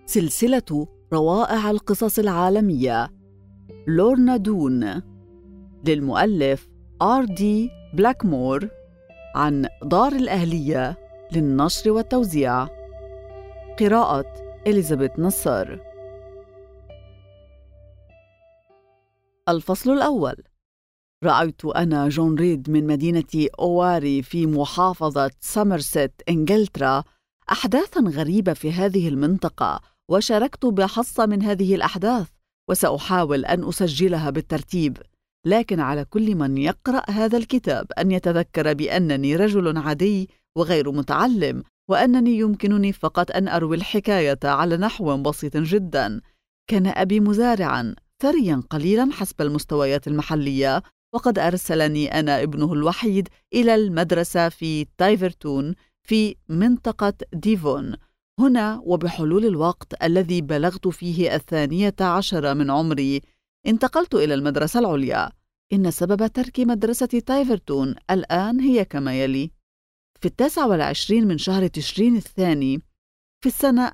سلسلة روائع القصص العالمية لورنا دون للمؤلف آر.دي. بلاكمور، عن دار الأهلية للنشر والتوزيع. قراءة إليزابيث نصر. الفصل الأول. رأيت أنا جون ريد من مدينة أواري في محافظة سومرسيت إنجلترا أحداثاً غريبة في هذه المنطقة، وشاركت بحصة من هذه الأحداث، وسأحاول أن أسجلها بالترتيب. لكن على كل من يقرأ هذا الكتاب أن يتذكر بأنني رجل عادي وغير متعلم، وأنني يمكنني فقط أن أروي الحكاية على نحو بسيط جداً. كان أبي مزارعاً ثرياً قليلاً حسب المستويات المحلية، وقد أرسلني أنا ابنه الوحيد إلى المدرسة في تايفرتون في منطقة ديفون. هنا وبحلول الوقت الذي بلغت فيه 12 من عمري انتقلت إلى المدرسة العليا. إن سبب ترك مدرسة تايفرتون الآن هي كما يلي: في 29 من شهر تشرين الثاني في السنة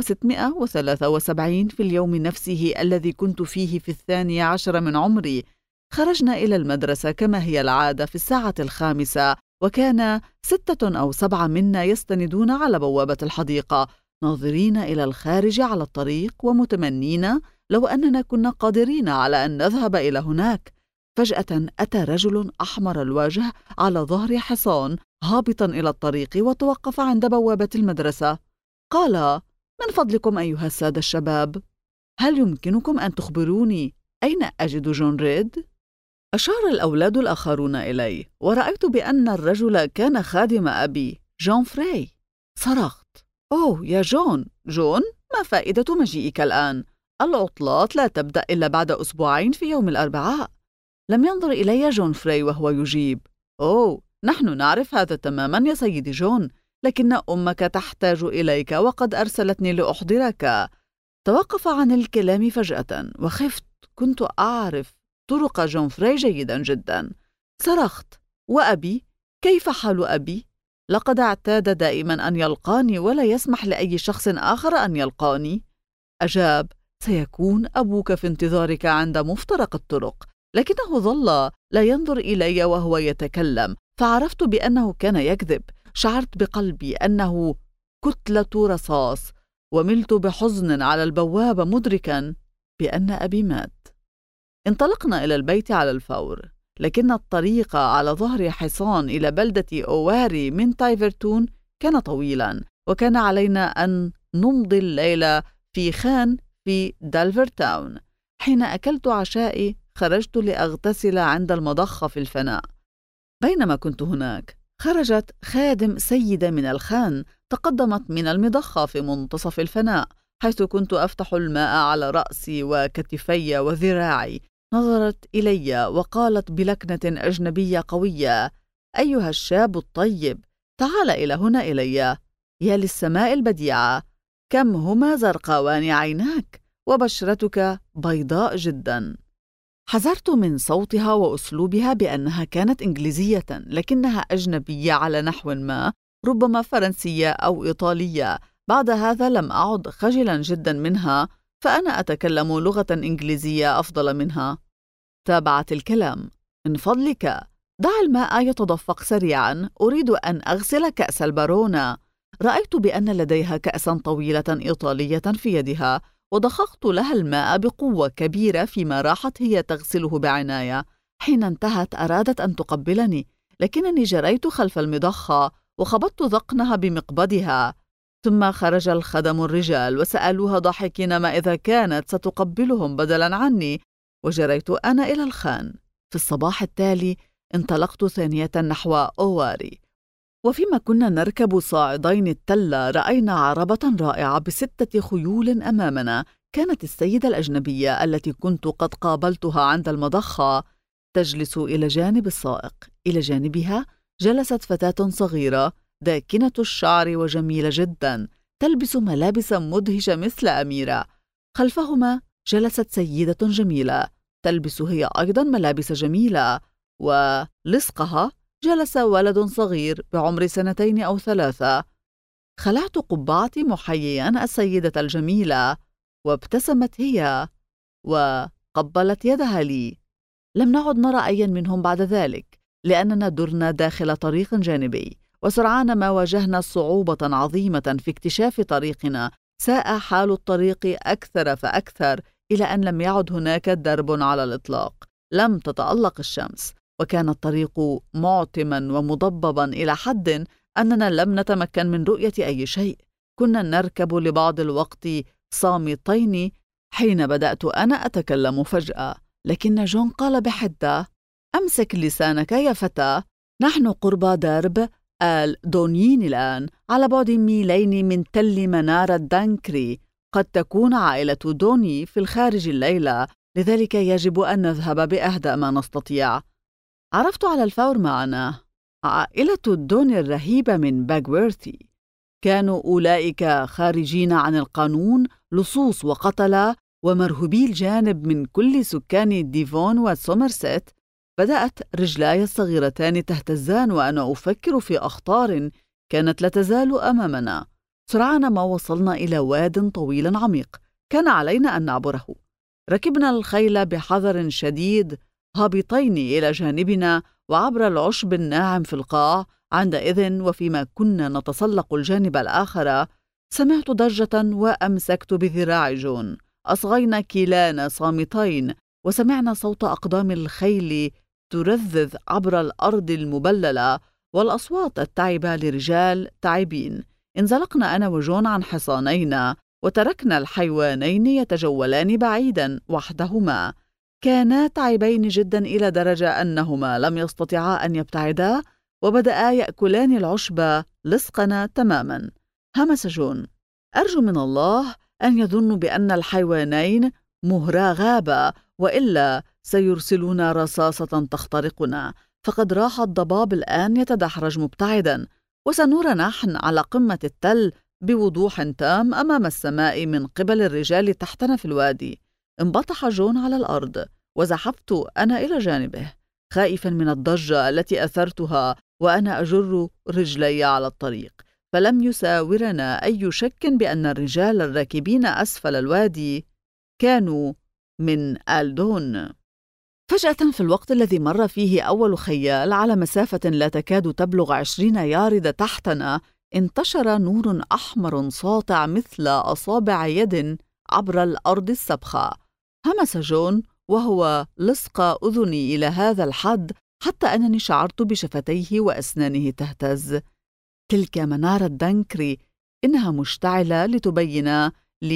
1673، في اليوم نفسه الذي كنت فيه في 12 من عمري، خرجنا إلى المدرسة كما هي العادة في الساعة 5، وكان 6 أو 7 منا يستندون على بوابة الحديقة ناظرين إلى الخارج على الطريق، ومتمنين لو أننا كنا قادرين على أن نذهب إلى هناك. فجأة أتى رجل أحمر الوجه على ظهر حصان هابطا إلى الطريق، وتوقف عند بوابة المدرسة. قال: من فضلكم أيها السادة الشباب، هل يمكنكم أن تخبروني أين أجد جون ريد؟ أشار الأولاد الآخرون إلي، ورأيت بأن الرجل كان خادم أبي، جون فري. صرخت: أوه يا جون! جون، ما فائدة مجيئك الآن؟ العطلات لا تبدأ إلا بعد أسبوعين في يوم الأربعاء. لم ينظر إلي جون فري وهو يجيب: أوه، نحن نعرف هذا تماما يا سيدي جون، لكن أمك تحتاج إليك وقد أرسلتني لأحضرك. توقف عن الكلام فجأة وخفت. كنت أعرف طرق جون فري جيدا جدا. صرخت: وأبي؟ كيف حال أبي؟ لقد اعتاد دائما أن يلقاني ولا يسمح لأي شخص آخر أن يلقاني. أجاب: سيكون أبوك في انتظارك عند مفترق الطرق. لكنه ظل لا ينظر إلي وهو يتكلم، فعرفت بأنه كان يكذب. شعرت بقلبي أنه كتلة رصاص، وملت بحزن على البوابة مدركا بأن أبي مات. انطلقنا إلى البيت على الفور، لكن الطريق على ظهر حصان إلى بلدة أواري من تايفرتون كان طويلا، وكان علينا أن نمضي الليلة في خان في دالفرتاون. حين أكلت عشائي خرجت لأغتسل عند المضخة في الفناء. بينما كنت هناك خرجت خادم سيدة من الخان، تقدمت من المضخة في منتصف الفناء حيث كنت أفتح الماء على رأسي وكتفي وذراعي. نظرت إلي وقالت بلكنة أجنبية قوية: أيها الشاب الطيب، تعال إلى هنا إلي. يا للسماء البديعة، كم هما زرقاوان عيناك، وبشرتك بيضاء جدا. حذرت من صوتها وأسلوبها بأنها كانت إنجليزية، لكنها أجنبية على نحو ما، ربما فرنسية أو إيطالية. بعد هذا لم أعد خجلا جدا منها، فأنا أتكلم لغة إنجليزية أفضل منها. تابعت الكلام: من فضلك دع الماء يتدفق سريعا، أريد أن أغسل كأس البارونة. رأيت بأن لديها كأسا طويلة إيطالية في يدها، وضخخت لها الماء بقوة كبيرة فيما راحت هي تغسله بعناية. حين انتهت أرادت أن تقبلني، لكنني جريت خلف المضخة وخبطت ذقنها بمقبضها. ثم خرج الخدم الرجال وسألوها ضاحكين ما إذا كانت ستقبلهم بدلا عني، وجريت أنا إلى الخان. في الصباح التالي انطلقت ثانية نحو أواري، وفيما كنا نركب صاعدين التلة رأينا عربة رائعة ب6 خيول أمامنا. كانت السيدة الأجنبية التي كنت قد قابلتها عند المضخة تجلس إلى جانب السائق. إلى جانبها جلست فتاة صغيرة داكنة الشعر وجميلة جدا، تلبس ملابس مدهشة مثل أميرة. خلفهما جلست سيدة جميلة تلبس هي أيضا ملابس جميلة، ولصقها جلس ولد صغير بعمر 2 أو 3. خلعت قبعتي محييا السيدة الجميلة، وابتسمت هي وقبلت يدها لي. لم نعد نرى أي منهم بعد ذلك، لأننا درنا داخل طريق جانبي، وسرعان ما واجهنا صعوبة عظيمة في اكتشاف طريقنا. ساء حال الطريق أكثر فأكثر، إلى أن لم يعد هناك درب على الإطلاق. لم تتألق الشمس، وكان الطريق معتما ومضببا إلى حد أننا لم نتمكن من رؤية أي شيء. كنا نركب لبعض الوقت صامتين، حين بدأت أنا أتكلم فجأة، لكن جون قال بحدة: أمسك لسانك يا فتى، نحن قرب درب آل دونيين الآن، على بعد ميلين من تل منارة دانكري. قد تكون عائلة دوني في الخارج الليلة، لذلك يجب أن نذهب بأهدأ ما نستطيع. عرفت على الفور معنا عائلة دوني الرهيبة من باغورثي. كانوا أولئك خارجين عن القانون، لصوص وقتلة ومرهوبي الجانب من كل سكان ديفون وسومرسيت. بدأت رجلاي الصغيرتان تهتزان وأنا أفكر في أخطار كانت لا تزال أمامنا. سرعان ما وصلنا إلى واد طويل عميق كان علينا أن نعبره. ركبنا الخيل بحذر شديد، هابطين إلى جانبنا وعبر العشب الناعم في القاع. عندئذ وفيما كنا نتسلق الجانب الآخر، سمعت ضجة وأمسكت بذراع جون. أصغينا كلانا صامتين، وسمعنا صوت أقدام الخيل ترذذ عبر الأرض المبللة، والأصوات التعبة لرجال تعبين. انزلقنا أنا وجون عن حصانينا، وتركنا الحيوانين يتجولان بعيدا وحدهما. كانا تعبين جدا إلى درجة أنهما لم يستطيعا أن يبتعدا، وبدأا يأكلان العشب لصقنا تماما. همس جون: أرجو من الله أن يظنوا بأن الحيوانين مهرا غابة، وإلا سيرسلون رصاصة تخترقنا. فقد راح الضباب الآن يتدحرج مبتعدا، وسنرى نحن على قمة التل بوضوح تام أمام السماء من قبل الرجال تحتنا في الوادي. انبطح جون على الأرض، وزحفت أنا إلى جانبه، خائفا من الضجة التي أثرتها وأنا أجر رجلي على الطريق. فلم يساورنا أي شك بأن الرجال الراكبين أسفل الوادي كانوا من آلدون. فجأة في الوقت الذي مر فيه أول خيال على مسافة لا تكاد تبلغ 20 يارد تحتنا، انتشر نور أحمر ساطع مثل أصابع يد عبر الأرض السبخة. همس جون وهو لصق أذني إلى هذا الحد حتى أنني شعرت بشفتيه وأسنانه تهتز. تلك منارة دانكري، إنها مشتعلة لتبين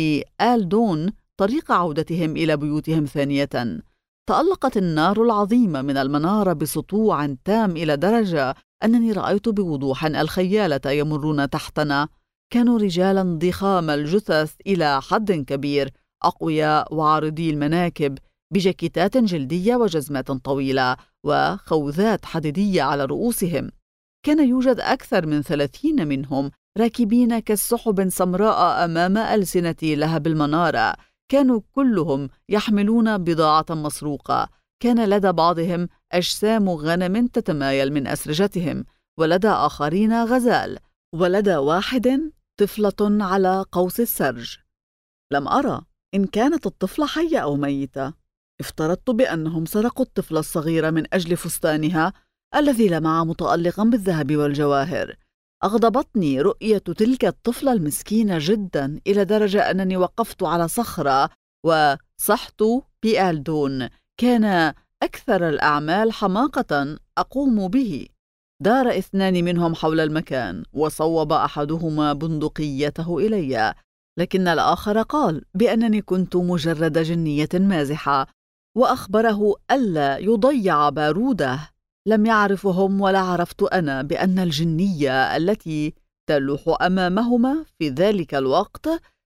لآلدون طريق عودتهم إلى بيوتهم ثانية. تألقت النار العظيمة من المنارة بسطوع تام إلى درجة أنني رأيت بوضوح الخيالة يمرون تحتنا. كانوا رجالا ضخام الجثث إلى حد كبير، أقوياء وعارضي المناكب، بجاكيتات جلدية وجزمات طويلة وخوذات حديدية على رؤوسهم. كان يوجد أكثر من 30 منهم راكبين كالسحب سمراء أمام ألسنة لهب المنارة. كانوا كلهم يحملون بضاعة مسروقة. كان لدى بعضهم أجسام غنم تتمايل من أسرجتهم، ولدى آخرين غزال، ولدى واحد طفلة على قوس السرج. لم أرى إن كانت الطفلة حية أو ميتة. افترضت بأنهم سرقوا الطفل الصغير من أجل فستانها الذي لمع متألقا بالذهب والجواهر. أغضبتني رؤية تلك الطفلة المسكينة جدا، إلى درجة أنني وقفت على صخرة وصحت بآلدون. كان أكثر الأعمال حماقة أقوم به. دار 2 منهم حول المكان، وصوب أحدهما بندقيته إلي، لكن الآخر قال بأنني كنت مجرد جنية مازحة، وأخبره ألا يضيع باروده. لم يعرفهم ولا عرفت أنا بأن الجنية التي تلوح أمامهما في ذلك الوقت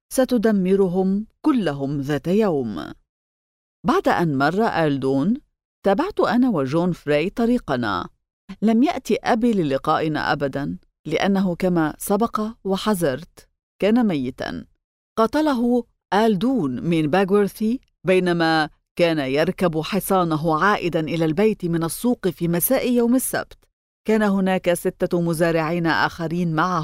ستدمرهم كلهم ذات يوم. بعد أن مر آلدون، تابعت أنا وجون فري طريقنا. لم يأتي أبي للقائنا أبدا، لأنه كما سبق وحذرت كان ميتا. قتله آلدون من باغورثي بينما كان يركب حصانه عائدا إلى البيت من السوق في مساء يوم السبت. كان هناك 6 مزارعين آخرين معه،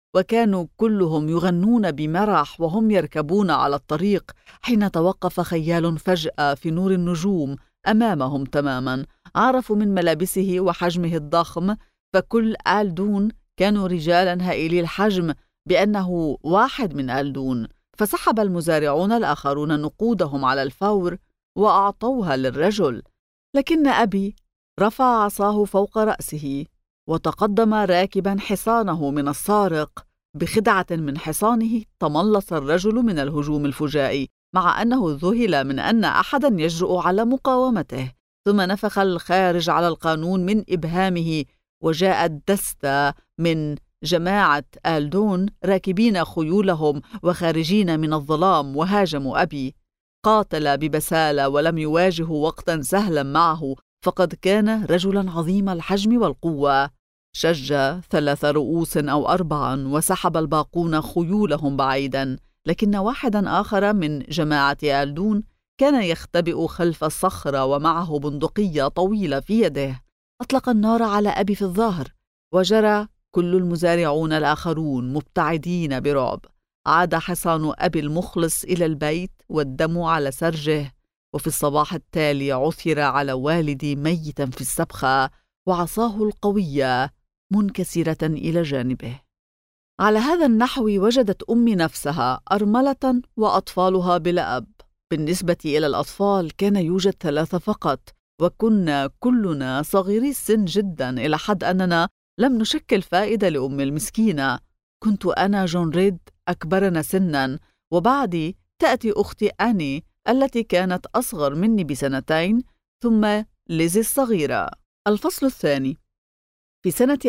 وكانوا كلهم يغنون بمرح وهم يركبون على الطريق حين توقف خيال فجأة في نور النجوم أمامهم تماما. عرفوا من ملابسه وحجمه الضخم، فكل آل دون كانوا رجالا هائلي الحجم بأنه واحد من آل دون. فسحب المزارعون الآخرون نقودهم على الفور وأعطوها للرجل، لكن أبي رفع عصاه فوق رأسه وتقدم راكبا حصانه من السارق. بخدعة من حصانه تملص الرجل من الهجوم الفجائي، مع أنه ذهل من أن أحدا يجرؤ على مقاومته. ثم نفخ الخارج على القانون من إبهامه، وجاءت دستة من جماعة آل دون راكبين خيولهم وخارجين من الظلام وهاجموا أبي. قاتل ببسالة ولم يواجه وقتا سهلا معه، فقد كان رجلا عظيم الحجم والقوة. شج 3 رؤوس أو 4 وسحب الباقون خيولهم بعيدا، لكن واحدا آخر من جماعة آل دون كان يختبئ خلف الصخرة ومعه بندقية طويلة في يده. أطلق النار على أبي في الظهر، وجرى كل المزارعون الآخرون مبتعدين برعب. عاد حصان أبي المخلص إلى البيت والدم على سرجه، وفي الصباح التالي عثر على والدي ميتا في السبخة وعصاه القوية منكسرة إلى جانبه. على هذا النحو وجدت أمي نفسها أرملة وأطفالها بلا أب. بالنسبة إلى الأطفال كان يوجد 3 فقط، وكنا كلنا صغيري السن جدا إلى حد أننا لم نشكل فائدة لأم المسكينة. كنت أنا جون ريد أكبرنا سنا، وبعدي تأتي أختي أني التي كانت أصغر مني ب2 ثم ليزي الصغيرة. الفصل الثاني. في سنة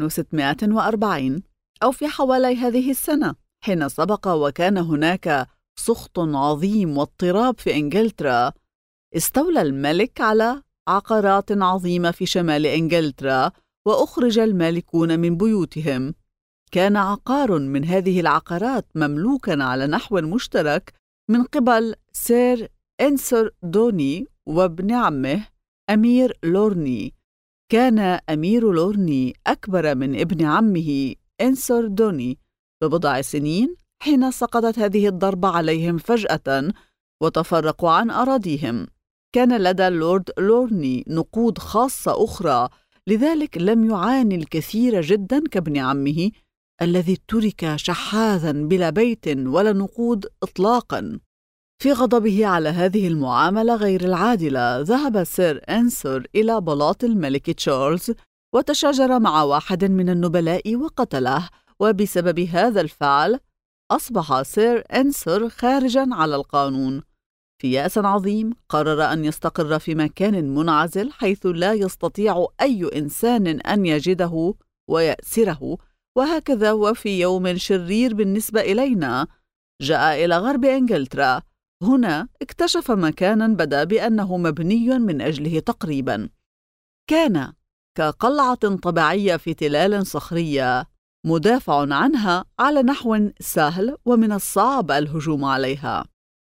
1640 أو في حوالي هذه السنة، حين سبق وكان هناك سخط عظيم واضطراب في إنجلترا، استولى الملك على عقارات عظيمة في شمال إنجلترا وأخرج المالكون من بيوتهم. كان عقار من هذه العقارات مملوكا على نحو مشترك من قبل سير إنسر دوني وابن عمه أمير لورني. كان أمير لورني أكبر من ابن عمه إنسر دوني ب9 سنين حين سقطت هذه الضربة عليهم فجأة وتفرقوا عن أراضيهم. كان لدى اللورد لورني نقود خاصة أخرى، لذلك لم يعاني الكثير جدا كابن عمه الذي ترك شحاذا بلا بيت ولا نقود إطلاقا. في غضبه على هذه المعاملة غير العادلة، ذهب سير إنسر إلى بلاط الملك تشارلز وتشاجر مع واحد من النبلاء وقتله، وبسبب هذا الفعل أصبح سير إنسر خارجا على القانون. في يأس عظيم قرر أن يستقر في مكان منعزل حيث لا يستطيع أي إنسان أن يجده ويأسره. وهكذا وفي يوم شرير بالنسبة إلينا جاء إلى غرب إنجلترا. هنا اكتشف مكانا بدا بأنه مبني من أجله تقريبا. كان كقلعة طبيعية في تلال صخرية مدافع عنها على نحو سهل ومن الصعب الهجوم عليها.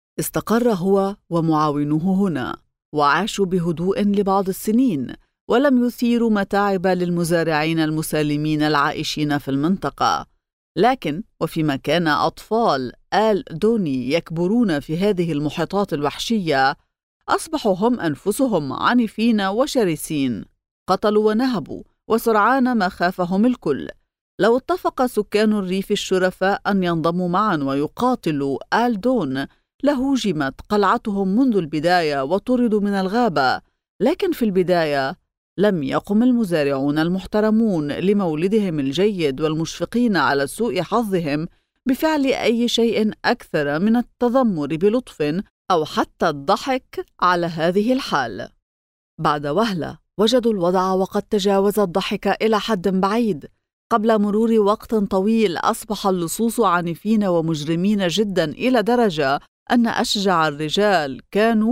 استقر هو ومعاونوه هنا وعاشوا بهدوء لبعض السنين، ولم يثيروا متاعب للمزارعين المسالمين العائشين في المنطقة. لكن وفيما كان أطفال آل دوني يكبرون في هذه المحيطات الوحشية، أصبحوا هم أنفسهم عنيفين وشرسين، قتلوا ونهبوا وسرعان ما خافهم الكل. لو اتفق سكان الريف الشرفاء أن ينضموا معا ويقاتلوا آل دون لهوجمت قلعتهم منذ البداية وطردوا من الغابة. لكن في البداية لم يقم المزارعون المحترمون لمولدهم الجيد والمشفقين على سوء حظهم بفعل أي شيء أكثر من التذمر بلطف أو حتى الضحك على هذه الحال. بعد وهلة وجدوا الوضع وقد تجاوز الضحك إلى حد بعيد. قبل مرور وقت طويل أصبح اللصوص عنيفين ومجرمين جدا إلى درجة أن أشجع الرجال كانوا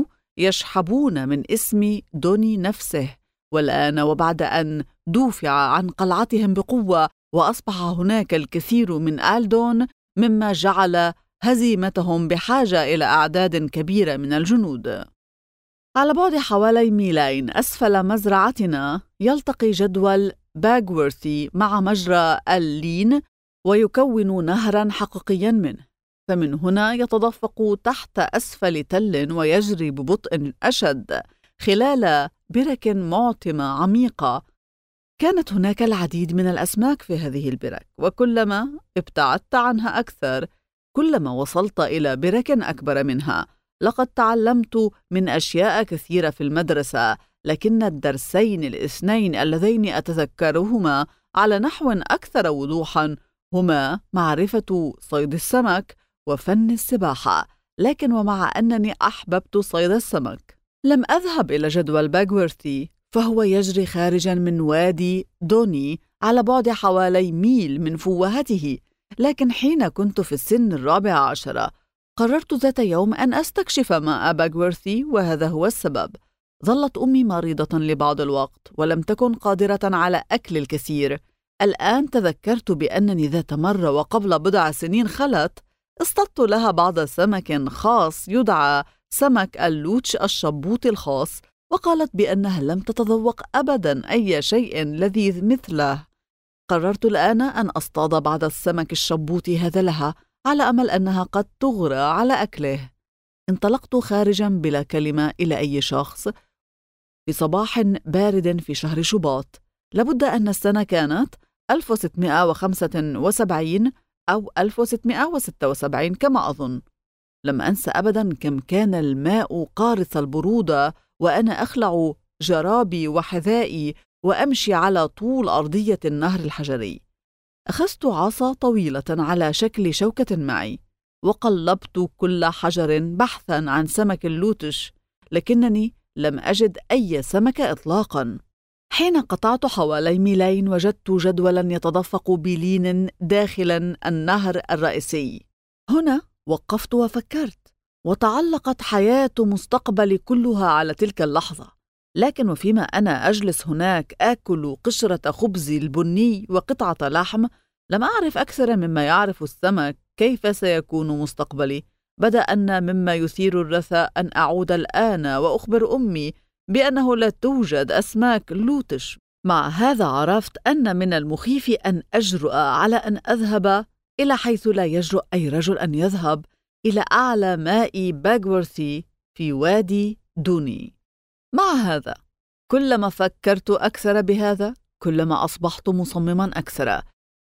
يشحبون من اسم دوني نفسه. والآن وبعد أن دُفع عن قلعتهم بقوة وأصبح هناك الكثير من آل دون، مما جعل هزيمتهم بحاجة إلى أعداد كبيرة من الجنود. على بعد حوالي 2 ميل أسفل مزرعتنا يلتقي جدول باغورثي مع مجرى اللين ويكون نهرا حقيقيا منه، فمن هنا يتدفق تحت أسفل تل ويجري ببطء أشد خلال برك معتمة عميقة. كانت هناك العديد من الأسماك في هذه البرك، وكلما ابتعدت عنها أكثر كلما وصلت إلى برك أكبر منها. لقد تعلمت من أشياء كثيرة في المدرسة، لكن الدرسين الاثنين اللذين أتذكرهما على نحو أكثر وضوحاً هما معرفة صيد السمك وفن السباحة. لكن ومع أنني أحببت صيد السمك لم أذهب إلى جدول باغورثي، فهو يجري خارجاً من وادي دوني على بعد حوالي ميل من فوهته. لكن حين كنت في السن 14 قررت ذات يوم أن أستكشف ماء باغورثي، وهذا هو السبب. ظلت أمي مريضة لبعض الوقت ولم تكن قادرة على أكل الكثير. الآن تذكرت بأنني ذات مرة وقبل بضع سنين خلت اصطدت لها بعض سمك خاص يدعى سمك اللوتش الشبوط الخاص، وقالت بأنها لم تتذوق أبداً أي شيء لذيذ مثله. قررت الآن أن أصطاد بعض السمك الشبوط هذا لها على أمل أنها قد تغرى على أكله. انطلقت خارجاً بلا كلمة إلى أي شخص في صباح بارد في شهر شباط. لابد أن السنة كانت 1675 أو 1676 كما أظن. لم أنس أبداً كم كان الماء قارس البرودة وأنا أخلع جرابي وحذائي وأمشي على طول أرضية النهر الحجري. أخذت عصا طويلة على شكل شوكة معي وقلبت كل حجر بحثاً عن سمك اللوتش، لكنني لم أجد أي سمك إطلاقاً. حين قطعت حوالي ميلين وجدت جدولاً يتدفق بلين داخل النهر الرئيسي. هنا وقفت وفكرت، وتعلقت حياة مستقبلي كلها على تلك اللحظة. لكن وفيما أنا أجلس هناك آكل قشرة خبزي البني وقطعة لحم، لم أعرف أكثر مما يعرف السمك كيف سيكون مستقبلي. بدأ أن مما يثير الرثاء أن أعود الآن وأخبر أمي بأنه لا توجد أسماك لوتش. مع هذا عرفت أن من المخيف أن أجرؤ على أن أذهب إلى حيث لا يجرؤ أي رجل أن يذهب، إلى أعلى ماء باغورثي في وادي دوني. مع هذا كلما فكرت أكثر بهذا كلما أصبحت مصمما أكثر.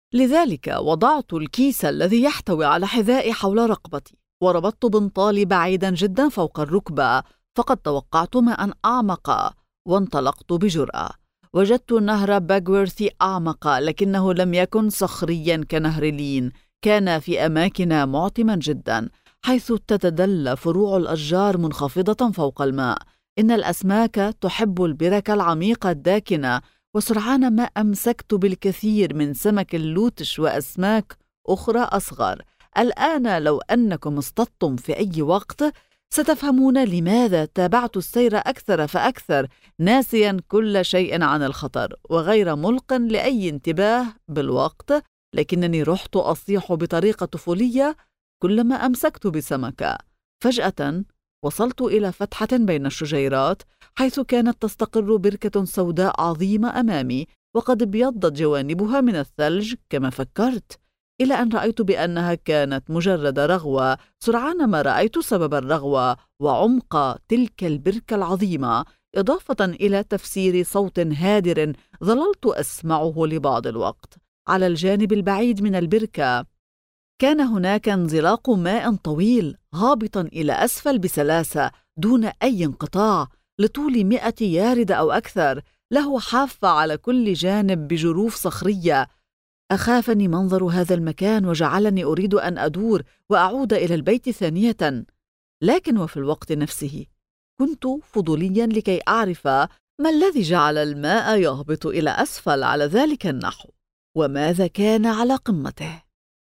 لذلك وضعت الكيس الذي يحتوي على حذائي حول رقبتي وربطت بنطالي بعيدا جدا فوق الركبة، فقد توقعت ماء أعمق وانطلقت بجرأة. وجدت نهر باغورثي أعمق، لكنه لم يكن صخريا كنهر لين، كان في أماكن معتما جدا حيث تتدلى فروع الأشجار منخفضة فوق الماء. إن الأسماك تحب البرك العميقة الداكنة، وسرعان ما أمسكت بالكثير من سمك اللوتش وأسماك أخرى أصغر. الآن لو أنكم اصطدتم في أي وقت ستفهمون لماذا تابعت السير أكثر فأكثر، ناسيا كل شيء عن الخطر وغير ملق لأي انتباه بالوقت. لكنني رحت أصيح بطريقة طفولية كلما أمسكت بسمكة. فجأة وصلت إلى فتحة بين الشجيرات حيث كانت تستقر بركة سوداء عظيمة أمامي، وقد ابيضت جوانبها من الثلج كما فكرت، إلى أن رأيت بأنها كانت مجرد رغوة. سرعان ما رأيت سبب الرغوة وعمق تلك البركة العظيمة، إضافة إلى تفسير صوت هادر ظللت أسمعه لبعض الوقت. على الجانب البعيد من البركة كان هناك انزلاق ماء طويل هابطا إلى أسفل بسلاسة دون أي انقطاع لطول 100 ياردة أو أكثر، له حافة على كل جانب بجروف صخرية. أخافني منظر هذا المكان وجعلني أريد أن أدور وأعود إلى البيت ثانية، لكن وفي الوقت نفسه كنت فضوليا لكي أعرف ما الذي جعل الماء يهبط إلى أسفل على ذلك النحو وماذا كان على قمته.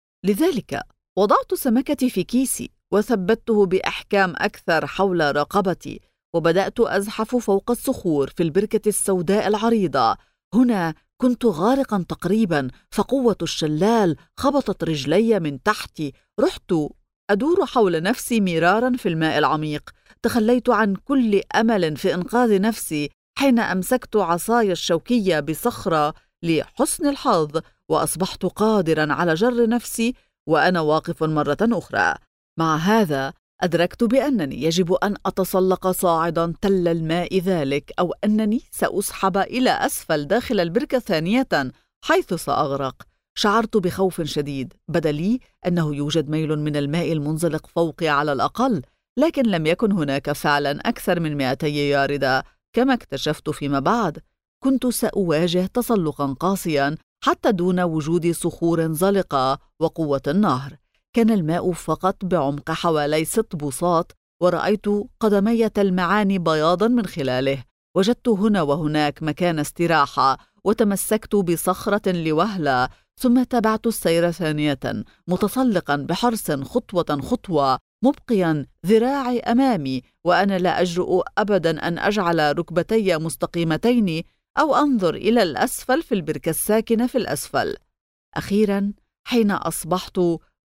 لذلك وضعت سمكتي في كيسي وثبته بإحكام أكثر حول رقبتي، وبدأت أزحف فوق الصخور في البركة السوداء العريضة. هنا كنت غارقا تقريبا، فقوة الشلال خبطت رجلي من تحتي. رحت أدور حول نفسي مرارا في الماء العميق. تخليت عن كل أمل في إنقاذ نفسي حين أمسكت عصاي الشوكية بصخرة لحسن الحظ وأصبحت قادراً على جر نفسي وأنا واقف مرة أخرى. مع هذا أدركت بأنني يجب أن أتسلق صاعداً تل الماء ذلك، أو أنني سأسحب إلى أسفل داخل البركة ثانية حيث سأغرق. شعرت بخوف شديد، بدا لي أنه يوجد ميل من الماء المنزلق فوقي على الأقل، لكن لم يكن هناك فعلا أكثر من 200 ياردة. كما اكتشفت فيما بعد، كنت سأواجه تسلقا قاسيا حتى دون وجود صخور زلقة وقوة النهر. كان الماء فقط بعمق حوالي 6 بوصات، ورأيت قدمي تلمعان بياضا من خلاله. وجدت هنا وهناك مكان استراحة، وتمسكت بصخرة لوهلة، ثم تابعت السير ثانية متسلقا بحرص خطوة خطوة، مبقيا ذراعي أمامي، وأنا لا أجرؤ أبدا أن أجعل ركبتي مستقيمتين أو أنظر إلى الأسفل في البركة الساكنة في الأسفل. أخيرا حين أصبحت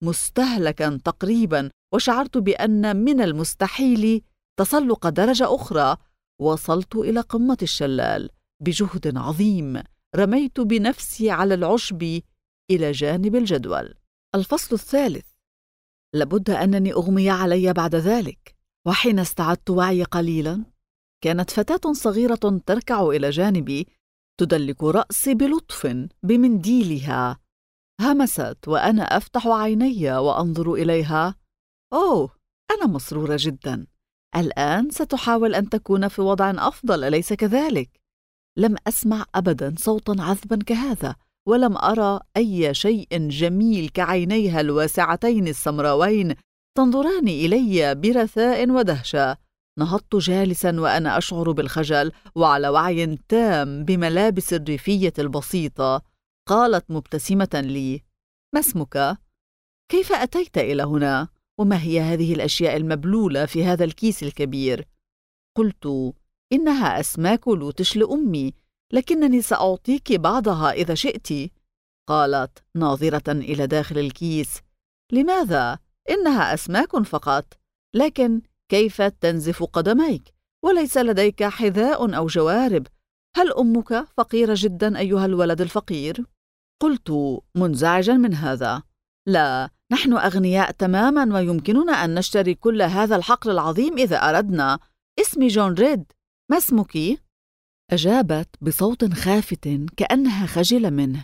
مستهلكا تقريبا وشعرت بأن من المستحيل تسلق درجة أخرى، وصلت إلى قمة الشلال. بجهد عظيم رميت بنفسي على العشب إلى جانب الجدول. الفصل الثالث. لابد أنني أغمي علي بعد ذلك. وحين استعدت وعي قليلا، كانت فتاة صغيرة تركع إلى جانبي تدلك رأسي بلطف بمنديلها. همست وأنا أفتح عيني وأنظر إليها. أوه، أنا مسرورة جدا. الآن ستحاول أن تكون في وضع أفضل، أليس كذلك؟ لم أسمع أبدا صوتا عذبا كهذا، ولم أرى أي شيء جميل كعينيها الواسعتين السمراوين تنظران إلي برثاء ودهشة. نهضت جالسا وأنا أشعر بالخجل وعلى وعي تام بملابس الريفية البسيطة. قالت مبتسمة لي: ما اسمك؟ كيف أتيت إلى هنا؟ وما هي هذه الأشياء المبلولة في هذا الكيس الكبير؟ قلت: إنها أسماك لوتش لأمي، لكنني سأعطيك بعضها إذا شئت. قالت ناظرة إلى داخل الكيس: لماذا؟ إنها أسماك فقط، لكن كيف تنزف قدميك وليس لديك حذاء أو جوارب؟ هل أمك فقيرة جدا أيها الولد الفقير؟ قلت منزعجا من هذا: لا، نحن أغنياء تماما ويمكننا أن نشتري كل هذا الحقل العظيم إذا أردنا. اسمي جون ريد، ما اسمك؟ أجابت بصوت خافت كأنها خجلة منه: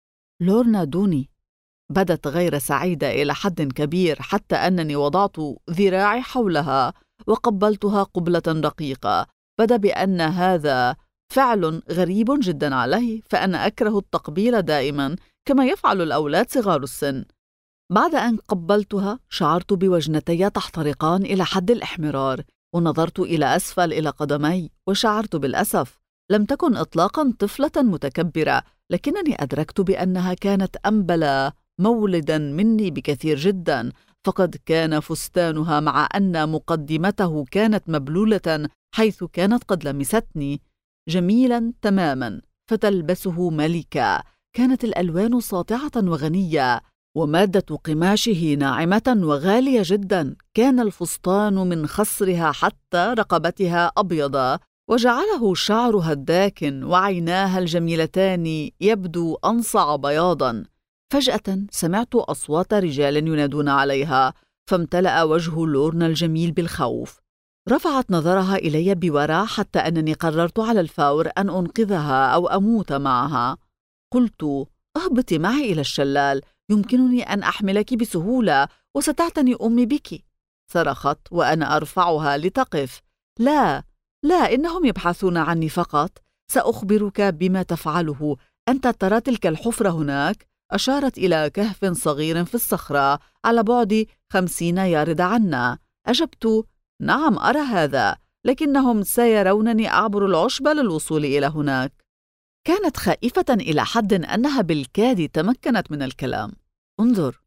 لورنا دوني. بدت غير سعيدة إلى حد كبير، حتى أنني وضعت ذراعي حولها وقبلتها قبلة رقيقة. بدا بأن هذا فعل غريب جدا علي، فأنا أكره التقبيل دائما كما يفعل الأولاد صغار السن. بعد أن قبلتها شعرت بوجنتي تحترقان إلى حد الإحمرار، ونظرت إلى أسفل إلى قدمي وشعرت بالأسف. لم تكن إطلاقا طفلة متكبرة، لكنني أدركت بأنها كانت أنبل مولدا مني بكثير جدا، فقد كان فستانها مع أن مقدمته كانت مبلولة حيث كانت قد لمستني جميلا تماما، فتلبسه ملكة. كانت الألوان ساطعة وغنية، ومادة قماشه ناعمة وغالية جدا. كان الفستان من خصرها حتى رقبتها أبيضة، وجعله شعرها الداكن وعيناها الجميلتان يبدو أنصع بياضا. فجأة سمعت أصوات رجال ينادون عليها، فامتلأ وجه لورنا الجميل بالخوف. رفعت نظرها إلي بورع حتى أنني قررت على الفور أن أنقذها أو أموت معها. قلت: اهبطي معي إلى الشلال، يمكنني أن أحملك بسهولة وستعتني أمي بك. صرخت وأنا أرفعها لتقف. لا لا، إنهم يبحثون عني فقط. سأخبرك بما تفعله. أنت ترى تلك الحفرة هناك؟ أشارت إلى كهف صغير في الصخرة على بعد 50 ياردة عنا. أجبت: نعم أرى هذا، لكنهم سيرونني أعبر العشب للوصول إلى هناك. كانت خائفة إلى حد أنها بالكاد تمكنت من الكلام. انظر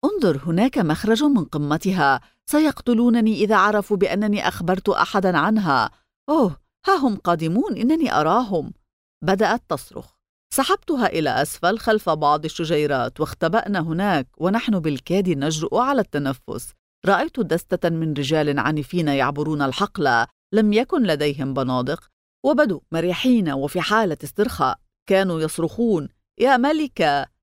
هناك مخرج من قمتها، سيقتلونني إذا عرفوا بأنني أخبرت أحدا عنها. أوه، ها هم قادمون، إنني أراهم. بدأت تصرخ. سحبتها إلى أسفل خلف بعض الشجيرات، واختبأنا هناك ونحن بالكاد نجرؤ على التنفس. رأيت دستة من رجال عنيفين يعبرون الحقل، لم يكن لديهم بنادق، وبدوا مريحين وفي حالة استرخاء. كانوا يصرخون: يا ملكة،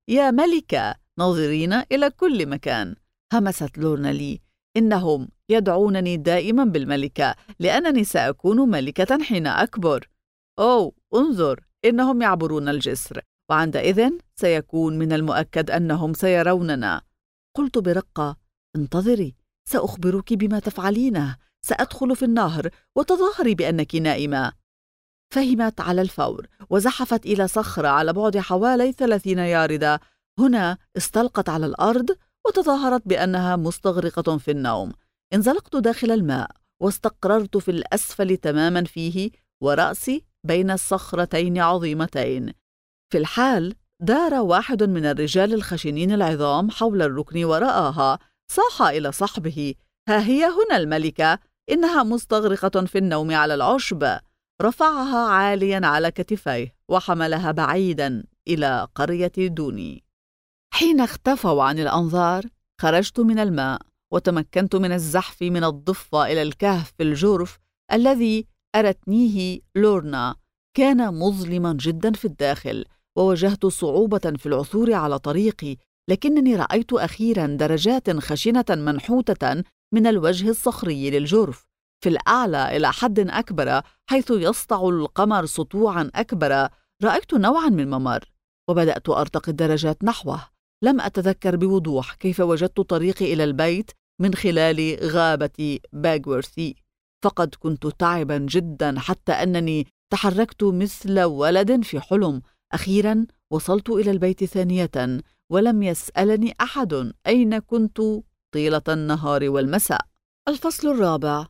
يا ملكة، ناظرين إلى كل مكان. همست لورنا لي: إنهم يدعونني دائما بالملكة لأنني سأكون ملكة حين أكبر. أوه، انظر، إنهم يعبرون الجسر، وعندئذ سيكون من المؤكد أنهم سيروننا. قلت برقة: انتظري، سأخبرك بما تفعلينه. سأدخل في النهر وتظاهري بأنك نائمة. فهمت على الفور وزحفت إلى صخرة على بعد حوالي 30 ياردة. هنا استلقت على الأرض وتظاهرت بأنها مستغرقة في النوم. انزلقت داخل الماء واستقررت في الأسفل تماما فيه، ورأسي بين الصخرتين عظيمتين. في الحال دار واحد من الرجال الخشنين العظام حول الركن ورآها. صاح إلى صحبه: ها هي هنا الملكة، إنها مستغرقة في النوم على العشب. رفعها عاليا على كتفيه وحملها بعيدا إلى قرية دوني. حين اختفوا عن الأنظار خرجت من الماء وتمكنت من الزحف من الضفة إلى الكهف في الجرف الذي أرتنيه لورنا. كان مظلما جدا في الداخل، وواجهت صعوبة في العثور على طريقي، لكنني رأيت أخيرا درجات خشنة منحوتة من الوجه الصخري للجرف في الأعلى إلى حد أكبر، حيث يسطع القمر سطوعا أكبر. رأيت نوعا من ممر وبدأت أرتقي الدرجات نحوه. لم أتذكر بوضوح كيف وجدت طريقي إلى البيت من خلال غابة باغورثي، فقد كنت تعبا جدا حتى أنني تحركت مثل ولد في حلم. أخيرا وصلت إلى البيت ثانية، ولم يسألني أحد أين كنت طيلة النهار والمساء. الفصل الرابع.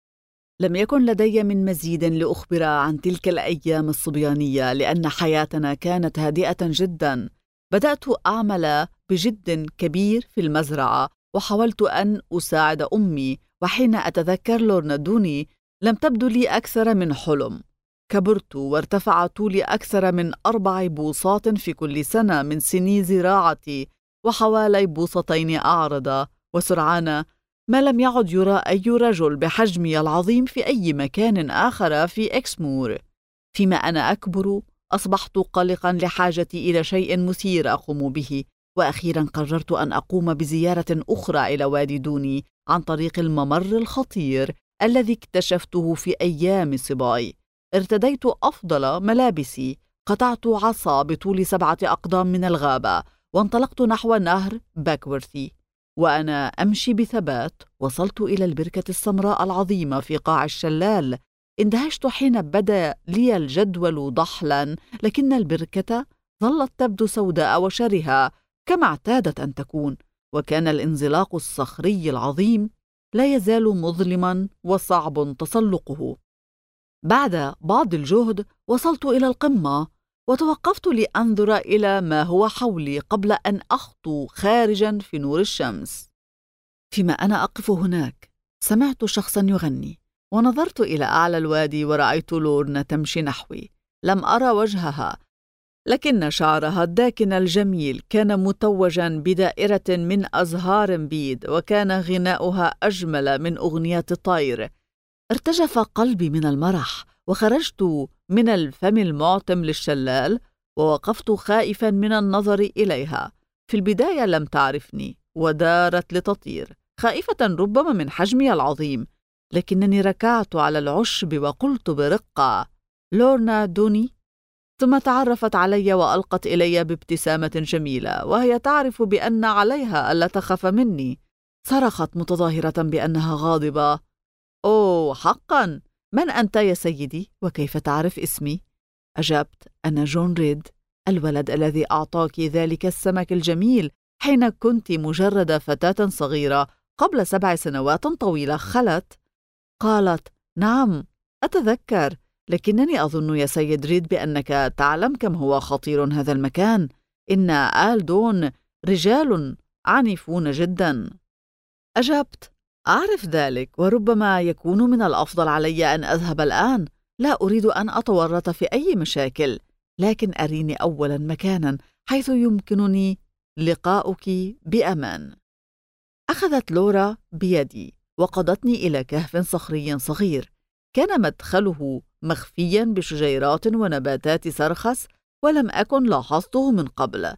لم يكن لدي من مزيد لأخبر عن تلك الأيام الصبيانية، لأن حياتنا كانت هادئة جدا. بدأت أعمل بجد كبير في المزرعة، وحاولت أن أساعد أمي. وحين أتذكر لورنا دوني لم تبدو لي أكثر من حلم. كبرت وارتفع طولي أكثر من 4 بوصات في كل سنة من سني زراعتي، وحوالي بوصتين أعرض. وسرعان ما لم يعد يرى أي رجل بحجمي العظيم في أي مكان آخر في إكسمور. فيما أنا أكبر أصبحت قلقا لحاجتي إلى شيء مثير أقوم به، وأخيرا قررت أن أقوم بزيارة أخرى إلى وادي دوني عن طريق الممر الخطير الذي اكتشفته في أيام صباي. ارتديت أفضل ملابسي، قطعت عصا بطول 7 أقدام من الغابة، وانطلقت نحو نهر باغورثي. وأنا أمشي بثبات وصلت إلى البركة السمراء العظيمة في قاع الشلال. اندهشت حين بدا لي الجدول ضحلا، لكن البركة ظلت تبدو سوداء وشرهة كما اعتادت أن تكون، وكان الانزلاق الصخري العظيم لا يزال مظلما وصعب تسلقه. بعد بعض الجهد وصلت إلى القمة، وتوقفت لأنظر إلى ما هو حولي قبل أن أخطو خارجا في نور الشمس. فيما أنا أقف هناك سمعت شخصا يغني، ونظرت إلى أعلى الوادي ورأيت لورنا تمشي نحوي. لم أرى وجهها، لكن شعرها الداكن الجميل كان متوجا بدائرة من أزهار بيض، وكان غناؤها أجمل من أغنية طير. ارتجف قلبي من المرح، وخرجت من الفم المعتم للشلال ووقفت خائفا من النظر إليها. في البداية لم تعرفني ودارت لتطير، خائفة ربما من حجمي العظيم، لكنني ركعت على العشب وقلت برقة: لورنا دوني. ثم تعرفت علي وألقت إلي بابتسامة جميلة، وهي تعرف بأن عليها ألا تخاف مني. صرخت متظاهرة بأنها غاضبة: أوه، حقا؟ من أنت يا سيدي؟ وكيف تعرف اسمي؟ أجبت: أنا جون ريد، الولد الذي أعطاك ذلك السمك الجميل حين كنت مجرد فتاة صغيرة قبل 7 سنوات طويلة خلت. قالت: نعم أتذكر، لكنني أظن يا سيد ريد بأنك تعلم كم هو خطير هذا المكان. إن آل دون رجال عنيفون جدا. أجبت: أعرف ذلك، وربما يكون من الأفضل علي أن أذهب الآن. لا أريد أن أتورط في أي مشاكل، لكن أريني أولا مكانا حيث يمكنني لقاؤك بأمان. أخذت لورا بيدي وقادتني إلى كهف صخري صغير، كان مدخله مخفيا بشجيرات ونباتات سرخس، ولم أكن لاحظته من قبل.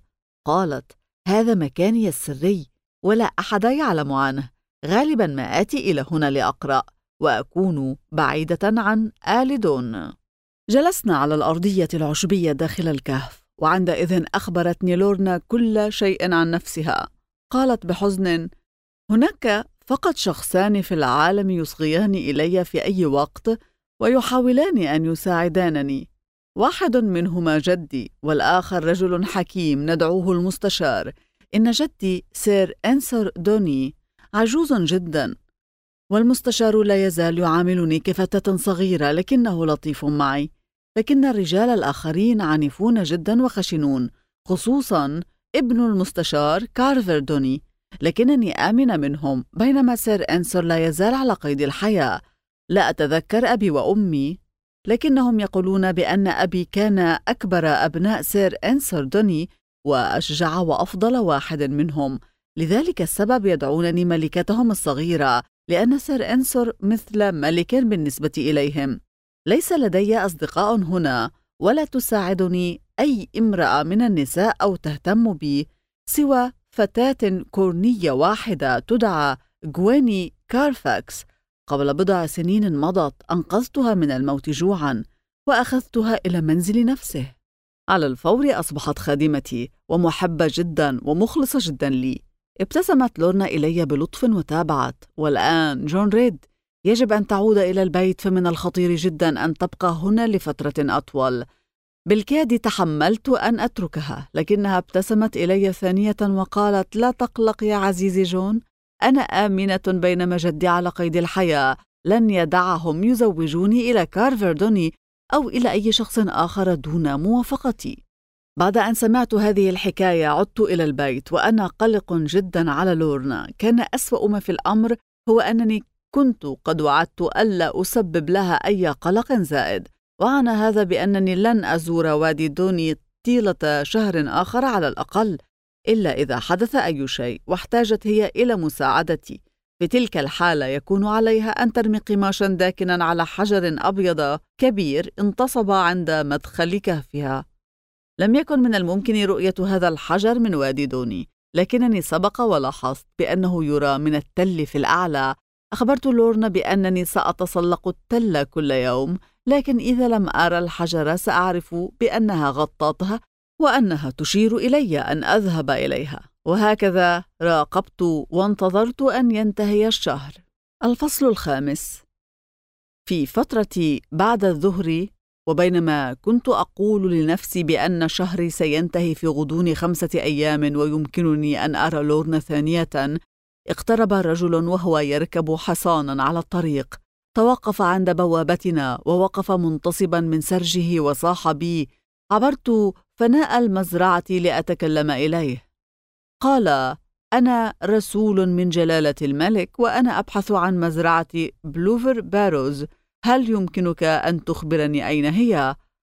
قالت: هذا مكاني السري ولا أحد يعلم عنه. غالبا ما آتي إلى هنا لأقرأ، وأكون بعيدة عن آل دون. جلسنا على الأرضية العشبية داخل الكهف، وعندئذ أخبرتني لورنا كل شيء عن نفسها. قالت بحزن: هناك فقط شخصان في العالم يصغيان إلي في أي وقت ويحاولان أن يساعدانني. واحد منهما جدي، والآخر رجل حكيم ندعوه المستشار. إن جدي سير أنسر دوني عجوز جدا، والمستشار لا يزال يعاملني كفتاة صغيرة، لكنه لطيف معي. لكن الرجال الآخرين عنيفون جدا وخشنون، خصوصا ابن المستشار كارفر دوني، لكنني آمنة منهم، بينما سير أنسر لا يزال على قيد الحياة. لا أتذكر أبي وأمي، لكنهم يقولون بأن أبي كان أكبر أبناء سير أنسر دوني وأشجع وأفضل واحد منهم، لذلك السبب يدعونني ملكتهم الصغيرة، لأن سير أنسر مثل ملك بالنسبة إليهم. ليس لدي أصدقاء هنا، ولا تساعدني أي امرأة من النساء أو تهتم بي سوى فتاة كورنية واحدة تدعى غويني كارفاكس. قبل بضع سنين مضت أنقذتها من الموت جوعاً وأخذتها إلى منزل نفسه. على الفور أصبحت خادمتي ومحبة جداً ومخلصة جداً لي. ابتسمت لورنا إلي بلطف وتابعت: والآن جون ريد، يجب أن تعود إلى البيت، فمن الخطير جداً أن تبقى هنا لفترة أطول. بالكاد تحملت أن أتركها، لكنها ابتسمت إلي ثانية وقالت: لا تقلق يا عزيزي جون، أنا آمنة بينما جدي على قيد الحياة. لن يدعهم يزوجوني إلى كارفر دوني أو إلى أي شخص آخر دون موافقتي. بعد أن سمعت هذه الحكاية عدت إلى البيت وأنا قلق جدا على لورنا. كان أسوأ ما في الأمر هو أنني كنت قد وعدت ألا أسبب لها أي قلق زائد، وعنى هذا بأنني لن أزور وادي دوني طيلة شهر آخر على الأقل، إلا إذا حدث أي شيء واحتاجت هي إلى مساعدتي. في تلك الحالة يكون عليها أن ترمي قماشا داكنا على حجر أبيض كبير انتصب عند مدخل كهفها. لم يكن من الممكن رؤية هذا الحجر من وادي دوني، لكنني سبق ولاحظت بأنه يرى من التل في الأعلى. أخبرت لورنا بأنني سأتسلق التل كل يوم، لكن إذا لم أرى الحجر سأعرف بأنها غطتها وأنها تشير إلي أن أذهب إليها. وهكذا راقبت وانتظرت أن ينتهي الشهر. الفصل 5. في فترة بعد الظهر، وبينما كنت أقول لنفسي بأن شهري سينتهي في غضون 5 أيام ويمكنني أن أرى لورنا ثانية، اقترب رجل وهو يركب حصانا على الطريق. توقف عند بوابتنا ووقف منتصبا من سرجه وصاح بي. عبرت فناء المزرعة لأتكلم إليه. قال: أنا رسول من جلالة الملك، وأنا أبحث عن مزرعة بلوفر باروز. هل يمكنك أن تخبرني أين هي؟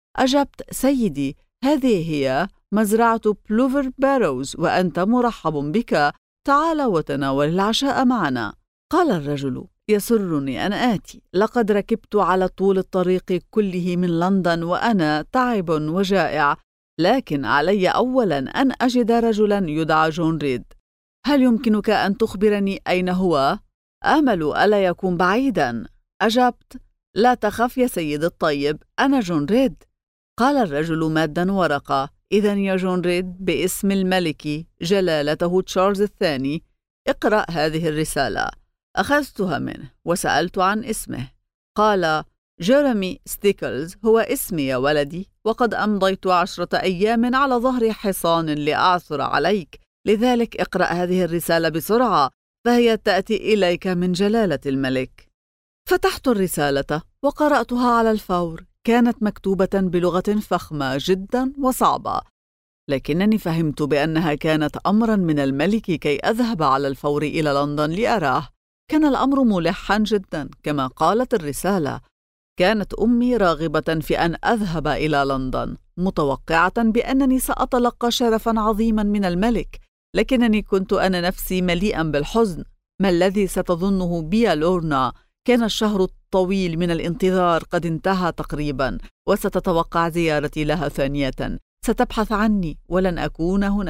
أجبت: سيدي، هذه هي مزرعة بلوفر باروز، وأنت مرحب بك. تعال وتناول العشاء معنا. قال الرجل: يسرني أن آتي، لقد ركبت على طول الطريق كله من لندن وأنا تعب وجائع، لكن علي أولاً أن أجد رجلاً يدعى جون ريد. هل يمكنك أن تخبرني أين هو؟ آمل ألا يكون بعيداً. أجبت: لا تخف يا سيد الطيب، أنا جون ريد. قال الرجل ماداً ورقة: إذن يا جون ريد، باسم الملك جلالته تشارلز الثاني، اقرأ هذه الرسالة. أخذتها منه وسألت عن اسمه. قال: جيرمي ستيكلز هو اسمي يا ولدي، وقد أمضيت 10 أيام على ظهر حصان لأعثر عليك، لذلك اقرأ هذه الرسالة بسرعة، فهي تأتي إليك من جلالة الملك. فتحت الرسالة وقرأتها على الفور. كانت مكتوبة بلغة فخمة جدا وصعبة، لكنني فهمت بأنها كانت أمرا من الملك كي أذهب على الفور إلى لندن لأراه. كان الأمر ملحا جدا كما قالت الرسالة. كانت أمي راغبة في أن أذهب إلى لندن، متوقعة بأنني سأتلقى شرفا عظيما من الملك، لكنني كنت أنا نفسي مليئا بالحزن. ما الذي ستظنه بي لورنا؟ كان الشهر الطويل من الانتظار قد انتهى تقريبا، وستتوقع زيارتي لها ثانية. ستبحث عني ولن أكون هناك.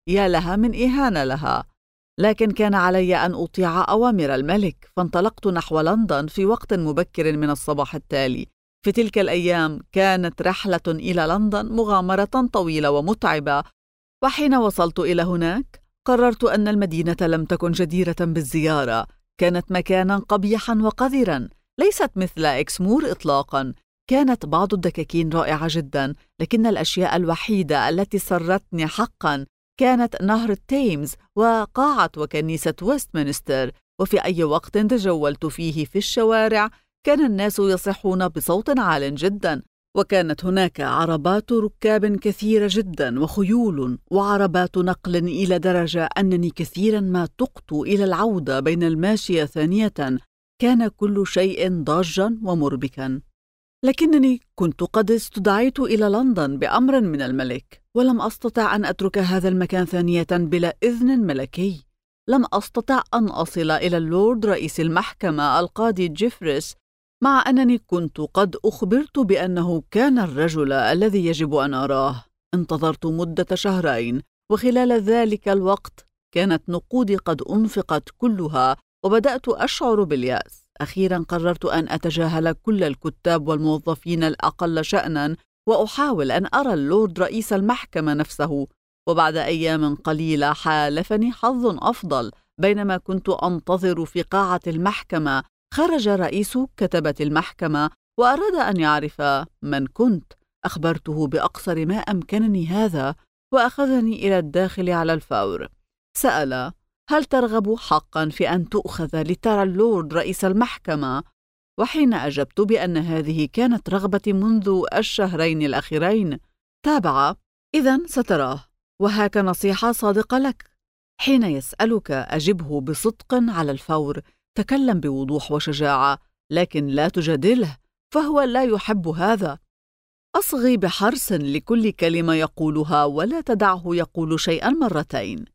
يا لها من إهانة لها. لكن كان علي أن أطيع أوامر الملك، فانطلقت نحو لندن في وقت مبكر من الصباح التالي. في تلك الأيام كانت رحلة إلى لندن مغامرة طويلة ومتعبة، وحين وصلت إلى هناك قررت أن المدينة لم تكن جديرة بالزيارة. كانت مكانا قبيحا وقذرا، ليست مثل إكسمور إطلاقا. كانت بعض الدكاكين رائعة جدا، لكن الأشياء الوحيدة التي سرتني حقا كانت نهر التيمز وقاعة وكنيسة ويستمنستر. وفي أي وقت تجولت فيه في الشوارع كان الناس يصيحون بصوت عال جدا، وكانت هناك عربات ركاب كثيرة جدا وخيول وعربات نقل إلى درجة أنني كثيرا ما تقت إلى العودة بين الماشية ثانية. كان كل شيء ضاجا ومربكا. لكنني كنت قد استدعيت إلى لندن بأمر من الملك، ولم أستطع أن أترك هذا المكان ثانية بلا إذن ملكي. لم أستطع أن أصل إلى اللورد رئيس المحكمة القاضي جيفريس، مع أنني كنت قد أخبرت بأنه كان الرجل الذي يجب أن أراه. انتظرت مدة شهرين، وخلال ذلك الوقت كانت نقودي قد أنفقت كلها، وبدأت أشعر باليأس. أخيرا قررت أن أتجاهل كل الكتاب والموظفين الأقل شأنا، وأحاول أن أرى اللورد رئيس المحكمة نفسه. وبعد أيام قليلة حالفني حظ أفضل. بينما كنت أنتظر في قاعة المحكمة خرج رئيس كتبة المحكمة وأراد أن يعرف من كنت. أخبرته بأقصر ما أمكنني هذا، وأخذني إلى الداخل على الفور. سأل: هل ترغب حقا في أن تؤخذ لترى اللورد رئيس المحكمة؟ وحين أجبت بأن هذه كانت رغبتي منذ الشهرين الأخيرين، تابع: إذن ستراه، وهاك نصيحة صادقة لك. حين يسألك أجبه بصدق على الفور. تكلم بوضوح وشجاعة، لكن لا تجادله، فهو لا يحب هذا. أصغي بحرص لكل كلمة يقولها، ولا تدعه يقول شيئا مرتين.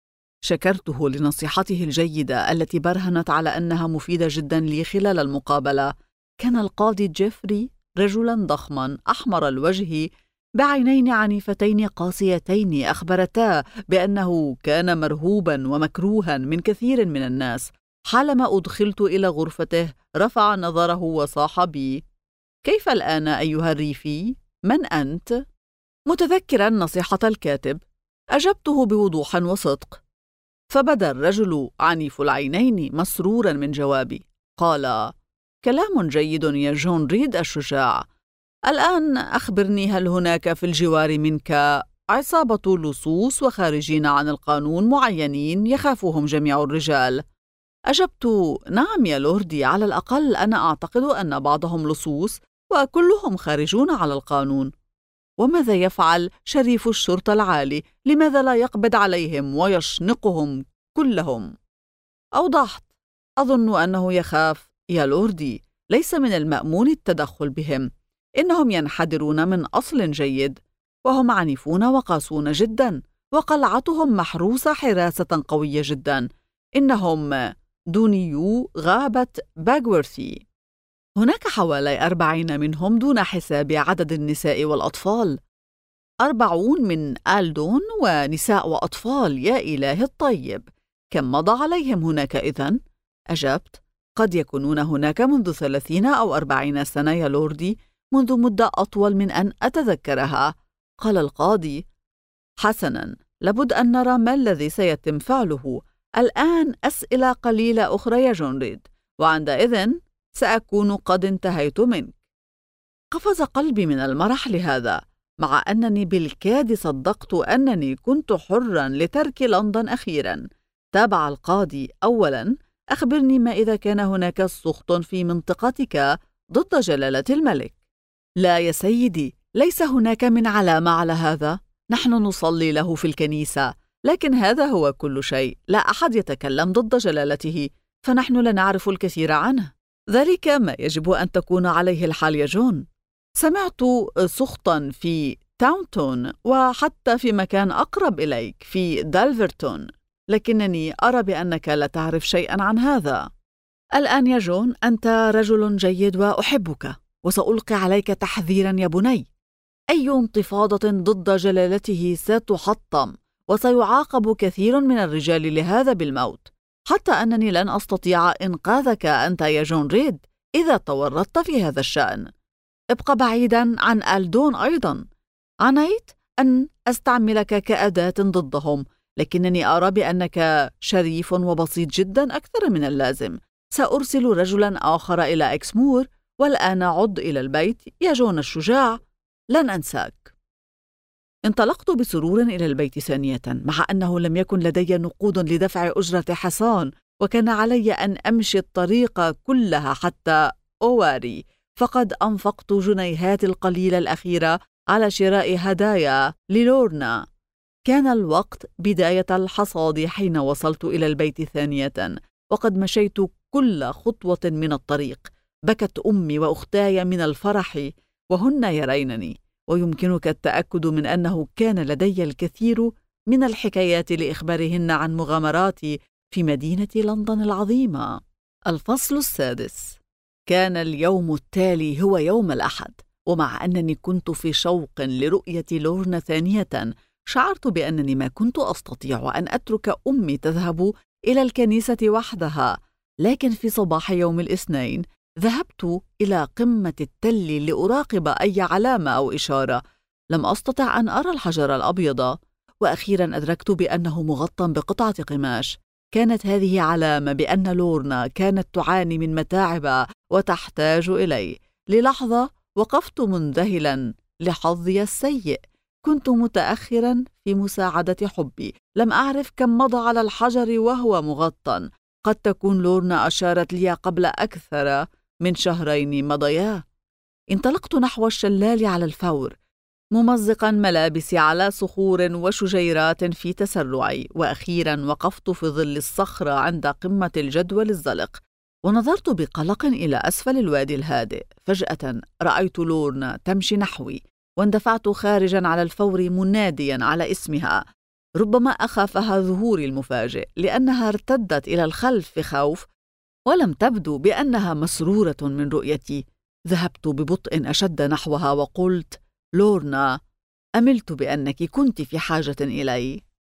شكرته لنصيحته الجيدة التي برهنت على أنها مفيدة جدا لي خلال المقابلة. كان القاضي جيفري رجلا ضخما أحمر الوجه بعينين عنيفتين قاسيتين أخبرتا بأنه كان مرهوبا ومكروها من كثير من الناس. حالما أدخلت إلى غرفته رفع نظره وصاح بي: كيف الآن أيها الريفي؟ من أنت؟ متذكرا نصيحة الكاتب، أجبته بوضوح وصدق. فبدا الرجل عنيف العينين مسرورا من جوابي. قال: كلام جيد يا جون ريد الشجاع. الآن أخبرني، هل هناك في الجوار منك عصابة لصوص وخارجين عن القانون معينين يخافهم جميع الرجال؟ أجبت: نعم يا لوردي، على الأقل أنا أعتقد أن بعضهم لصوص وكلهم خارجون على القانون. وماذا يفعل شريف الشرطة العالي؟ لماذا لا يقبض عليهم ويشنقهم كلهم؟ أوضحت: أظن أنه يخاف يا لوردي، ليس من المأمون التدخل بهم. إنهم ينحدرون من أصل جيد، وهم عنيفون وقاسون جدا، وقلعتهم محروسة حراسة قوية جدا. إنهم دونيو غابة باغورثي. هناك حوالي 40 منهم دون حساب عدد النساء والأطفال. 40 من آلدون، ونساء وأطفال، يا إله الطيب! كم مضى عليهم هناك إذن؟ أجبت: قد يكونون هناك منذ 30 أو 40 سنة يا لوردي، منذ مدة أطول من أن أتذكرها. قال القاضي: حسنا، لابد أن نرى ما الذي سيتم فعله. الآن أسئلة قليلة أخرى يا جون ريد، وعندئذ سأكون قد انتهيت منك. قفز قلبي من المرح لهذا، مع أنني بالكاد صدقت أنني كنت حرا لترك لندن أخيرا. تابع القاضي: أولا، أخبرني ما إذا كان هناك سخط في منطقتك ضد جلالة الملك. لا يا سيدي، ليس هناك من علامة على هذا. نحن نصلي له في الكنيسة، لكن هذا هو كل شيء. لا أحد يتكلم ضد جلالته، فنحن لا نعرف الكثير عنه. ذلك ما يجب أن تكون عليه الحال يا جون. سمعت سخطا في تاونتون، وحتى في مكان أقرب إليك في دالفرتون، لكنني أرى بأنك لا تعرف شيئا عن هذا. الآن يا جون، أنت رجل جيد وأحبك، وسألقي عليك تحذيرا يا بني. أي انتفاضة ضد جلالته ستحطم، وسيعاقب كثير من الرجال لهذا بالموت، حتى أنني لن أستطيع إنقاذك أنت يا جون ريد إذا تورطت في هذا الشأن. ابق بعيداً عن ألدون أيضاً. عنيت أن أستعملك كأداة ضدهم، لكنني أرى بأنك شريف وبسيط جداً أكثر من اللازم. سأرسل رجلاً آخر إلى إكسمور، والآن عد إلى البيت يا جون الشجاع، لن أنساك. انطلقت بسرور إلى البيت ثانية، مع أنه لم يكن لدي نقود لدفع أجرة حصان، وكان علي أن أمشي الطريق كلها حتى أواري، فقد أنفقت جنيهات القليلة الأخيرة على شراء هدايا للورنا. كان الوقت بداية الحصاد حين وصلت إلى البيت ثانية، وقد مشيت كل خطوة من الطريق. بكت أمي وأختاي من الفرح وهن يرينني، ويمكنك التأكد من أنه كان لدي الكثير من الحكايات لإخبارهن عن مغامراتي في مدينة لندن العظيمة. الفصل السادس. كان اليوم التالي هو يوم الأحد، ومع أنني كنت في شوق لرؤية لورنا ثانية، شعرت بأنني ما كنت أستطيع أن أترك أمي تذهب إلى الكنيسة وحدها. لكن في صباح يوم الاثنين ذهبت إلى قمة التل لأراقب أي علامة أو إشارة. لم أستطع أن أرى الحجر الأبيض، وأخيرا أدركت بأنه مغطى بقطعة قماش. كانت هذه علامة بأن لورنا كانت تعاني من متاعب وتحتاج إلي. للحظة وقفت منذهلا لحظي السيء. كنت متأخرا في مساعدة حبي. لم أعرف كم مضى على الحجر وهو مغطى. قد تكون لورنا أشارت لي قبل أكثر من شهرين مضيا. انطلقت نحو الشلال على الفور، ممزقا ملابسي على صخور وشجيرات في تسرعي، وأخيرا وقفت في ظل الصخرة عند قمة الجدول الزلق، ونظرت بقلق إلى أسفل الوادي الهادئ. فجأة رأيت لورنا تمشي نحوي، واندفعت خارجا على الفور مناديا على اسمها. ربما أخافها ظهوري المفاجئ، لأنها ارتدت إلى الخلف في خوف، ولم تبدو بأنها مسرورة من رؤيتي. ذهبت ببطء أشد نحوها وقلت: لورنا، أملت بأنك كنت في حاجة إلي.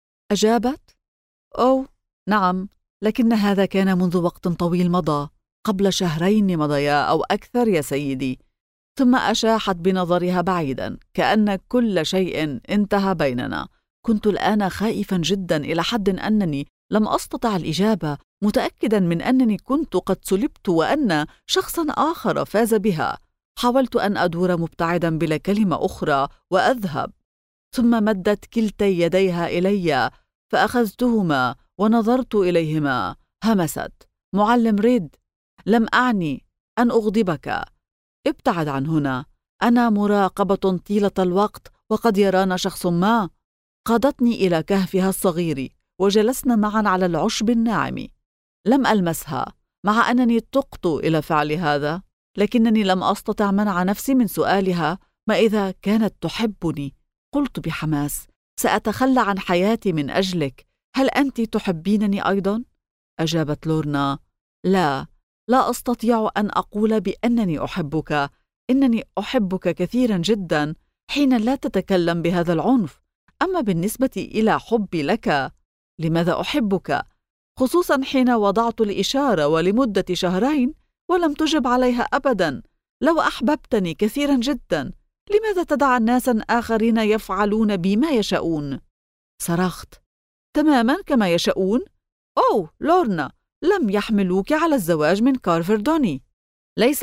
أجابت: أوه نعم، لكن هذا كان منذ وقت طويل مضى، قبل شهرين مضيا أو أكثر يا سيدي. ثم أشاحت بنظرها بعيدا، كأن كل شيء انتهى بيننا. كنت الآن خائفا جدا إلى حد أنني لم أستطع الإجابة، متأكدا من أنني كنت قد سلبت وأن شخصا آخر فاز بها. حاولت أن أدور مبتعدا بلا كلمة أخرى وأذهب، ثم مدت كلتي يديها إلي فأخذتهما ونظرت إليهما. همست: معلم ريد، لم أعني أن أغضبك. ابتعد عن هنا، أنا مراقبة طيلة الوقت وقد يرانا شخص ما. قادتني إلى كهفها الصغير، وجلسنا معا على العشب الناعم. لم ألمسها، مع أنني تقت إلى فعل هذا، لكنني لم أستطع منع نفسي من سؤالها: ما إذا كانت تحبني؟ قلت بحماس: سأتخلى عن حياتي من أجلك، هل أنت تحبينني أيضا؟ أجابت لورنا: لا أستطيع أن أقول بأنني أحبك. إنني أحبك كثيرا جدا حين لا تتكلم بهذا العنف. أما بالنسبة إلى حبي لك، لماذا أحبك؟ خصوصا حين وضعت الإشارة ولمدة شهرين ولم تجب عليها أبدا. لو أحببتني كثيرا جدا، لماذا تدع الناس آخرين يفعلون بي ما يشاءون؟ صرخت: تماما كما يشاءون؟ أوه لورنا، لم يحملوك على الزواج من كارفر دوني. ليس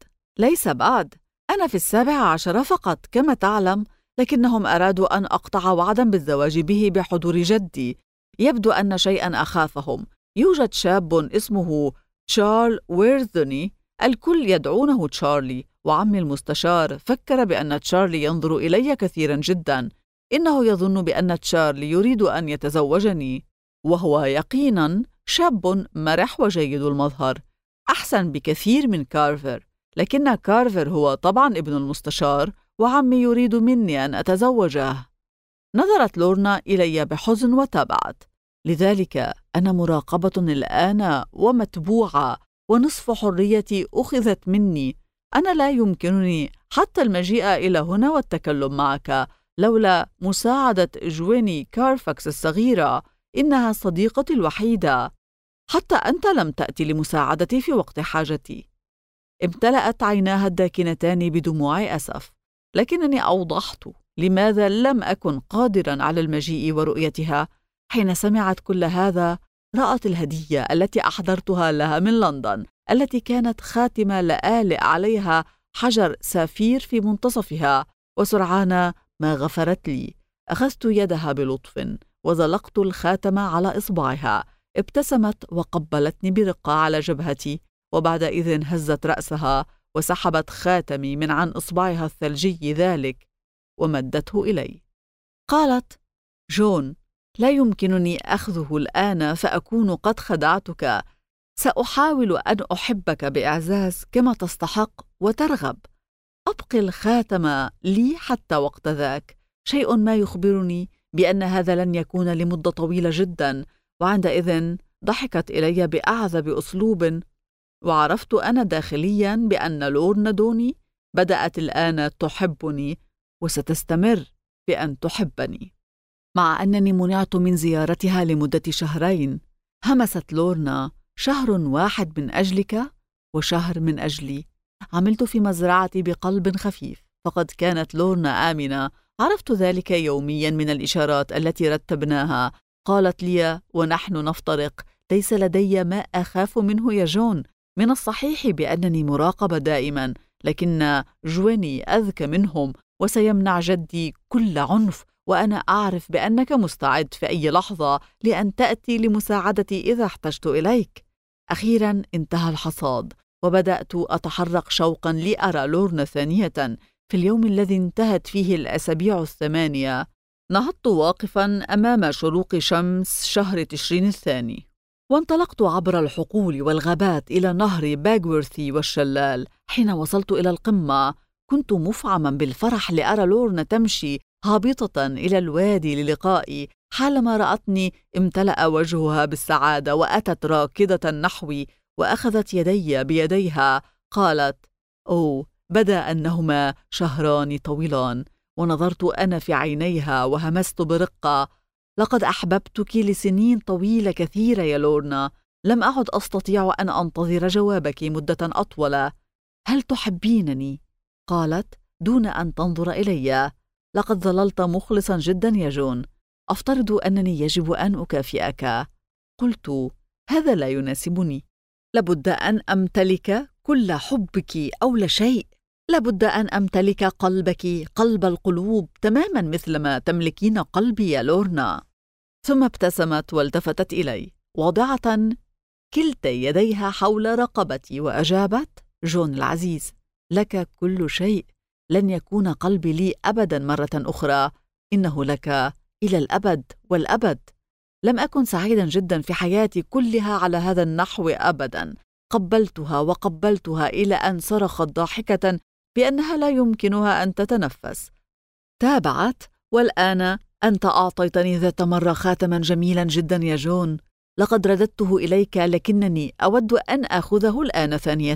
بعد. أنا في 17 فقط كما تعلم، لكنهم أرادوا أن أقطع وعدا بالزواج به بحضور جدي. يبدو أن شيئا أخافهم. يوجد شاب اسمه تشارل ويرثوني، الكل يدعونه تشارلي، وعمي المستشار فكر بأن تشارلي ينظر إلي كثيرا جدا. إنه يظن بأن تشارلي يريد أن يتزوجني، وهو يقينا شاب مرح وجيد المظهر، أحسن بكثير من كارفر. لكن كارفر هو طبعا ابن المستشار، وعمي يريد مني أن أتزوجه. نظرت لورنا إلي بحزن وتابعت: لذلك أنا مراقبة الآن ومتبوعة، ونصف حريتي أخذت مني. أنا لا يمكنني حتى المجيء إلى هنا والتكلم معك. لولا مساعدة جويني كارفاكس الصغيرة، إنها صديقتي الوحيدة. حتى أنت لم تأتي لمساعدتي في وقت حاجتي. امتلأت عيناها الداكنتان بدموع أسف، لكنني أوضحت لماذا لم أكن قادراً على المجيء ورؤيتها. حين سمعت كل هذا، رأت الهدية التي أحضرتها لها من لندن، التي كانت خاتمة لآلئ عليها حجر سافير في منتصفها، وسرعان ما غفرت لي. أخذت يدها بلطف وزلقت الخاتم على إصبعها. ابتسمت وقبلتني برقة على جبهتي، وبعدئذ هزت رأسها وسحبت خاتمي من عن إصبعها الثلجي ذلك ومدته إلي. قالت: جون، لا يمكنني أخذه الآن، فأكون قد خدعتك. سأحاول أن أحبك بإعزاز كما تستحق وترغب. أبقي الخاتم لي حتى وقت ذاك. شيء ما يخبرني بأن هذا لن يكون لمدة طويلة جدا. وعندئذ ضحكت إلي بأعذب أسلوب، وعرفت أنا داخليا بأن لورنا دوني بدأت الآن تحبني وستستمر بأن تحبني. مع أنني منعت من زيارتها لمدة شهرين، همست لورنا: شهر واحد من أجلك وشهر من أجلي. عملت في مزرعتي بقلب خفيف، فقد كانت لورنا آمنة. عرفت ذلك يوميا من الإشارات التي رتبناها. قالت لي ونحن نفترق: ليس لدي ما أخاف منه يا جون. من الصحيح بأنني مراقبة دائما، لكن جويني أذكى منهم وسيمنع جدي كل عنف، وأنا أعرف بأنك مستعد في أي لحظة لأن تأتي لمساعدتي إذا احتجت إليك. أخيرا انتهى الحصاد، وبدأت أتحرك شوقا لأرى لورنا ثانية. في اليوم الذي انتهت فيه الأسابيع 8، نهضت واقفا أمام شروق شمس شهر تشرين الثاني، وانطلقت عبر الحقول والغابات إلى نهر باغورثي والشلال. حين وصلت إلى القمة كنت مفعما بالفرح لأرى لورنا تمشي هابطة إلى الوادي للقائي. حالما رأتني امتلأ وجهها بالسعادة، وأتت راكضة نحوي وأخذت يدي بيديها. قالت: أوه، بدا أنهما شهران طويلان. ونظرت أنا في عينيها وهمست برقة: لقد أحببتك لسنين طويلة كثيرة يا لورنا. لم أعد أستطيع أن أنتظر جوابك مدة أطول. هل تحبينني؟ قالت دون أن تنظر إلي. لقد ظللت مخلصا جدا يا جون. أفترض أنني يجب أن أكافئك. قلت: هذا لا يناسبني. لابد أن أمتلك كل حبك أو لا شيء. لابد أن أمتلك قلبك، قلب القلوب، تماما مثلما تملكين قلبي يا لورنا. ثم ابتسمت والتفتت إلي واضعة كلتا يديها حول رقبتي وأجابت: جون العزيز، لك كل شيء. لن يكون قلبي لي أبدا مرة أخرى، إنه لك إلى الأبد والأبد. لم أكن سعيدا جدا في حياتي كلها على هذا النحو أبدا. قبلتها وقبلتها إلى أن صرخت ضاحكة بأنها لا يمكنها أن تتنفس. تابعت: والآن أنت أعطيتني ذات مرة خاتما جميلا جدا يا جون. لقد رددته إليك، لكنني أود أن أخذه الآن ثانية.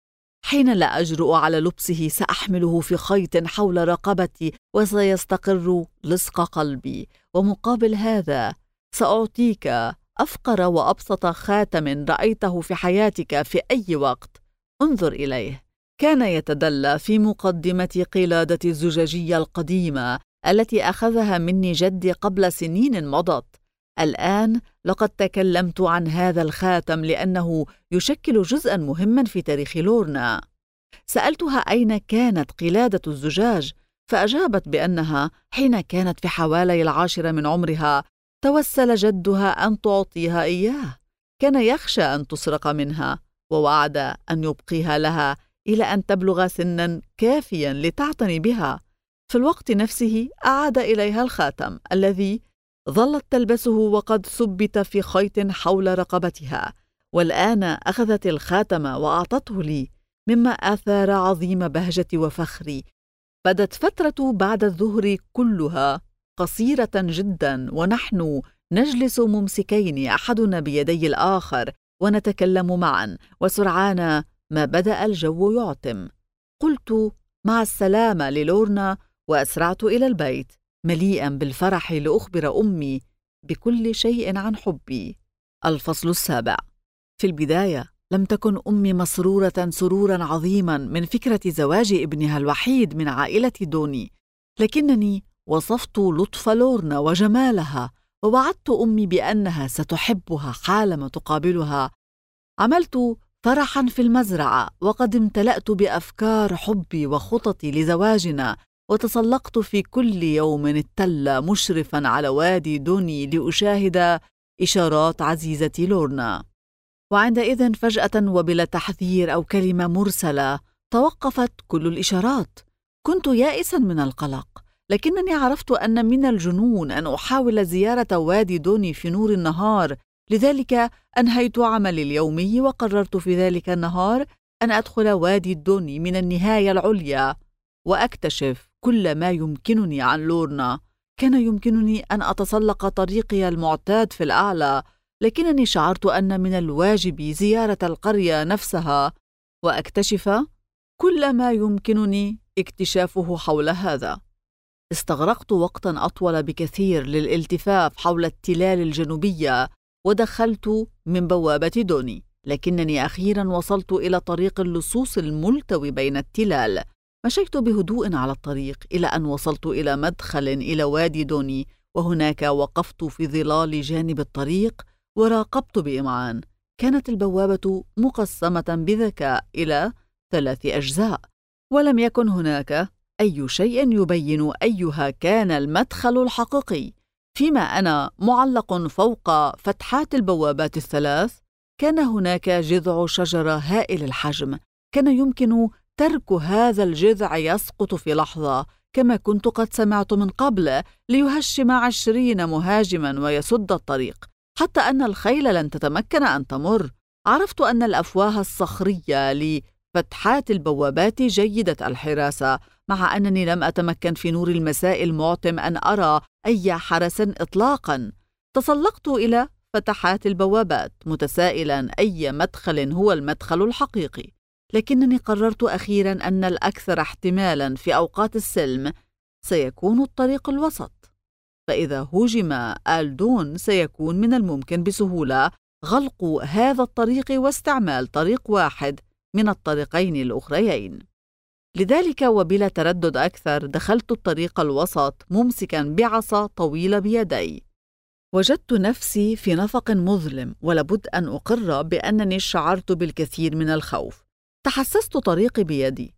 حين لا أجرؤ على لبسه سأحمله في خيط حول رقبتي وسيستقر لصق قلبي. ومقابل هذا سأعطيك أفقر وأبسط خاتم رأيته في حياتك في أي وقت. انظر إليه. كان يتدلى في مقدمة قلادة الزجاجية القديمة التي أخذها مني جدي قبل سنين مضت. الآن لقد تكلمت عن هذا الخاتم لأنه يشكل جزءاً مهماً في تاريخ لورنا. سألتها أين كانت قلادة الزجاج، فأجابت بأنها حين كانت في حوالي 10 من عمرها توسل جدها أن تعطيها إياه. كان يخشى أن تسرق منها، ووعد أن يبقيها لها إلى أن تبلغ سناً كافياً لتعتني بها. في الوقت نفسه أعاد إليها الخاتم الذي ظلت تلبسه وقد ثبت في خيط حول رقبتها. والآن أخذت الخاتم وأعطته لي، مما أثار عظيم بهجتي وفخري. بدت فترة بعد الظهر كلها قصيرة جدا، ونحن نجلس ممسكين أحدنا بيدي الآخر ونتكلم معا، وسرعان ما بدأ الجو يعتم. قلت مع السلامة للورنا وأسرعت إلى البيت. مليئا بالفرح لأخبر أمي بكل شيء عن حبي. الفصل 7. في البداية لم تكن أمي مسرورة سرورا عظيما من فكرة زواج ابنها الوحيد من عائلة دوني، لكنني وصفت لطف لورنا وجمالها ووعدت أمي بأنها ستحبها حالما تقابلها. عملت فرحا في المزرعة وقد امتلأت بأفكار حبي وخططي لزواجنا، وتسلقت في كل يوم التل مشرفا على وادي دوني لأشاهد إشارات عزيزتي لورنا. وعندئذ فجأة وبلا تحذير أو كلمة مرسلة توقفت كل الإشارات. كنت يائسا من القلق، لكنني عرفت أن من الجنون أن أحاول زيارة وادي دوني في نور النهار، لذلك أنهيت عملي اليومي وقررت في ذلك النهار أن أدخل وادي دوني من النهاية العليا وأكتشف كل ما يمكنني عن لورنا. كان يمكنني أن أتسلق طريقي المعتاد في الأعلى، لكنني شعرت أن من الواجب زيارة القرية نفسها وأكتشف كل ما يمكنني اكتشافه حول هذا. استغرقت وقتا أطول بكثير للالتفاف حول التلال الجنوبية ودخلت من بوابة دوني، لكنني أخيرا وصلت إلى طريق اللصوص الملتوي بين التلال. مشيت بهدوء على الطريق إلى أن وصلت إلى مدخل إلى وادي دوني، وهناك وقفت في ظلال جانب الطريق وراقبت بإمعان. كانت البوابة مقسمة بذكاء إلى 3 أجزاء، ولم يكن هناك أي شيء يبين أيها كان المدخل الحقيقي. فيما أنا معلق فوق فتحات البوابات ال3 كان هناك جذع شجرة هائل الحجم، كان يمكن ترك هذا الجذع يسقط في لحظة كما كنت قد سمعت من قبل ليهشم 20 مهاجما ويسد الطريق حتى أن الخيل لن تتمكن أن تمر. عرفت أن الأفواه الصخرية لفتحات البوابات جيدة الحراسة، مع أنني لم أتمكن في نور المساء المعتم أن أرى أي حرس إطلاقا. تسلقت إلى فتحات البوابات متسائلا أي مدخل هو المدخل الحقيقي، لكنني قررت أخيرا أن الأكثر احتمالا في أوقات السلم سيكون الطريق الوسط، فإذا هُجم آلدون سيكون من الممكن بسهولة غلق هذا الطريق واستعمال طريق واحد من الطريقين الأخريين. لذلك وبلا تردد أكثر دخلت الطريق الوسط ممسكا بعصا طويلة بيدي. وجدت نفسي في نفق مظلم، ولابد أن أقر بأنني شعرت بالكثير من الخوف. تحسست طريقي بيدي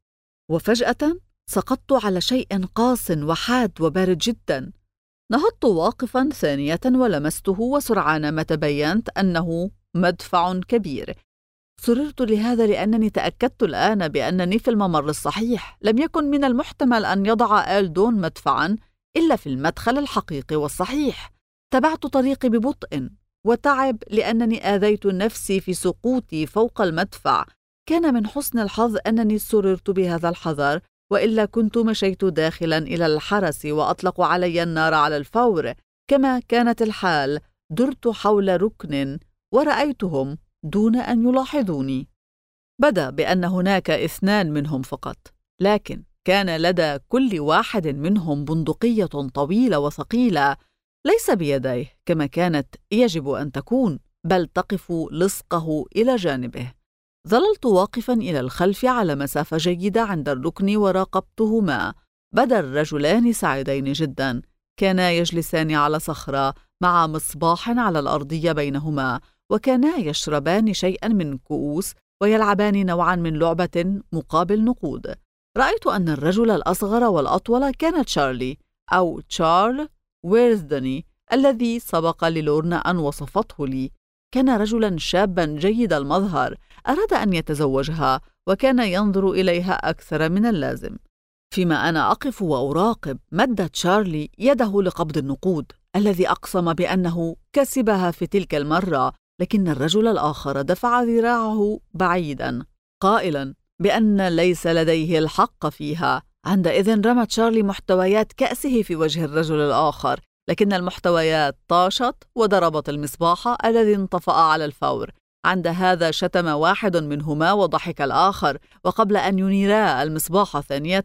وفجأة سقطت على شيء قاس وحاد وبارد جدا. نهضت واقفا ثانية ولمسته، وسرعان ما تبينت أنه مدفع كبير. سررت لهذا لأنني تأكدت الآن بأنني في الممر الصحيح. لم يكن من المحتمل أن يضع آلدون مدفعا إلا في المدخل الحقيقي والصحيح. تبعت طريقي ببطء وتعب لأنني آذيت نفسي في سقوطي فوق المدفع. كان من حسن الحظ أنني سررت بهذا الحذر، وإلا كنت مشيت داخلا إلى الحرس وأطلقوا علي النار على الفور. كما كانت الحال درت حول ركن ورأيتهم دون أن يلاحظوني. بدا بأن هناك 2 منهم فقط، لكن كان لدى كل واحد منهم بندقية طويلة وثقيلة ليس بيديه كما كانت يجب أن تكون، بل تقف لصقه إلى جانبه. ظللت واقفا إلى الخلف على مسافة جيدة عند الركن وراقبتهما. بدا الرجلان سعيدين جدا، كانا يجلسان على صخرة مع مصباح على الأرضية بينهما، وكانا يشربان شيئا من كؤوس ويلعبان نوعا من لعبة مقابل نقود. رأيت أن الرجل الأصغر والأطول كان تشارلي أو تشارل ويرثدني الذي سبق للورنا أن وصفته لي. كان رجلا شابا جيد المظهر، أراد أن يتزوجها وكان ينظر إليها أكثر من اللازم. فيما أنا أقف وأراقب مد تشارلي يده لقبض النقود الذي أقسم بأنه كسبها في تلك المرة، لكن الرجل الآخر دفع ذراعه بعيدا قائلا بأن ليس لديه الحق فيها. عندئذ رمى تشارلي محتويات كأسه في وجه الرجل الآخر، لكن المحتويات طاشت وضربت المصباح الذي انطفأ على الفور. عند هذا شتم واحد منهما وضحك الآخر، وقبل أن ينيرا المصباح ثانية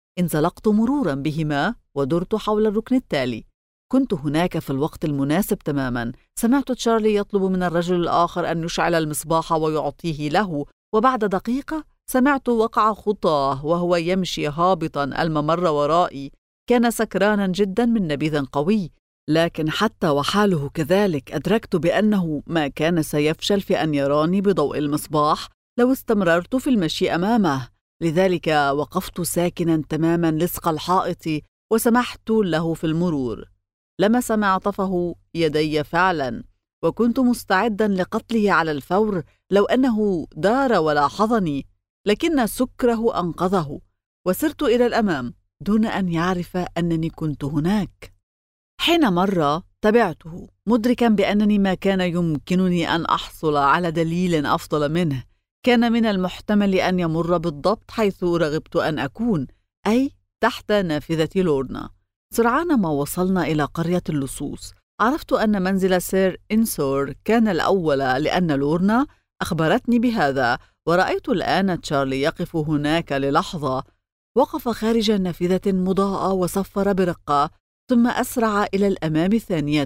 انزلقت مرورا بهما ودرت حول الركن التالي. كنت هناك في الوقت المناسب تماما. سمعت تشارلي يطلب من الرجل الآخر أن يشعل المصباح ويعطيه له، وبعد دقيقة سمعت وقع خطاه وهو يمشي هابطا الممر ورائي. كان سكرانا جدا من نبيذ قوي، لكن حتى وحاله كذلك أدركت بأنه ما كان سيفشل في أن يراني بضوء المصباح لو استمررت في المشي أمامه. لذلك وقفت ساكنا تماما لصق الحائط وسمحت له في المرور. لمس معطفه يدي فعلا، وكنت مستعدا لقتله على الفور لو أنه دار ولاحظني، لكن سكره أنقذه، وسرت إلى الأمام دون أن يعرف أنني كنت هناك. حين مر تبعته مدركا بأنني ما كان يمكنني أن أحصل على دليل أفضل منه. كان من المحتمل أن يمر بالضبط حيث رغبت أن أكون، أي تحت نافذة لورنا. سرعان ما وصلنا إلى قرية اللصوص. عرفت أن منزل سير إنسور كان الأول لأن لورنا أخبرتني بهذا، ورأيت الآن تشارلي يقف هناك للحظة. وقف خارج نافذة مضاءة وصفر برقة، ثم أسرع إلى الأمام ثانية.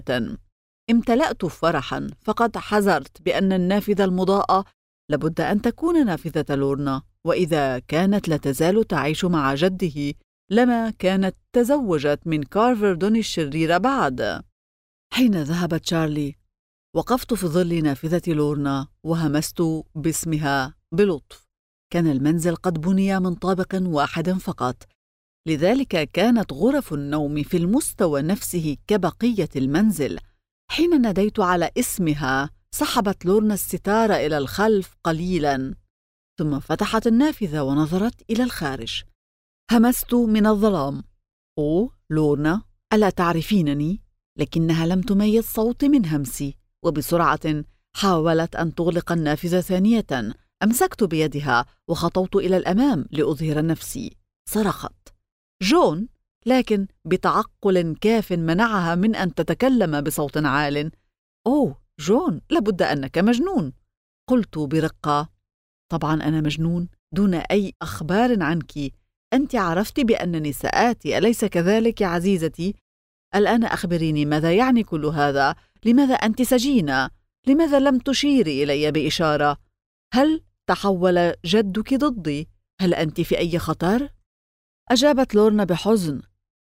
امتلأت فرحا، فقد حذرت بأن النافذة المضاءة لابد أن تكون نافذة لورنا، وإذا كانت لا تزال تعيش مع جده لما كانت تزوجت من كارفردون الشرير بعد. حين ذهب تشارلي وقفت في ظل نافذة لورنا وهمست باسمها بلطف. كان المنزل قد بني من طابق واحد فقط، لذلك كانت غرف النوم في المستوى نفسه كبقية المنزل. حين ناديت على اسمها سحبت لورنا الستار إلى الخلف قليلا، ثم فتحت النافذة ونظرت إلى الخارج. همست من الظلام: أوه لورنا، ألا تعرفينني؟ لكنها لم تميز صوتي من همسي، وبسرعة حاولت أن تغلق النافذة ثانية. أمسكت بيدها وخطوت إلى الأمام لأظهر نفسي. صرخت: جون! لكن بتعقل كاف منعها من أن تتكلم بصوت عال. أوه جون، لابد أنك مجنون. قلت برقة: طبعا أنا مجنون، دون أي أخبار عنك. أنت عرفت بأنني سآتي، أليس كذلك يا عزيزتي؟ الآن أخبريني ماذا يعني كل هذا؟ لماذا أنت سجينة؟ لماذا لم تشيري إلي بإشارة؟ هل تحول جدك ضدي؟ هل أنت في أي خطر؟ أجابت لورنا بحزن: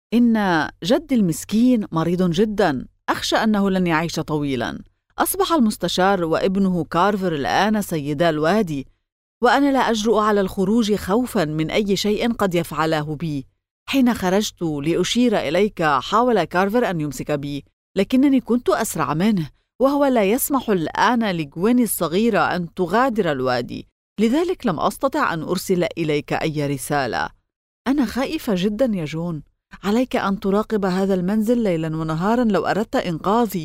إن جدي المسكين مريض جدا، أخشى أنه لن يعيش طويلا. أصبح المستشار وابنه كارفر الآن سيدا الوادي، وأنا لا أجرؤ على الخروج خوفا من أي شيء قد يفعله بي. حين خرجت لأشير إليك حاول كارفر أن يمسك بي، لكنني كنت أسرع منه، وهو لا يسمح الآن لجويني الصغيرة أن تغادر الوادي، لذلك لم أستطع أن أرسل إليك أي رسالة. أنا خائفة جدا يا جون، عليك أن تراقب هذا المنزل ليلا ونهارا لو أردت إنقاذي.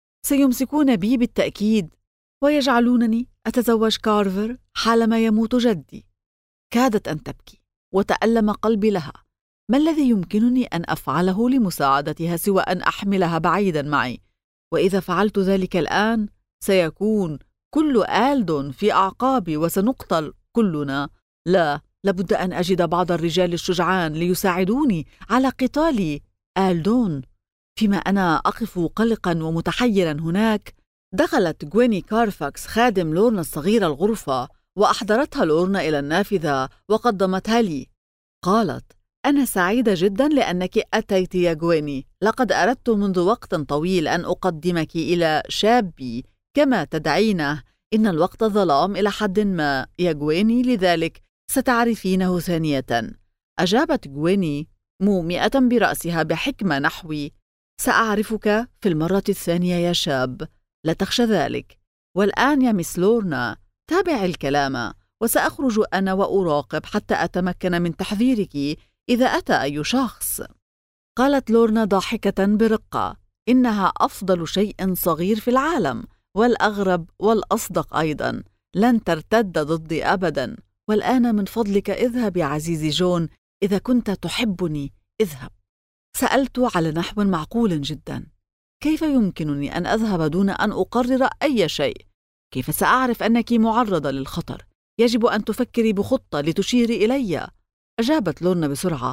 سيمسكون بي بالتأكيد ويجعلونني أتزوج كارفر حالما يموت جدي. كادت أن تبكي وتألم قلبي لها. ما الذي يمكنني أن أفعله لمساعدتها سوى أن أحملها بعيدا معي؟ وإذا فعلت ذلك الآن سيكون كل آلدون في أعقابي وسنقتل كلنا. لا، لابد أن أجد بعض الرجال الشجعان ليساعدوني على قتال آلدون. فيما أنا أقف قلقا ومتحيرا هناك، دخلت جويني كارفاكس خادم لورنا الصغير الغرفة، وأحضرتها لورنا إلى النافذة وقدمتها لي. قالت: أنا سعيدة جدا لأنك أتيت يا جويني. لقد أردت منذ وقت طويل أن أقدمك إلى شابي كما تدعينه. إن الوقت ظلام إلى حد ما يا جويني، لذلك ستعرفينه ثانية. أجابت جويني مومئة برأسها بحكمة نحوي: سأعرفك في المرة الثانية يا شاب، لا تخشى ذلك. والآن يا مس لورنا تابع الكلام، وسأخرج أنا وأراقب حتى أتمكن من تحذيرك إذا أتى أي شخص. قالت لورنا ضاحكة برقة: إنها أفضل شيء صغير في العالم، والأغرب والأصدق أيضا. لن ترتد ضدي أبدا. والآن من فضلك اذهب يا عزيزي جون، إذا كنت تحبني اذهب. سألت على نحو معقول جدا: كيف يمكنني أن أذهب دون أن أقرر أي شيء؟ كيف سأعرف أنك معرضة للخطر؟ يجب أن تفكري بخطة لتشيري إلي. أجابت لورنا بسرعة: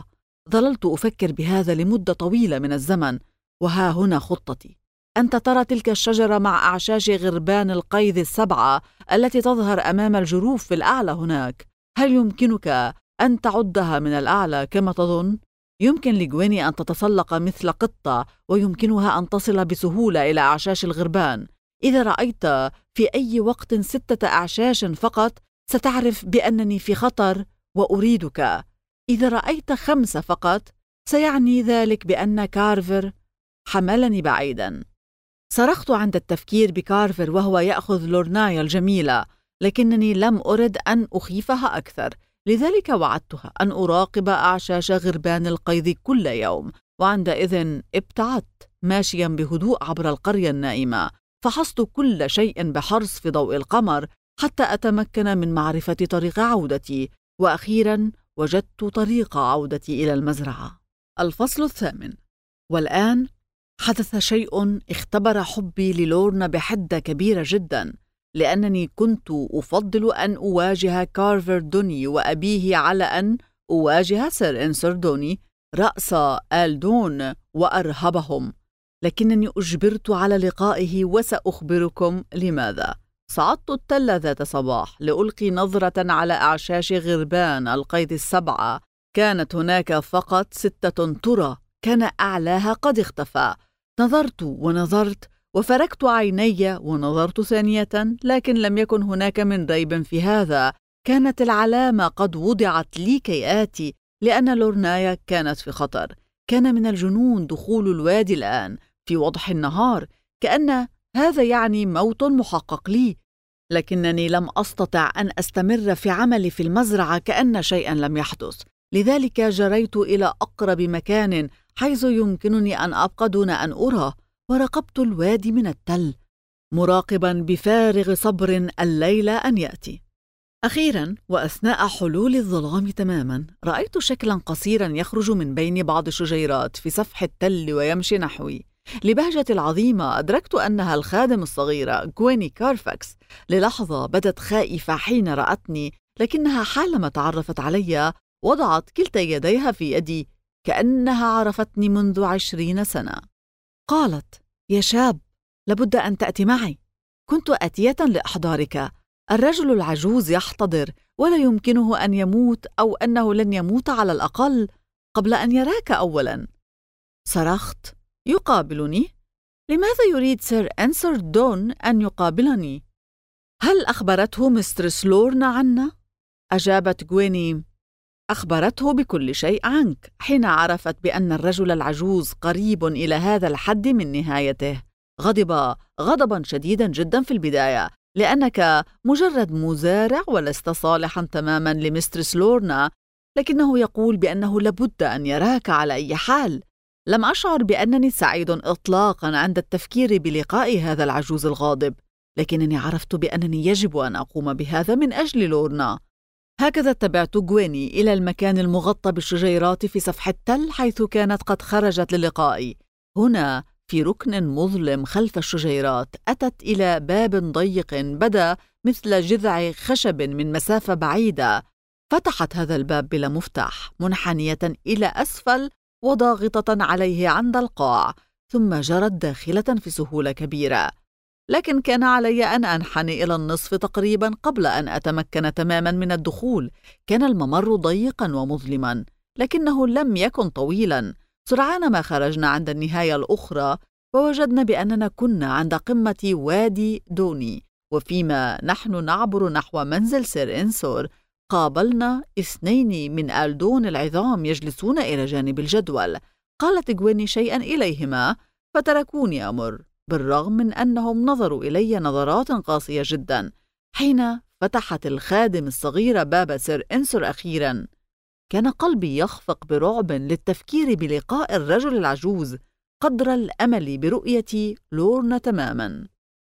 ظللت أفكر بهذا لمدة طويلة من الزمن، وها هنا خطتي. أنت ترى تلك الشجرة مع أعشاش غربان القيظ ال7 التي تظهر أمام الجروف في الأعلى هناك. هل يمكنك أن تعدها من الأعلى كما تظن؟ يمكن لجويني أن تتسلق مثل قطة، ويمكنها أن تصل بسهولة إلى أعشاش الغربان. إذا رأيت في أي وقت 6 أعشاش فقط ستعرف بأنني في خطر وأريدك. إذا رأيت 5 فقط سيعني ذلك بأن كارفر حملني بعيداً. صرخت عند التفكير بكارفر وهو يأخذ لورناي الجميلة، لكنني لم أرد أن أخيفها أكثر، لذلك وعدتها أن أراقب أعشاش غربان القيظ كل يوم. وعندئذ ابتعدت ماشياً بهدوء عبر القرية النائمة، فحصت كل شيء بحرص في ضوء القمر حتى أتمكن من معرفة طريق عودتي، وأخيراً وجدت طريق عودتي إلى المزرعة. الفصل 8. والآن حدث شيء اختبر حبي للورنا بحدة كبيرة جدا، لأنني كنت أفضل أن أواجه كارفر دوني وأبيه على أن أواجه سير إنسر دوني رأس آلدون وأرهبهم. لكنني أجبرت على لقائه، وسأخبركم لماذا. صعدت التلة ذات صباح لألقي نظرة على أعشاش غربان القيظ ال7. كانت هناك فقط 6 ترى، كان أعلاها قد اختفى. نظرت ونظرت وفركت عيني ونظرت ثانية، لكن لم يكن هناك من ريب في هذا. كانت العلامة قد وضعت لي كي آتي، لأن لورنايا كانت في خطر. كان من الجنون دخول الوادي الآن في وضح النهار، كأن هذا يعني موت محقق لي. لكنني لم أستطع أن أستمر في عملي في المزرعة كأن شيئا لم يحدث، لذلك جريت إلى أقرب مكان حيث يمكنني أن أبقى دون أن أرى، وراقبت الوادي من التل، مراقبا بفارغ صبر الليل أن يأتي. أخيرا وأثناء حلول الظلام تماما رأيت شكلا قصيرا يخرج من بين بعض الشجيرات في سفح التل ويمشي نحوي. لبهجتي العظيمة أدركت أنها الخادم الصغيرة جويني كارفاكس. للحظة بدت خائفة حين رأتني، لكنها حالما تعرفت علي وضعت كلتا يديها في يدي كأنها عرفتني منذ 20 سنة. قالت: يا شاب، لابد أن تأتي معي. كنت آتية لإحضارك. الرجل العجوز يحتضر، ولا يمكنه أن يموت، أو أنه لن يموت على الأقل قبل أن يراك أولا. صرخت: يقابلني؟ لماذا يريد سير إنسر دون أن يقابلني؟ هل أخبرته مسترس لورنا عنا؟ أجابت جويني: أخبرته بكل شيء عنك حين عرفت بأن الرجل العجوز قريب إلى هذا الحد من نهايته. غضب غضبا شديدا جدا في البداية، لأنك مجرد مزارع ولست صالحا تماما لمسترس لورنا، لكنه يقول بأنه لابد أن يراك على أي حال. لم أشعر بأنني سعيد إطلاقا عند التفكير بلقاء هذا العجوز الغاضب، لكنني عرفت بأنني يجب أن أقوم بهذا من أجل لورنا. هكذا اتبعت جويني إلى المكان المغطى بالشجيرات في سفح التل حيث كانت قد خرجت للقائي. هنا في ركن مظلم خلف الشجيرات أتت إلى باب ضيق بدا مثل جذع خشب من مسافة بعيدة. فتحت هذا الباب بلا مفتاح، منحنية إلى أسفل وضاغطة عليه عند القاع، ثم جرت داخلة في سهولة كبيرة. لكن كان علي أن أنحني إلى النصف تقريبا قبل أن أتمكن تماما من الدخول. كان الممر ضيقا ومظلما، لكنه لم يكن طويلا. سرعان ما خرجنا عند النهاية الأخرى، ووجدنا بأننا كنا عند قمة وادي دوني. وفيما نحن نعبر نحو منزل سير إنسور، قابلنا 2 من آلدون العظام يجلسون إلى جانب الجدول. قالت جويني شيئا إليهما فتركوني أمر، بالرغم من أنهم نظروا إلي نظرات قاسية جدا. حين فتحت الخادم الصغيرة باب سير إنسور أخيرا، كان قلبي يخفق برعب للتفكير بلقاء الرجل العجوز قدر الأمل برؤية لورنا تماما.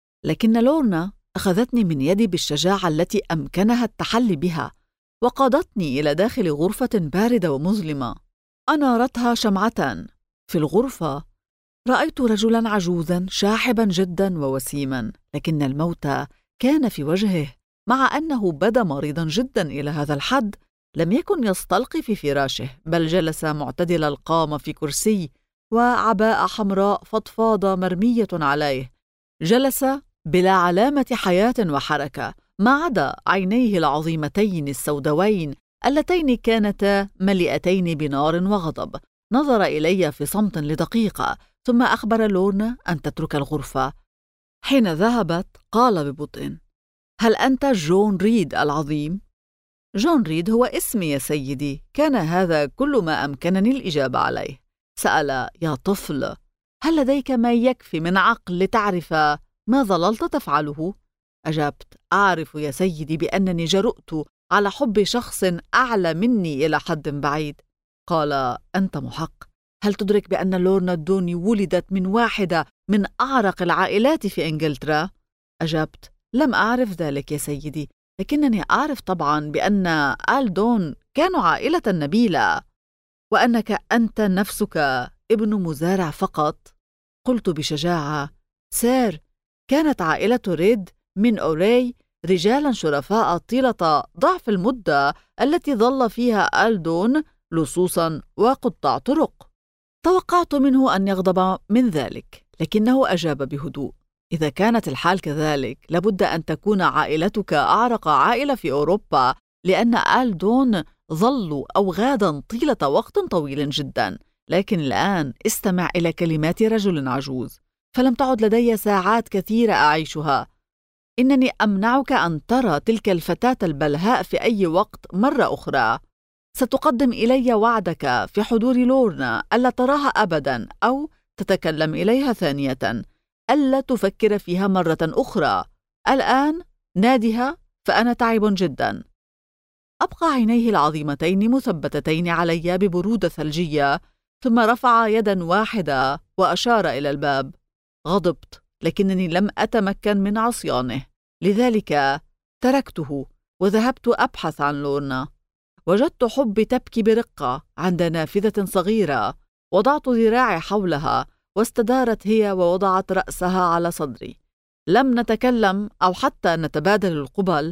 لكن لورنا أخذتني من يدي بالشجاعة التي أمكنها التحلي بها، وقادتني إلى داخل غرفة باردة ومظلمة أنارتها شمعتان. في الغرفة رأيت رجلا عجوزا شاحبا جدا ووسيما، لكن الموت كان في وجهه، مع أنه بدا مريضا جدا إلى هذا الحد لم يكن يستلقي في فراشه، بل جلس معتدل القامة في كرسي وعباءة حمراء فضفاضة مرمية عليه. جلس بلا علامة حياة وحركة، ما عدا عينيه العظيمتين السوداوين اللتين كانتا مليئتين بنار وغضب. نظر إلي في صمت لدقيقة، ثم أخبر لورنا أن تترك الغرفة. حين ذهبت قال ببطء: هل أنت جون ريد العظيم؟ جون ريد هو اسمي يا سيدي، كان هذا كل ما أمكنني الإجابة عليه. سأل: يا طفل، هل لديك ما يكفي من عقل لتعرف ما ظللت تفعله؟ أجبت: أعرف يا سيدي بأنني جرؤت على حب شخص أعلى مني إلى حد بعيد. قال: أنت محق. هل تدرك بأن لورنا دوني ولدت من واحدة من أعرق العائلات في إنجلترا؟ أجبت: لم أعرف ذلك يا سيدي، لكنني أعرف طبعا بأن آل دون كانوا عائلة نبيلة، وأنك أنت نفسك ابن مزارع فقط. قلت بشجاعة: سير، كانت عائلة ريد من أوري رجالا شرفاء طيلة ضعف المدة التي ظل فيها آل دون لصوصا وقطاع طرق. توقعت منه أن يغضب من ذلك، لكنه أجاب بهدوء: إذا كانت الحال كذلك لابد أن تكون عائلتك أعرق عائلة في أوروبا، لأن آل دون ظلوا أوغادا طيلة وقت طويل جدا. لكن الآن استمع إلى كلمات رجل عجوز، فلم تعد لدي ساعات كثيرة أعيشها. إنني أمنعك أن ترى تلك الفتاة البلهاء في أي وقت مرة أخرى. ستقدم إلي وعدك في حضور لورنا ألا تراها أبدا أو تتكلم إليها ثانية، ألا تفكر فيها مرة أخرى. الآن نادها، فأنا تعب جدا. أبقى عينيه العظيمتين مثبتتين علي ببرودة ثلجية، ثم رفع يدا واحدة وأشار إلى الباب. غضبت، لكنني لم أتمكن من عصيانه، لذلك تركته وذهبت أبحث عن لورنا. وجدت حبي تبكي برقة عند نافذة صغيرة. وضعت ذراعي حولها واستدارت هي ووضعت رأسها على صدري. لم نتكلم أو حتى نتبادل القبل،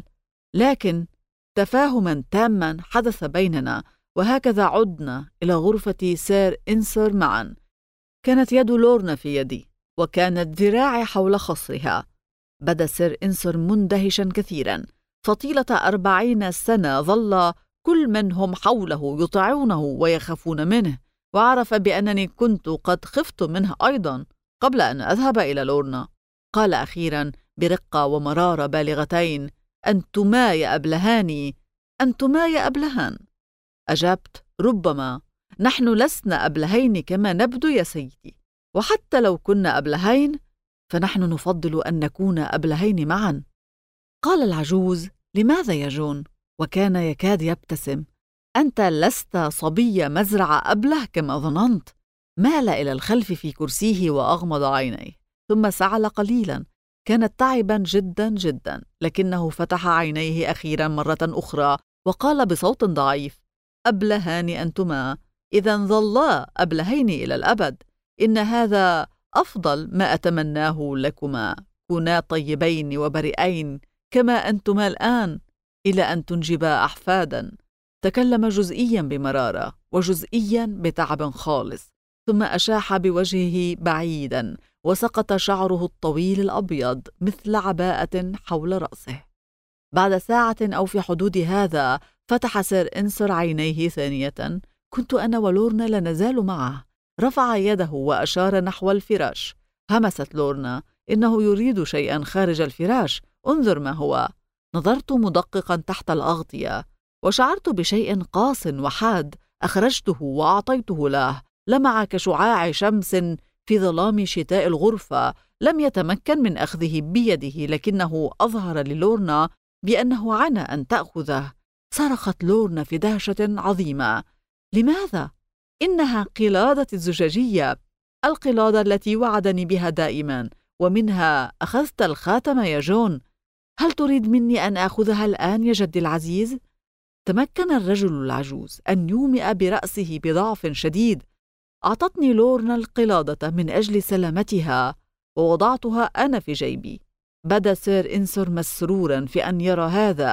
لكن تفاهما تاما حدث بيننا، وهكذا عدنا إلى غرفة سير إنسر معا. كانت يد لورنا في يدي، وكانت ذراعي حول خصرها. بدا سير إنسر مندهشا كثيرا، فطيلة 40 سنة ظل كل من هم حوله يطيعونه ويخافون منه، وعرف بأنني كنت قد خفت منه أيضا قبل أن أذهب إلى لورنا. قال أخيرا برقة ومرارة بالغتين: أنتما يا أبلهان، أنتما يا أبلهان. أجبت: ربما. نحن لسنا أبلهين كما نبدو يا سيدي، وحتى لو كنا أبلهين فنحن نفضل أن نكون أبلهين معا. قال العجوز: لماذا يا جون؟ وكان يكاد يبتسم. أنت لست صبي مزرعة أبله كما ظننت. مال إلى الخلف في كرسيه وأغمض عينيه، ثم سعل قليلا. كانت تعبا جدا جدا، لكنه فتح عينيه أخيرا مرة أخرى وقال بصوت ضعيف: أبلهان أنتما، إذا ظلا أبلهين إلى الأبد. إن هذا أفضل ما أتمناه لكما، كونا طيبين وبرئين كما أنتما الآن، إلى أن تنجبا أحفادا. تكلم جزئيا بمرارة وجزئيا بتعب خالص، ثم أشاح بوجهه بعيدا، وسقط شعره الطويل الأبيض مثل عباءة حول رأسه. بعد ساعة أو في حدود هذا فتح سير إنسر عينيه ثانية. كنت أنا ولورنا لا نزال معه. رفع يده وأشار نحو الفراش. همست لورنا: إنه يريد شيئا خارج الفراش، انظر ما هو. نظرت مدققا تحت الأغطية، وشعرت بشيء قاس وحاد. أخرجته وأعطيته له. لمع كشعاع شمس في ظلام شتاء الغرفة. لم يتمكن من أخذه بيده، لكنه أظهر للورنا بأنه عنى أن تأخذه. صرخت لورنا في دهشة عظيمة: لماذا؟ إنها قلادة الزجاجية، القلادة التي وعدني بها دائما، ومنها أخذت الخاتم يا جون. هل تريد مني أن آخذها الآن يا جدي العزيز؟ تمكن الرجل العجوز أن يومئ برأسه بضعف شديد. أعطتني لورنا القلادة من أجل سلامتها، ووضعتها أنا في جيبي. بدا سير إنسر مسرورا في أن يرى هذا،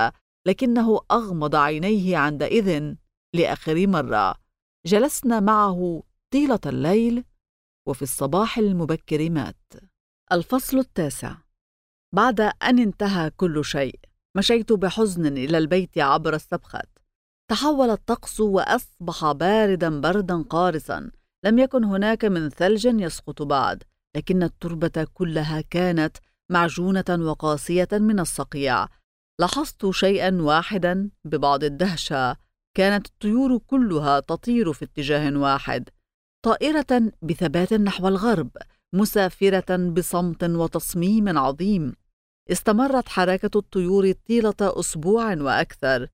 لكنه أغمض عينيه عندئذ لآخر مرة. جلسنا معه طيلة الليل، وفي الصباح المبكر مات. الفصل 9. بعد أن انتهى كل شيء، مشيت بحزن إلى البيت عبر السبخات. تحول الطقس وأصبح بردا قارسا. لم يكن هناك من ثلج يسقط بعد، لكن التربة كلها كانت معجونة وقاسية من الصقيع. لاحظت شيئا واحدا ببعض الدهشة: كانت الطيور كلها تطير في اتجاه واحد، طائرة بثبات نحو الغرب، مسافرة بصمت وتصميم عظيم. استمرت حركة الطيور طيلة أسبوع وأكثر،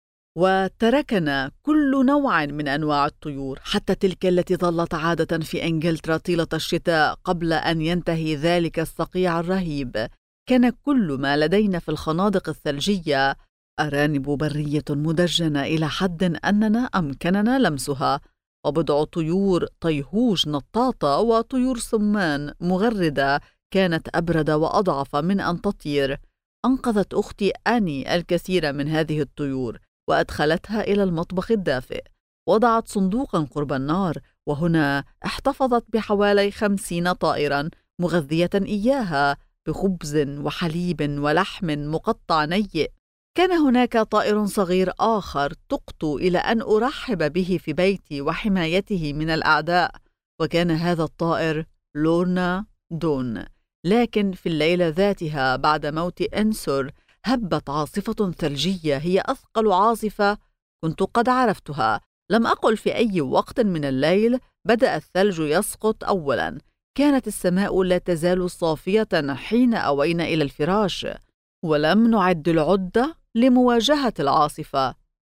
وتركنا كل نوع من أنواع الطيور، حتى تلك التي ظلت عادة في إنجلترا طيلة الشتاء قبل أن ينتهي ذلك الصقيع الرهيب. كان كل ما لدينا في الخنادق الثلجية أرانب برية مدجنة إلى حد أننا أمكننا لمسها، وبضع طيور طيهوج نطاطة وطيور صمان مغردة كانت أبرد وأضعف من أن تطير. أنقذت أختي آني الكثير من هذه الطيور وأدخلتها إلى المطبخ الدافئ. وضعت صندوقا قرب النار، وهنا احتفظت بحوالي 50 طائرا مغذية إياها بخبز وحليب ولحم مقطع نيء. كان هناك طائر صغير آخر تقت إلى أن أرحب به في بيتي وحمايته من الأعداء، وكان هذا الطائر لورنا دون. لكن في الليلة ذاتها بعد موت إنسور هبت عاصفة ثلجية هي أثقل عاصفة كنت قد عرفتها. لم أقل في أي وقت من الليل بدأ الثلج يسقط أولا. كانت السماء لا تزال صافية حين أوينا إلى الفراش، ولم نعد العدة لمواجهة العاصفة.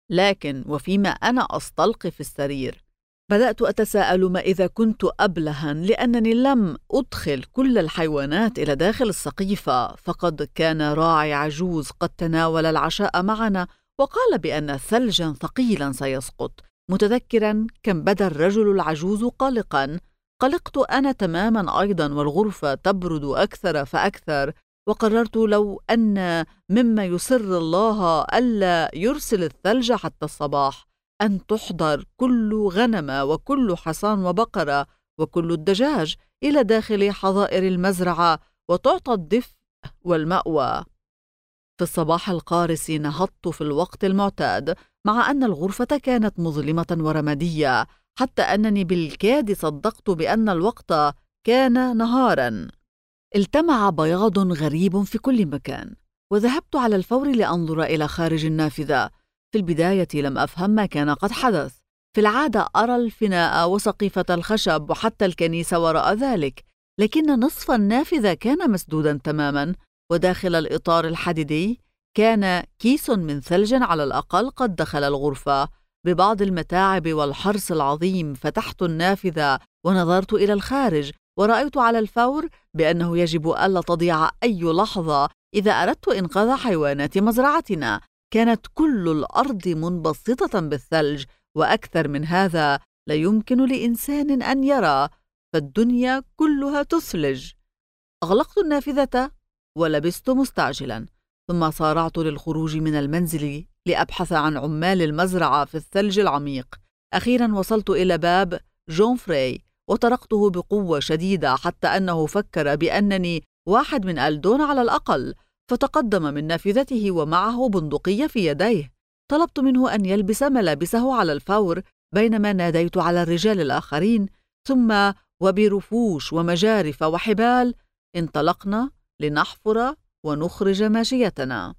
لكن وفيما أنا أستلقي في السرير بدأت أتساءل ما إذا كنت أبلها لأنني لم أدخل كل الحيوانات إلى داخل السقيفة. فقد كان راعي عجوز قد تناول العشاء معنا وقال بأن ثلجا ثقيلا سيسقط. متذكرا كم بدا الرجل العجوز قلقا، قلقت أنا تماما أيضا، والغرفة تبرد أكثر فأكثر. وقررت لو أن مما يسر الله ألا يرسل الثلج حتى الصباح، أن تحضر كل غنم وكل حصان وبقرة وكل الدجاج إلى داخل حظائر المزرعة وتعطى الدفء والمأوى. في الصباح القارس نهضت في الوقت المعتاد، مع أن الغرفة كانت مظلمة ورمادية، حتى أنني بالكاد صدقت بأن الوقت كان نهارا. التمع بياض غريب في كل مكان، وذهبت على الفور لأنظر إلى خارج النافذة. في البداية لم أفهم ما كان قد حدث. في العادة أرى الفناء وسقيفة الخشب وحتى الكنيسة وراء ذلك، لكن نصف النافذة كان مسدودا تماما، وداخل الإطار الحديدي كان كيس من ثلج على الأقل قد دخل الغرفة. ببعض المتاعب والحرص العظيم فتحت النافذة ونظرت إلى الخارج، ورأيت على الفور بأنه يجب ألا تضيع أي لحظة إذا أردت إنقاذ حيوانات مزرعتنا. كانت كل الأرض منبسطة بالثلج، وأكثر من هذا لا يمكن لإنسان أن يرى، فالدنيا كلها تثلج. أغلقت النافذة ولبست مستعجلا، ثم سارعت للخروج من المنزل لأبحث عن عمال المزرعة في الثلج العميق. أخيرا وصلت إلى باب جون فري وطرقته بقوة شديدة، حتى أنه فكر بأنني واحد من ألدون على الأقل، فتقدم من نافذته ومعه بندقية في يديه. طلبت منه أن يلبس ملابسه على الفور، بينما ناديت على الرجال الآخرين، ثم وبرفوش ومجارف وحبال انطلقنا لنحفر ونخرج ماشيتنا.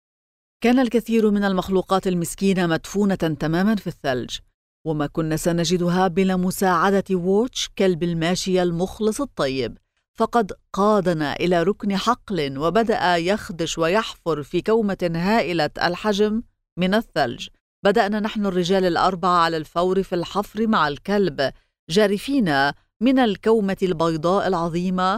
كان الكثير من المخلوقات المسكينة مدفونة تماما في الثلج، وما كنا سنجدها بلا مساعدة ووتش كلب الماشية المخلص الطيب، فقد قادنا إلى ركن حقل وبدأ يخدش ويحفر في كومة هائلة الحجم من الثلج. بدأنا نحن الرجال الأربعة على الفور في الحفر مع الكلب، جارفين من الكومة البيضاء العظيمة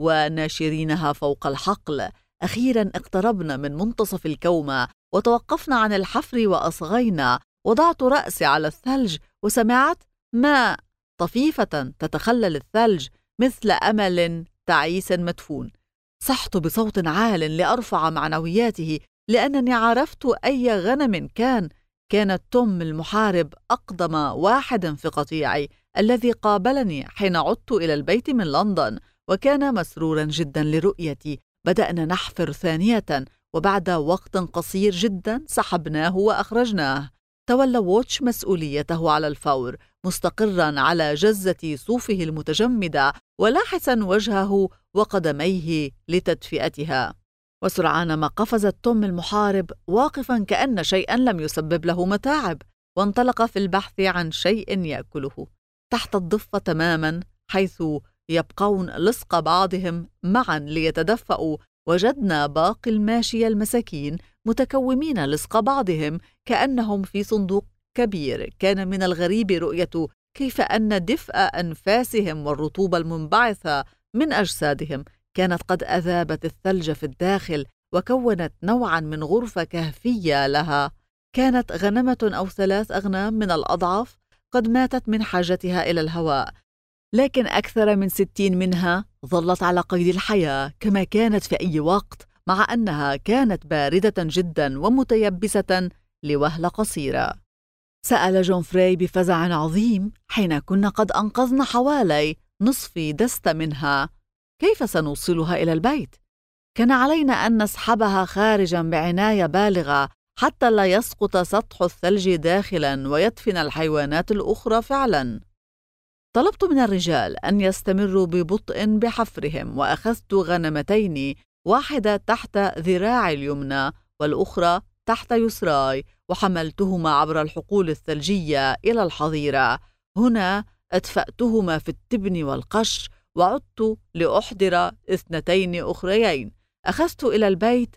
وناشرينها فوق الحقل. أخيرا اقتربنا من منتصف الكومة وتوقفنا عن الحفر وأصغينا. وضعت رأسي على الثلج وسمعت ماء طفيفة تتخلل الثلج مثل أمل تعيس مدفون. صحت بصوت عال لأرفع معنوياته، لأنني عرفت أي غنم كان توم المحارب أقدم واحد في قطيعي الذي قابلني حين عدت إلى البيت من لندن، وكان مسرورا جدا لرؤيتي. بدأنا نحفر ثانية، وبعد وقت قصير جدا سحبناه وأخرجناه. تولى ووتش مسؤوليته على الفور، مستقرا على جزة صوفه المتجمدة ولاحسا وجهه وقدميه لتدفئتها. وسرعان ما قفز توم المحارب واقفا كأن شيئا لم يسبب له متاعب، وانطلق في البحث عن شيء يأكله تحت الضفة تماما، حيث يبقون لصق بعضهم معا ليتدفأوا. وجدنا باقي الماشية المساكين متكومين لصق بعضهم كأنهم في صندوق كبير. كان من الغريب رؤية كيف أن دفء أنفاسهم والرطوبة المنبعثة من أجسادهم كانت قد أذابت الثلج في الداخل، وكونت نوعا من غرفة كهفية لها. كانت غنمة أو 3 أغنام من الأضعف قد ماتت من حاجتها إلى الهواء، لكن أكثر من 60 منها ظلت على قيد الحياة كما كانت في أي وقت، مع أنها كانت باردة جدا ومتيبسة لوهلة قصيرة. سأل جون فري بفزع عظيم حين كنا قد أنقذنا حوالي نصف دستة منها: كيف سنوصلها إلى البيت؟ كان علينا أن نسحبها خارجا بعناية بالغة حتى لا يسقط سطح الثلج داخلا ويدفن الحيوانات الأخرى فعلا. طلبت من الرجال أن يستمروا ببطء بحفرهم، وأخذت غنمتين، واحدة تحت ذراعي اليمنى والأخرى تحت يسراي، وحملتهما عبر الحقول الثلجية إلى الحظيرة. هنا أدفأتهما في التبن والقش، وعدت لأحضر 2 أخريين. أخذت إلى البيت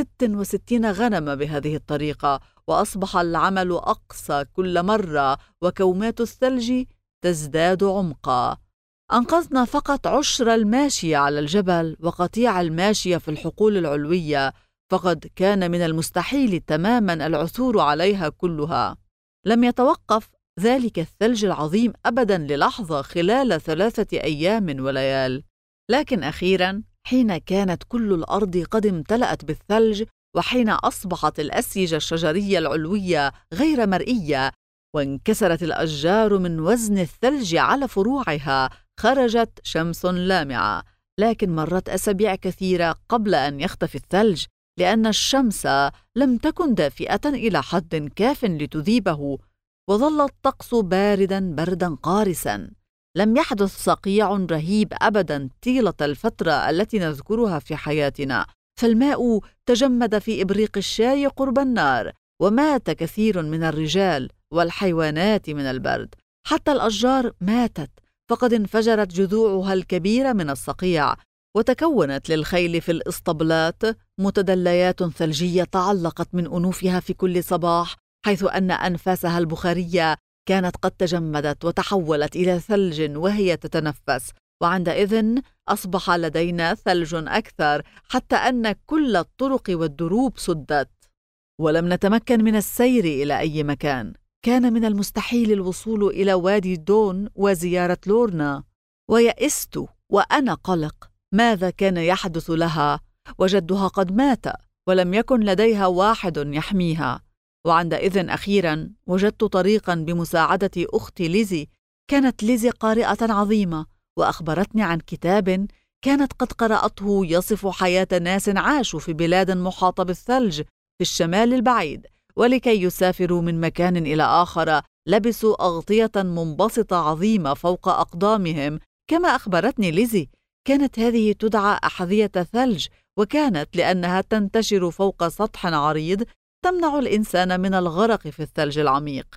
66 غنم بهذه الطريقة، وأصبح العمل أقصى كل مرة، وكومات الثلج تزداد عمقا. أنقذنا فقط 10 الماشية على الجبل وقطيع الماشية في الحقول العلوية، فقد كان من المستحيل تماما العثور عليها كلها. لم يتوقف ذلك الثلج العظيم أبدا للحظة خلال 3 أيام وليال، لكن أخيرا حين كانت كل الأرض قد امتلأت بالثلج، وحين أصبحت الأسيجة الشجرية العلوية غير مرئية وانكسرت الأشجار من وزن الثلج على فروعها، خرجت شمس لامعة. لكن مرت أسابيع كثيرة قبل أن يختفي الثلج، لأن الشمس لم تكن دافئة إلى حد كاف لتذيبه، وظل الطقس بردا قارسا. لم يحدث صقيع رهيب أبدا طيلة الفترة التي نذكرها في حياتنا، فالماء تجمد في إبريق الشاي قرب النار، ومات كثير من الرجال والحيوانات من البرد. حتى الأشجار ماتت، فقد انفجرت جذوعها الكبيرة من الصقيع، وتكونت للخيل في الإسطبلات متدليات ثلجية تعلقت من أنوفها في كل صباح، حيث أن أنفاسها البخارية كانت قد تجمدت وتحولت إلى ثلج وهي تتنفس. وعندئذ أصبح لدينا ثلج أكثر، حتى أن كل الطرق والدروب سدت، ولم نتمكن من السير إلى أي مكان. كان من المستحيل الوصول إلى وادي دون وزيارة لورنا، ويأست وأنا قلق. ماذا كان يحدث لها؟ وجدها قد مات، ولم يكن لديها واحد يحميها. وعندئذ أخيرا وجدت طريقا بمساعدة أختي ليزي. كانت ليزي قارئة عظيمة، وأخبرتني عن كتاب كانت قد قرأته يصف حياة ناس عاشوا في بلاد محاطة بالثلج في الشمال البعيد، ولكي يسافروا من مكان إلى آخر لبسوا أغطية منبسطة عظيمة فوق أقدامهم. كما أخبرتني ليزي، كانت هذه تدعى أحذية ثلج، وكانت لأنها تنتشر فوق سطح عريض تمنع الإنسان من الغرق في الثلج العميق.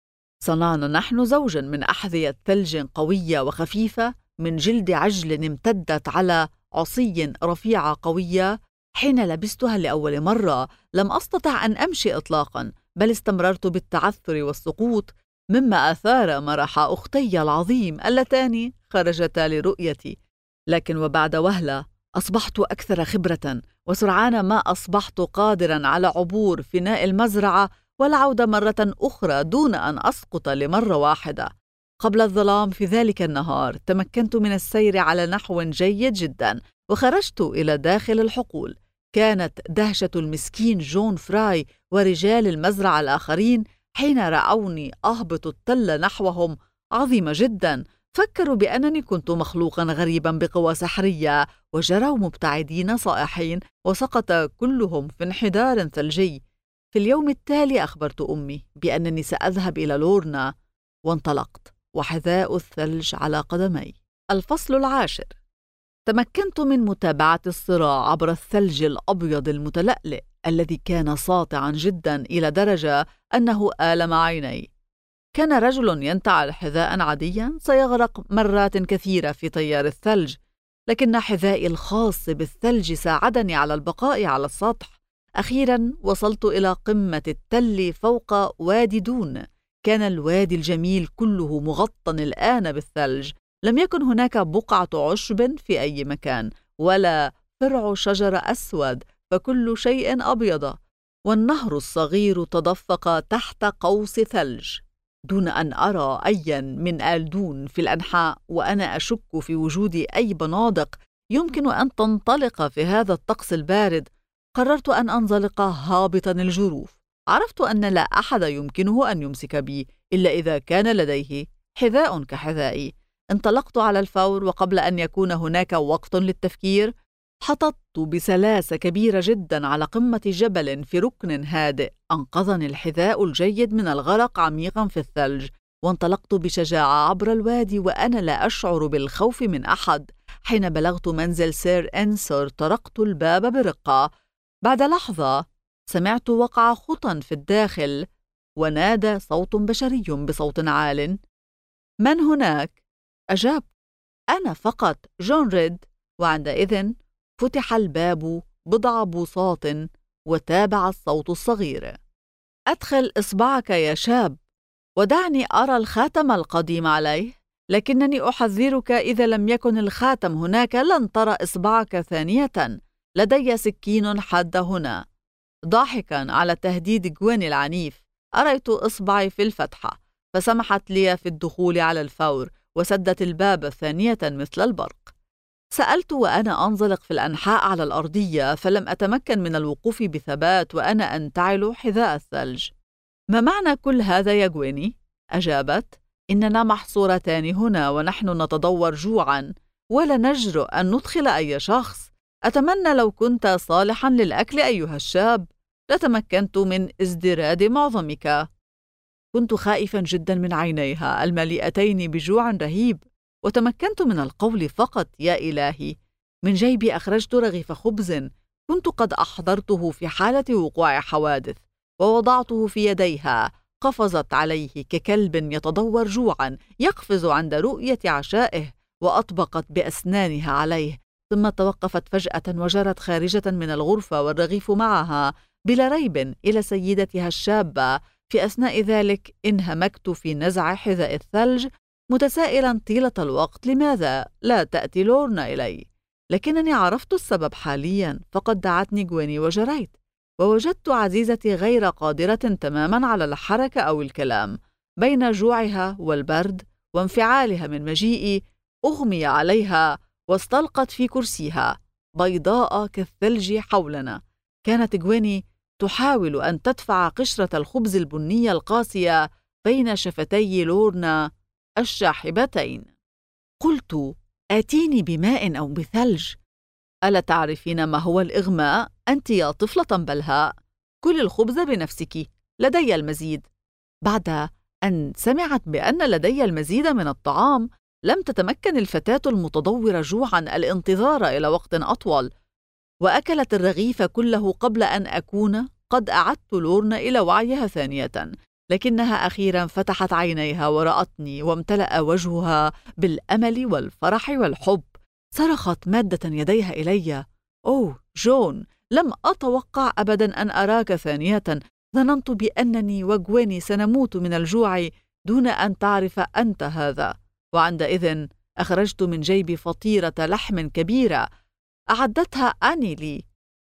صنعنا نحن زوجا من أحذية ثلج قوية وخفيفة من جلد عجل امتدت على عصي رفيعة قوية. حين لبستها لأول مرة لم أستطع أن أمشي إطلاقا، بل استمررت بالتعثر والسقوط، مما أثار مرح أختي العظيم اللتان خرجتا لرؤيتي. لكن وبعد وهلة أصبحت أكثر خبرة، وسرعان ما أصبحت قادرا على عبور فناء المزرعة والعودة مرة أخرى دون أن أسقط لمرة واحدة. قبل الظلام في ذلك النهار تمكنت من السير على نحو جيد جدا، وخرجت إلى داخل الحقول. كانت دهشة المسكين جون فراي ورجال المزرعة الآخرين حين رأوني أهبط التل نحوهم عظيمة جدا. فكروا بأنني كنت مخلوقا غريبا بقوى سحرية، وجروا مبتعدين صائحين، وسقط كلهم في انحدار ثلجي. في اليوم التالي أخبرت أمي بأنني سأذهب إلى لورنا، وانطلقت وحذاء الثلج على قدمي. الفصل 10. تمكنت من متابعة الصراع عبر الثلج الأبيض المتلألئ الذي كان ساطعا جدا إلى درجة أنه آلم عيني. كان رجل ينتعل حذاء عاديا سيغرق مرات كثيرة في تيار الثلج، لكن حذائي الخاص بالثلج ساعدني على البقاء على السطح. أخيرا وصلت إلى قمة التل فوق وادي دون. كان الوادي الجميل كله مغطى الآن بالثلج، لم يكن هناك بقعة عشب في أي مكان ولا فرع شجر أسود، فكل شيء أبيض، والنهر الصغير تدفق تحت قوس ثلج دون أن أرى أيا من آلدون في الأنحاء، وأنا أشك في وجود أي بنادق يمكن أن تنطلق في هذا الطقس البارد. قررت أن أنزلق هابطا الجروف. عرفت أن لا أحد يمكنه أن يمسك بي إلا إذا كان لديه حذاء كحذائي. انطلقت على الفور، وقبل أن يكون هناك وقت للتفكير حططت بسلاسة كبيرة جدا على قمة جبل في ركن هادئ. أنقذني الحذاء الجيد من الغرق عميقا في الثلج، وانطلقت بشجاعة عبر الوادي وأنا لا أشعر بالخوف من أحد. حين بلغت منزل سير إنسور طرقت الباب برقة. بعد لحظة سمعت وقع خطى في الداخل، ونادى صوت بشري بصوت عال: من هناك؟ أجاب: أنا فقط، جون ريد. وعندئذ فتح الباب بضع بوصات، وتابع الصوت الصغير: أدخل إصبعك يا شاب، ودعني أرى الخاتم القديم عليه، لكنني أحذرك إذا لم يكن الخاتم هناك لن ترى إصبعك ثانية. لدي سكين حادة هنا. ضاحكا على تهديد غوين العنيف أريت إصبعي في الفتحة، فسمحت لي في الدخول على الفور، وسدت الباب ثانية مثل البرق. سألت وأنا أنزلق في الأنحاء على الأرضية، فلم أتمكن من الوقوف بثبات وأنا أنتعل حذاء الثلج. ما معنى كل هذا يا غويني؟ أجابت: إننا محصورتان هنا ونحن نتضور جوعا، ولا نجرؤ أن ندخل أي شخص. أتمنى لو كنت صالحا للأكل أيها الشاب، لتمكنت من ازدراد معظمك. كنت خائفا جدا من عينيها المليئتين بجوع رهيب، وتمكنت من القول فقط: يا إلهي. من جيبي أخرجت رغيف خبز كنت قد أحضرته في حالة وقوع حوادث، ووضعته في يديها. قفزت عليه ككلب يتضور جوعا يقفز عند رؤية عشائه، وأطبقت بأسنانها عليه، ثم توقفت فجأة وجرت خارجة من الغرفة والرغيف معها بلا ريب إلى سيدتها الشابة. في أثناء ذلك انهمكت في نزع حذاء الثلج، متسائلا طيلة الوقت لماذا لا تأتي لورنا إلي، لكنني عرفت السبب حاليا، فقد دعتني غويني وجريت، ووجدت عزيزتي غير قادرة تماما على الحركة أو الكلام. بين جوعها والبرد وانفعالها من مجيئي أغمي عليها واستلقت في كرسيها بيضاء كالثلج حولنا. كانت غويني تحاول أن تدفع قشرة الخبز البنية القاسية بين شفتي لورنا الشاحبتين. قلت: آتيني بماء أو بثلج. ألا تعرفين ما هو الإغماء أنت يا طفلة بلهاء؟ كل الخبز بنفسك، لدي المزيد. بعد أن سمعت بأن لدي المزيد من الطعام لم تتمكن الفتاة المتضورة جوعا الانتظار إلى وقت أطول، وأكلت الرغيف كله قبل أن أكون قد أعدت لورنا إلى وعيها ثانية. لكنها أخيرا فتحت عينيها ورأتني، وامتلأ وجهها بالأمل والفرح والحب. صرخت مادة يديها إلي: أوه جون، لم أتوقع أبدا أن أراك ثانية. ظننت بأنني وغويني سنموت من الجوع دون أن تعرف أنت هذا. وعندئذ أخرجت من جيبي فطيرة لحم كبيرة أعدتها أني لي.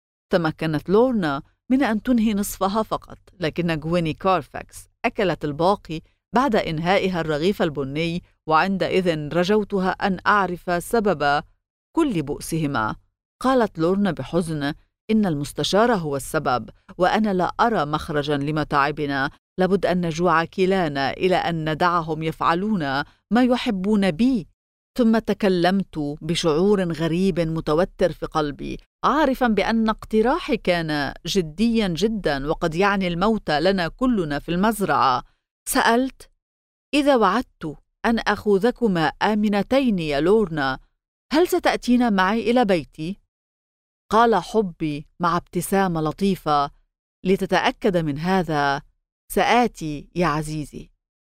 تمكنت لورنا من أن تنهي نصفها فقط، لكن غويني كارفاكس أكلت الباقي بعد إنهائها الرغيف البني، وعندئذ رجوتها أن أعرف سبب كل بؤسهما. قالت لورنا بحزن: إن المستشار هو السبب، وأنا لا أرى مخرجا لمتاعبنا. لابد أن نجوع كلانا إلى أن ندعهم يفعلون ما يحبون بي. ثم تكلمت بشعور غريب متوتر في قلبي، عارفا بأن اقتراحي كان جديا جدا وقد يعني الموت لنا كلنا في المزرعة. سألت: إذا وعدت أن أخذكما آمنتين يا لورنا، هل ستأتينا معي إلى بيتي؟ قال حبي مع ابتسامة لطيفة: لتتأكد من هذا، سآتي يا عزيزي.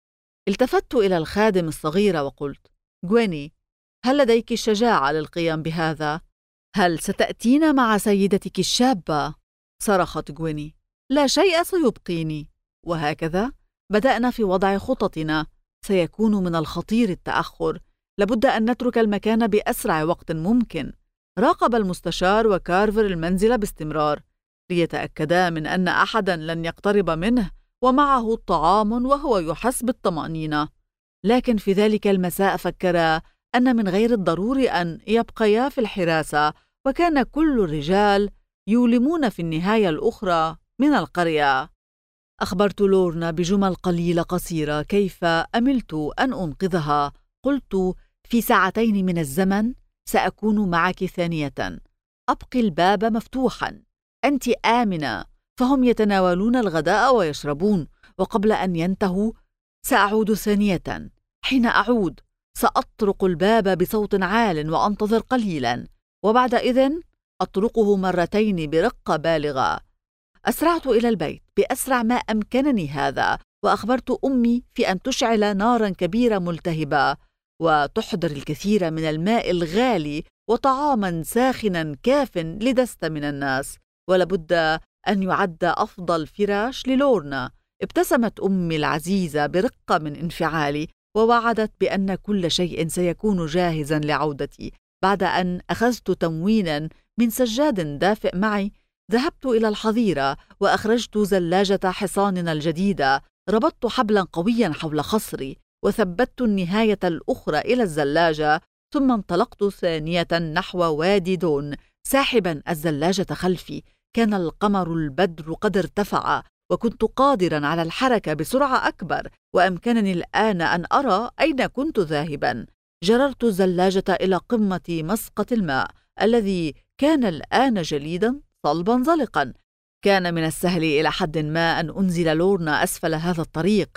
التفت إلى الخادم الصغيرة وقلت: غويني، هل لديك الشجاعة للقيام بهذا؟ هل ستأتين مع سيدتك الشابة؟ صرخت غويني: لا شيء سيبقيني. وهكذا بدأنا في وضع خططنا. سيكون من الخطير التأخر، لابد أن نترك المكان بأسرع وقت ممكن. راقب المستشار وكارفر المنزل باستمرار ليتأكدا من أن أحداً لن يقترب منه ومعه الطعام وهو يحس بالطمأنينة. لكن في ذلك المساء فكرا أن من غير الضروري أن يبقيا في الحراسة، وكان كل الرجال يولمون في النهاية الأخرى من القرية. أخبرت لورنا بجمل قليلة قصيرة كيف أملت أن أنقذها. قلت: في ساعتين من الزمن سأكون معك ثانية. أبقي الباب مفتوحا، أنت آمنة، فهم يتناولون الغداء ويشربون، وقبل أن ينتهوا سأعود ثانية. حين أعود سأطرق الباب بصوت عال وأنتظر قليلا، وبعد إذن أطرقه مرتين برقة بالغة. أسرعت إلى البيت بأسرع ما أمكنني هذا، وأخبرت أمي في أن تشعل نارا كبيرة ملتهبة وتحضر الكثير من الماء الغالي وطعاما ساخنا كاف لدست من الناس، ولابد أن يعد أفضل فراش للورنا. ابتسمت أمي العزيزة برقة من انفعالي، ووعدت بأن كل شيء سيكون جاهزا لعودتي. بعد أن أخذت تموينا من سجاد دافئ معي، ذهبت إلى الحظيرة وأخرجت زلاجة حصاننا الجديدة. ربطت حبلا قويا حول خصري وثبت النهاية الأخرى إلى الزلاجة، ثم انطلقت ثانية نحو وادي دون ساحبا الزلاجة خلفي. كان القمر البدر قد ارتفع، وكنت قادرا على الحركة بسرعة أكبر، وأمكنني الآن أن أرى أين كنت ذاهبا. جررت الزلاجة إلى قمة مسقط الماء الذي كان الآن جليدا صلبا زلقا. كان من السهل إلى حد ما أن أنزل لورنا أسفل هذا الطريق.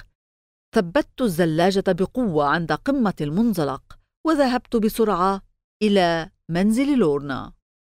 ثبت الزلاجة بقوة عند قمة المنزلق، وذهبت بسرعة إلى منزل لورنا.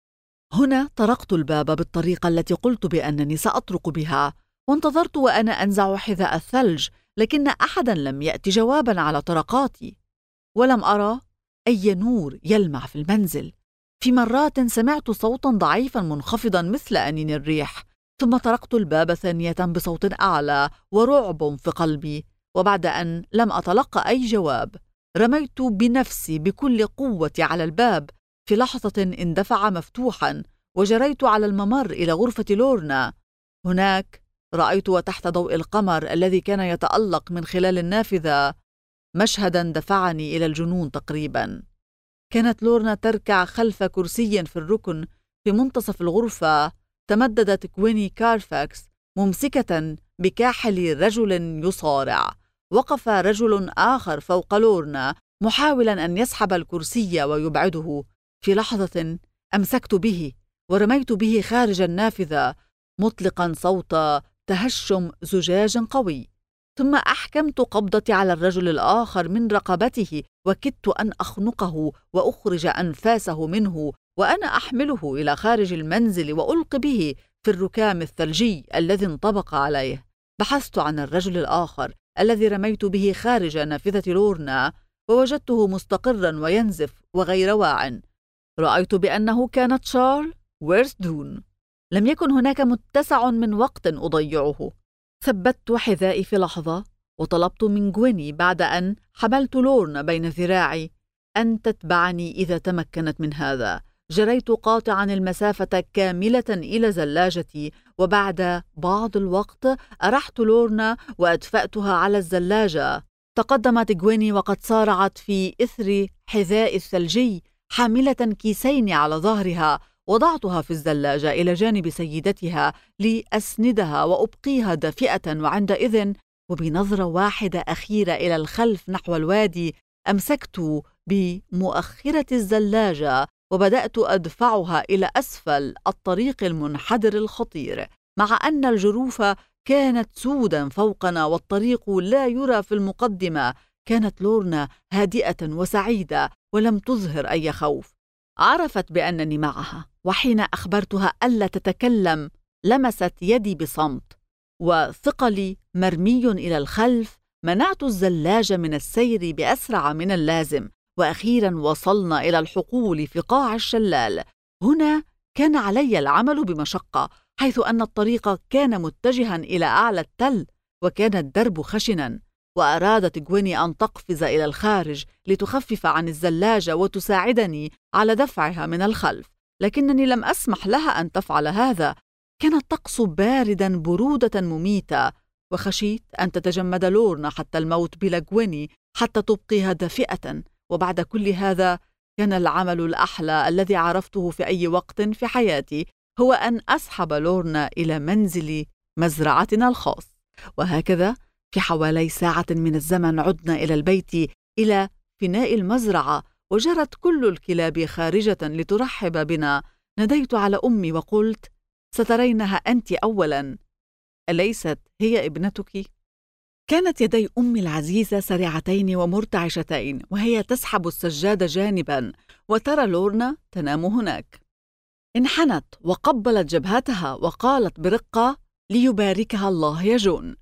هنا طرقت الباب بالطريقة التي قلت بأنني سأطرق بها، وانتظرت وأنا أنزع حذاء الثلج، لكن أحدا لم يأتي جوابا على طرقاتي، ولم أرى أي نور يلمع في المنزل. في مرات سمعت صوتا ضعيفا منخفضا مثل أنين الريح، ثم طرقت الباب ثانية بصوت أعلى ورعب في قلبي. وبعد أن لم أتلقى أي جواب، رميت بنفسي بكل قوتي على الباب. في لحظة اندفع مفتوحا، وجريت على الممر إلى غرفة لورنا. هناك رأيت وتحت ضوء القمر الذي كان يتألق من خلال النافذة مشهدا دفعني إلى الجنون تقريبا. كانت لورنا تركع خلف كرسي في الركن في منتصف الغرفة. تمددت كويني كارفاكس ممسكة بكاحل رجل يصارع. وقف رجل آخر فوق لورنا محاولا أن يسحب الكرسي ويبعده. في لحظة أمسكت به ورميت به خارج النافذة، مطلقا صوت تهشم زجاج قوي. ثم أحكمت قبضتي على الرجل الآخر من رقبته، وكدت أن أخنقه وأخرج أنفاسه منه، وأنا أحمله إلى خارج المنزل وألقي به في الركام الثلجي الذي انطبق عليه. بحثت عن الرجل الآخر الذي رميت به خارج نافذة لورنا، ووجدته مستقرا وينزف وغير واع. رأيت بأنه كان تشارل ويرثدون. لم يكن هناك متسع من وقت أضيعه. ثبت حذائي في لحظة، وطلبت من غويني بعد أن حملت لورنا بين ذراعي أن تتبعني إذا تمكنت من هذا. جريت قاطعا المسافة كاملة إلى زلاجتي، وبعد بعض الوقت أرحت لورنا وأدفأتها على الزلاجة. تقدمت غويني وقد صارعت في إثر حذاء الثلجي، حاملة كيسين على ظهرها، وضعتها في الزلاجة إلى جانب سيدتها لأسندها وأبقيها دافئة، وعندئذ وبنظرة واحدة أخيرة إلى الخلف نحو الوادي أمسكت بمؤخرة الزلاجة وبدأت أدفعها إلى أسفل الطريق المنحدر الخطير، مع أن الجروف كانت سودا فوقنا والطريق لا يرى في المقدمة. كانت لورنا هادئة وسعيدة ولم تظهر أي خوف. عرفت بأنني معها، وحين أخبرتها ألا تتكلم لمست يدي بصمت، وثقلي مرمي إلى الخلف منعت الزلاجة من السير بأسرع من اللازم، وأخيرا وصلنا إلى الحقول في قاع الشلال. هنا كان علي العمل بمشقة، حيث أن الطريق كان متجها إلى أعلى التل، وكان الدرب خشنا، وأرادت غويني أن تقفز إلى الخارج لتخفف عن الزلاجة وتساعدني على دفعها من الخلف، لكنني لم أسمح لها أن تفعل هذا. كان الطقس بارداً برودة مميتة، وخشيت أن تتجمد لورنا حتى الموت بلا غويني حتى تبقيها دافئة. وبعد كل هذا كان العمل الأحلى الذي عرفته في أي وقت في حياتي هو أن أسحب لورنا إلى منزل مزرعتنا الخاص. وهكذا في حوالي ساعة من الزمن عدنا إلى البيت إلى فناء المزرعة، وجرت كل الكلاب خارجة لترحب بنا. ناديت على أمي وقلت: سترينها أنت أولاً، أليست هي ابنتك؟ كانت يدي أمي العزيزة سريعتين ومرتعشتين، وهي تسحب السجادة جانباً وترى لورنا تنام هناك. انحنت وقبلت جبهتها وقالت برقة: ليباركها الله يا جون.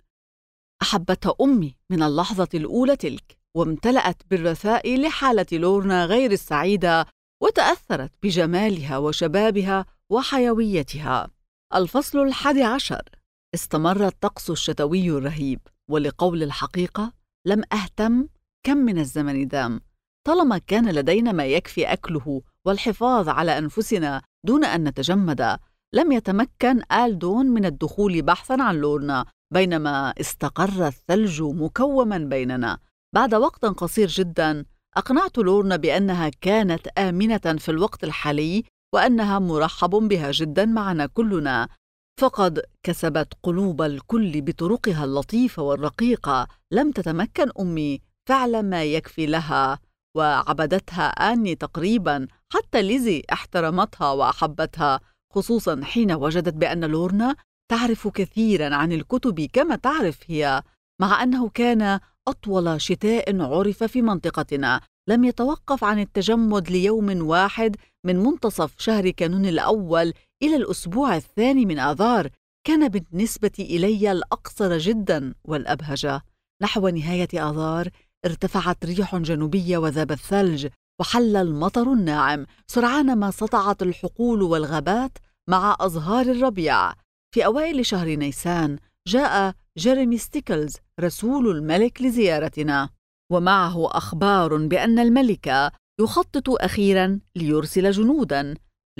أحبتها أمي من اللحظة الأولى تلك، وامتلأت بالرثاء لحالة لورنا غير السعيدة، وتأثرت بجمالها وشبابها وحيويتها. الفصل 11. استمر الطقس الشتوي الرهيب، ولقول الحقيقة لم أهتم كم من الزمن دام، طالما كان لدينا ما يكفي أكله والحفاظ على أنفسنا دون أن نتجمد. لم يتمكن آلدون من الدخول بحثاً عن لورنا، بينما استقر الثلج مكوماً بيننا. بعد وقت قصير جداً أقنعت لورنا بأنها كانت آمنة في الوقت الحالي، وأنها مرحب بها جداً معنا كلنا، فقد كسبت قلوب الكل بطرقها اللطيفة والرقيقة. لم تتمكن أمي فعل ما يكفي لها، وعبدتها آني تقريباً، حتى ليزي احترمتها وأحبتها، خصوصاً حين وجدت بأن لورنا تعرف كثيراً عن الكتب كما تعرف هي. مع أنه كان أطول شتاء عرف في منطقتنا، لم يتوقف عن التجمد ليوم واحد من منتصف شهر كانون الأول إلى الأسبوع الثاني من آذار. كان بالنسبة إلي الأقصر جداً والأبهج. نحو نهاية آذار ارتفعت ريح جنوبية وذاب الثلج وحل المطر الناعم سرعان ما سطعت الحقول والغابات مع أزهار الربيع. في أوائل شهر نيسان جاء جيريمي ستيكلز رسول الملك لزيارتنا، ومعه أخبار بأن الملك يخطط أخيراً ليرسل جنوداً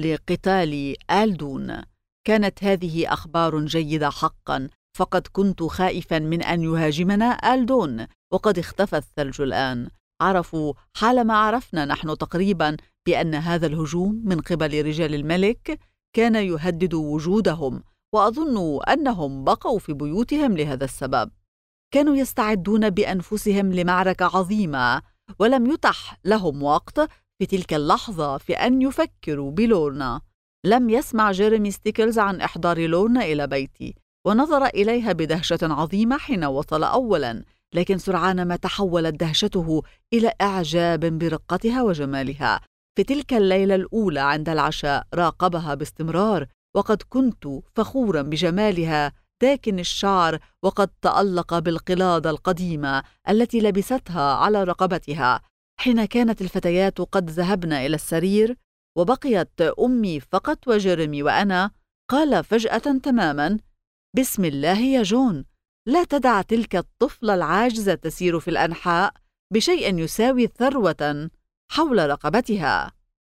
لقتال آلدون. كانت هذه أخبار جيدة حقاً، فقد كنت خائفاً من أن يهاجمنا آلدون، وقد اختفى الثلج الآن. عرفوا حالما عرفنا نحن تقريباً بأن هذا الهجوم من قبل رجال الملك كان يهدد وجودهم، وأظن أنهم بقوا في بيوتهم لهذا السبب. كانوا يستعدون بأنفسهم لمعركة عظيمة، ولم يتح لهم وقت في تلك اللحظة في أن يفكروا بلورنا. لم يسمع جيريمي ستيكلز عن إحضار لورنا إلى بيتي، ونظر إليها بدهشة عظيمة حين وصل أولاً، لكن سرعان ما تحولت دهشته إلى إعجاب برقتها وجمالها. في تلك الليلة الأولى عند العشاء راقبها باستمرار، وقد كنت فخوراً بجمالها داكن الشعر، وقد تألق بالقلادة القديمة التي لبستها على رقبتها. حين كانت الفتيات قد ذهبن إلى السرير وبقيت أمي فقط وجيريمي وأنا، قال فجأة تماماً: بسم الله يا جون، لا تدع تلك الطفلة العاجزة تسير في الأنحاء بشيء يساوي ثروة حول رقبتها.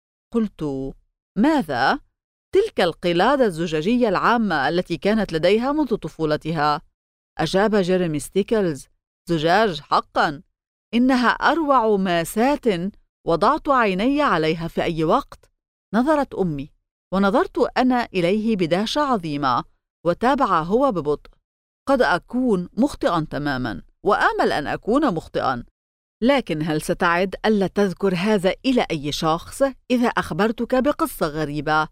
قلت: ماذا؟ تلك القلادة الزجاجية العامة التي كانت لديها منذ طفولتها. أجاب جيريمي ستيكلز: زجاج حقا، إنها أروع ماسات وضعت عيني عليها في أي وقت. نظرت أمي ونظرت أنا إليه بدهشة عظيمة، وتابع هو ببطء: قد أكون مخطئا تماما، وآمل أن أكون مخطئا، لكن هل ستعد ألا تذكر هذا إلى أي شخص إذا أخبرتك بقصة غريبة؟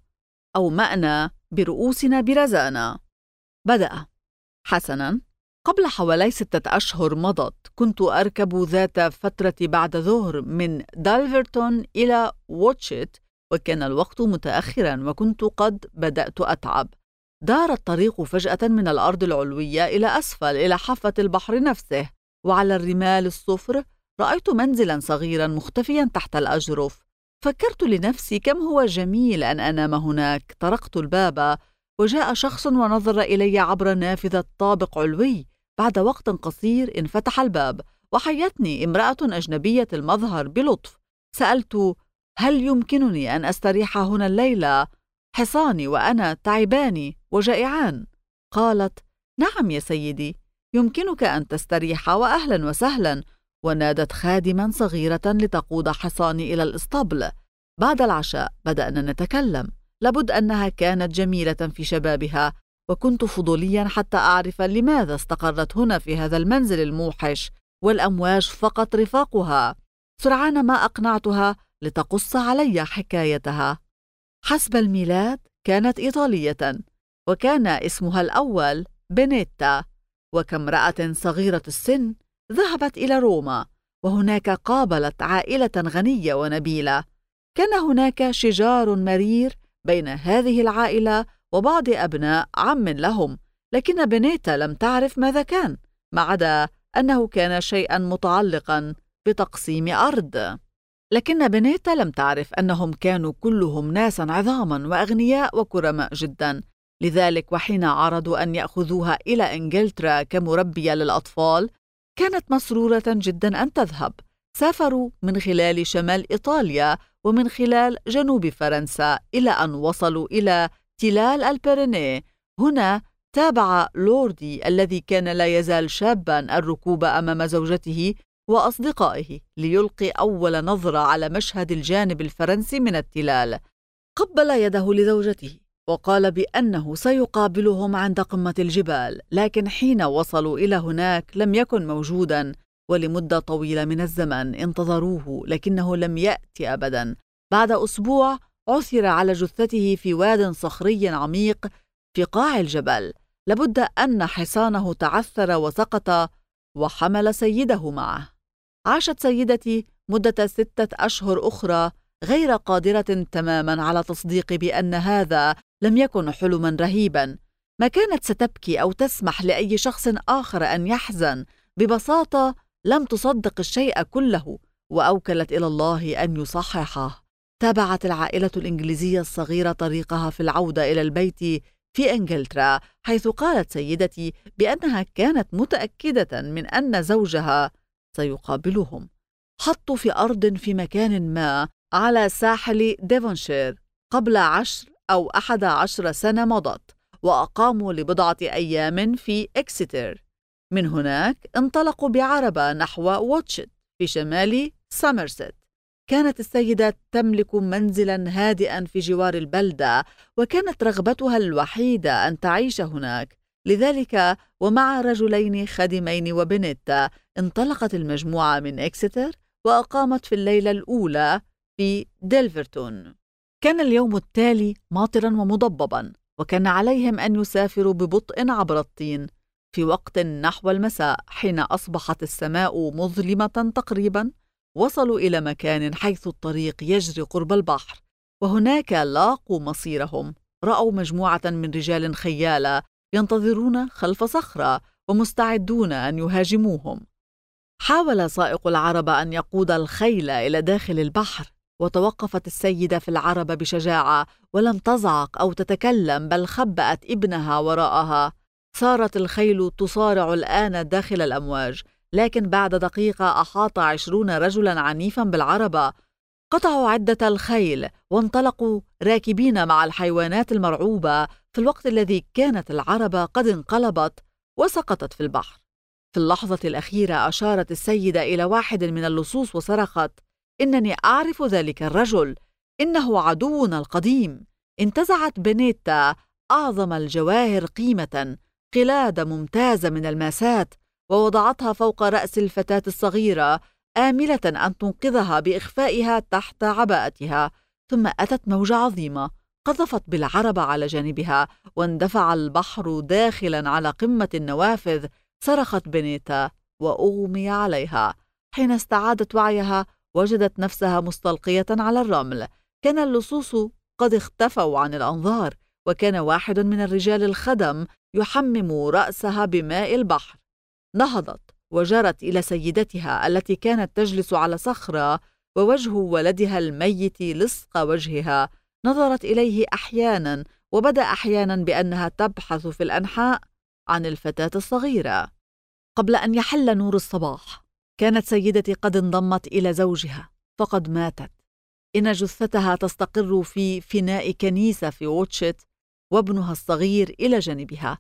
أومأنا برؤوسنا برزانة. بدأ: حسناً، قبل حوالي 6 أشهر مضت كنت أركب ذات فترة بعد ظهر من دالفرتون إلى ووتشيت، وكان الوقت متأخراً وكنت قد بدأت أتعب. دار الطريق فجأة من الأرض العلوية إلى أسفل إلى حافة البحر نفسه، وعلى الرمال الصفر رأيت منزلاً صغيراً مختفياً تحت الأجرف. فكرت لنفسي كم هو جميل أن أنام هناك. طرقت الباب وجاء شخص ونظر إلي عبر نافذة طابق علوي. بعد وقت قصير انفتح الباب وحيتني امرأة أجنبية المظهر بلطف. سألت: هل يمكنني أن أستريح هنا الليلة؟ حصاني وأنا تعبان وجائعان. قالت: نعم يا سيدي، يمكنك أن تستريح، وأهلا وسهلا. ونادت خادما صغيرة لتقود حصاني إلى الإسطبل. بعد العشاء بدأنا نتكلم. لابد أنها كانت جميلة في شبابها، وكنت فضوليا حتى أعرف لماذا استقرت هنا في هذا المنزل الموحش، والأمواج فقط رفاقها. سرعان ما أقنعتها لتقص علي حكايتها. حسب الميلاد كانت إيطالية، وكان اسمها الأول بينيتا، وكامرأة صغيرة السن ذهبت إلى روما، وهناك قابلت عائلة غنية ونبيلة. كان هناك شجار مرير بين هذه العائلة وبعض أبناء عم لهم، لكن بينيتا لم تعرف ماذا كان، ما عدا أنه كان شيئا متعلقا بتقسيم أرض. لكن بينيتا لم تعرف أنهم كانوا كلهم ناسا عظاما وأغنياء وكرماء جدا. لذلك وحين عرضوا أن يأخذوها إلى إنجلترا كمربية للأطفال، كانت مسرورة جدا أن تذهب. سافروا من خلال شمال إيطاليا ومن خلال جنوب فرنسا إلى أن وصلوا إلى تلال البيرينيه. هنا تابع لوردي الذي كان لا يزال شابا الركوب أمام زوجته وأصدقائه ليلقي أول نظرة على مشهد الجانب الفرنسي من التلال. قبل يده لزوجته وقال بأنه سيقابلهم عند قمة الجبال، لكن حين وصلوا إلى هناك لم يكن موجودا، ولمدة طويلة من الزمن انتظروه لكنه لم يأتي أبدا. بعد أسبوع عثر على جثته في واد صخري عميق في قاع الجبل. لابد أن حصانه تعثر وسقط، وحمل سيده معه. عاشت سيدتي مدة 6 أشهر أخرى غير قادرة تماما على تصديق بأن هذا لم يكن حلما رهيبا. ما كانت ستبكي أو تسمح لأي شخص آخر أن يحزن. ببساطة لم تصدق الشيء كله، وأوكلت إلى الله أن يصححه. تابعت العائلة الإنجليزية الصغيرة طريقها في العودة إلى البيت في إنجلترا، حيث قالت سيدتي بأنها كانت متأكدة من أن زوجها سيقابلهم. حطوا في أرض في مكان ما على ساحل ديفونشير قبل 10 أو 11 سنة مضت، وأقاموا لبضعة أيام في إكستر. من هناك انطلقوا بعربة نحو ووتشيت في شمال سامرست. كانت السيدة تملك منزلا هادئا في جوار البلدة، وكانت رغبتها الوحيدة أن تعيش هناك. لذلك ومع رجلين خادمين وبنيتا انطلقت المجموعة من إكستر، وأقامت في الليلة الأولى في ديلفرتون. كان اليوم التالي ماطرا ومضببا، وكان عليهم أن يسافروا ببطء عبر الطين. في وقت نحو المساء حين أصبحت السماء مظلمة تقريبا، وصلوا إلى مكان حيث الطريق يجري قرب البحر، وهناك لاقوا مصيرهم. رأوا مجموعة من رجال خيالة ينتظرون خلف صخرة ومستعدون أن يهاجموهم. حاول سائق العربة أن يقود الخيل إلى داخل البحر، وتوقفت السيدة في العربة بشجاعة ولم تزعق أو تتكلم، بل خبأت ابنها وراءها. صارت الخيل تصارع الآن داخل الأمواج، لكن بعد دقيقة أحاط 20 رجلا عنيفا بالعربة. قطعوا عدة الخيل وانطلقوا راكبين مع الحيوانات المرعوبة، في الوقت الذي كانت العربة قد انقلبت وسقطت في البحر. في اللحظة الأخيرة أشارت السيدة إلى واحد من اللصوص وصرخت: إنني أعرف ذلك الرجل، إنه عدونا القديم، انتزعت بنيتا أعظم الجواهر قيمة، قلادة ممتازة من الماسات، ووضعتها فوق رأس الفتاة الصغيرة، آملة أن تنقذها بإخفائها تحت عباءتها. ثم أتت موجة عظيمة قذفت بالعربة على جانبها، واندفع البحر داخلا على قمة النوافذ. صرخت بنيتا وأغمي عليها. حين استعادت وعيها وجدت نفسها مستلقية على الرمل. كان اللصوص قد اختفوا عن الأنظار، وكان واحد من الرجال الخدم يحمم رأسها بماء البحر. نهضت وجرت إلى سيدتها التي كانت تجلس على صخرة، ووجه ولدها الميت لصق وجهها. نظرت إليه أحيانا، وبدا أحيانا بأنها تبحث في الأنحاء عن الفتاة الصغيرة. قبل أن يحل نور الصباح كانت سيدتي قد انضمت إلى زوجها، فقد ماتت. إن جثتها تستقر في فناء كنيسة في ووتشيت، وابنها الصغير إلى جانبها.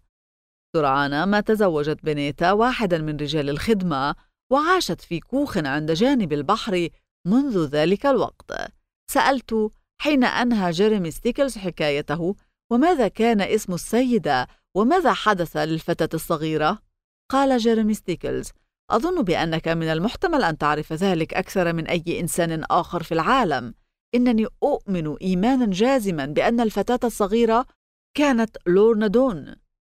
سرعان ما تزوجت بنيتا واحدا من رجال الخدمة، وعاشت في كوخ عند جانب البحر منذ ذلك الوقت. سألت حين أنهى جيريمي ستيكلز حكايته: وماذا كان اسم السيدة؟ وماذا حدث للفتاة الصغيرة؟ قال جيريمي ستيكلز: أظن بأنك من المحتمل أن تعرف ذلك أكثر من أي إنسان آخر في العالم. إنني أؤمن إيمانا جازما بأن الفتاة الصغيرة كانت لورنا دون،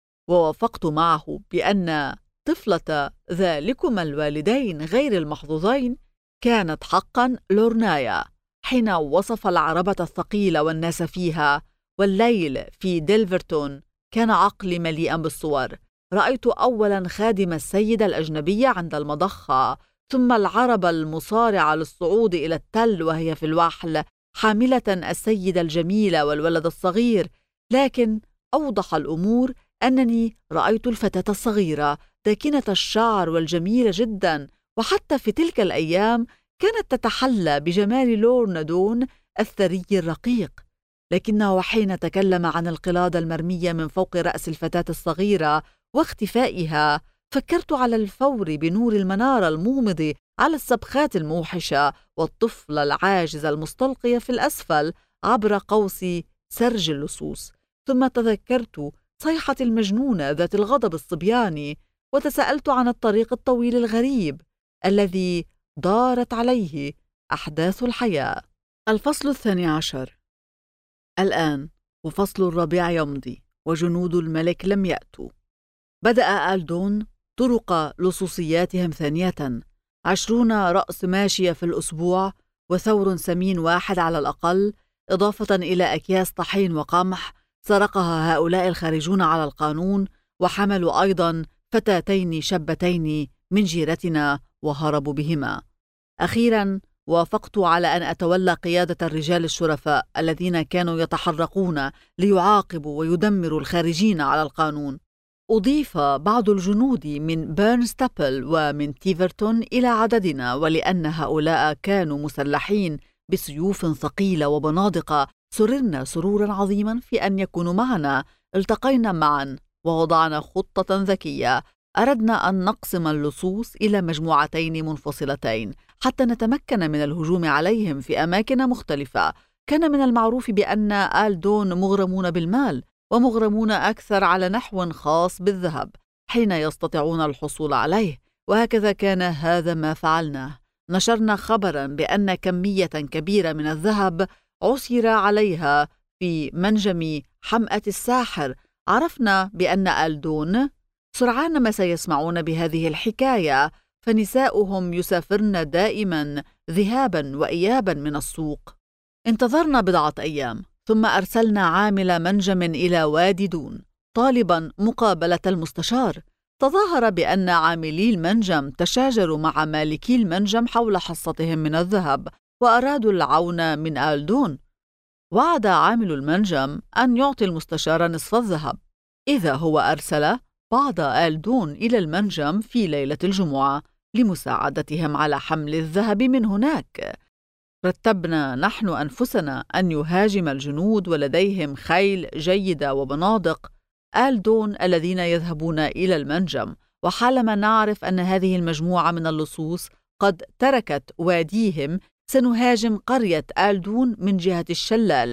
ووافقت معه بأن طفلة ذلكما الوالدين غير المحظوظين كانت حقا لورنايا. حين وصف العربة الثقيلة والناس فيها والليل في ديلفرتون كان عقلي مليئا بالصور. رأيت أولا خادم السيدة الأجنبية عند المضخة، ثم العربة المصارعة للصعود إلى التل وهي في الوحل حاملة السيدة الجميلة والولد الصغير. لكن أوضح الأمور أنني رأيت الفتاة الصغيرة داكنة الشعر والجميلة جدا، وحتى في تلك الأيام كانت تتحلى بجمال لورنا دون الثري الرقيق. لكنه حين تكلم عن القلادة المرمية من فوق رأس الفتاة الصغيرة واختفائها، فكرت على الفور بنور المنارة المومض على السبخات الموحشة، والطفل العاجز المستلقي في الأسفل عبر قوس سرج اللصوص. ثم تذكرت صيحة المجنونة ذات الغضب الصبياني، وتساءلت عن الطريق الطويل الغريب الذي دارت عليه أحداث الحياة. الفصل 12. الآن وفصل الربيع يمضي، وجنود الملك لم يأتوا. بدأ آلدون طرق لصوصياتهم ثانية، 20 رأس ماشية في الأسبوع، وثور سمين واحد على الأقل، إضافة إلى أكياس طحين وقمح سرقها هؤلاء الخارجون على القانون، وحملوا أيضا فتاتين شابتين من جيرتنا وهربوا بهما. أخيرا وافقت على أن أتولى قيادة الرجال الشرفاء الذين كانوا يتحرقون ليعاقبوا ويدمروا الخارجين على القانون. أضيف بعض الجنود من بيرنستابل ومن تيفرتون إلى عددنا، ولأن هؤلاء كانوا مسلحين بسيوف ثقيلة وبنادق سررنا سرورا عظيما في أن يكونوا معنا. التقينا معا ووضعنا خطة ذكية. أردنا أن نقسم اللصوص إلى مجموعتين منفصلتين حتى نتمكن من الهجوم عليهم في أماكن مختلفة. كان من المعروف بأن آلدون مغرمون بالمال، ومغرمون أكثر على نحو خاص بالذهب حين يستطيعون الحصول عليه، وهكذا كان هذا ما فعلناه. نشرنا خبرا بأن كمية كبيرة من الذهب عثر عليها في منجم حمأة الساحر. عرفنا بأن آلدون سرعان ما سيسمعون بهذه الحكاية، فنساؤهم يسافرن دائما ذهابا وإيابا من السوق. انتظرنا بضعة أيام، ثم أرسلنا عامل منجم إلى وادي دون طالبا مقابلة المستشار. تظاهر بأن عاملي المنجم تشاجروا مع مالكي المنجم حول حصتهم من الذهب، وأرادوا العون من آلدون. وعد عامل المنجم أن يعطي المستشار نصف الذهب إذا هو أرسل بعض آلدون إلى المنجم في ليلة الجمعة لمساعدتهم على حمل الذهب من هناك. رتبنا نحن أنفسنا أن يهاجم الجنود ولديهم خيل جيدة وبنادق آلدون الذين يذهبون إلى المنجم. وحالما نعرف أن هذه المجموعة من اللصوص قد تركت واديهم، سنهاجم قرية آلدون من جهة الشلال.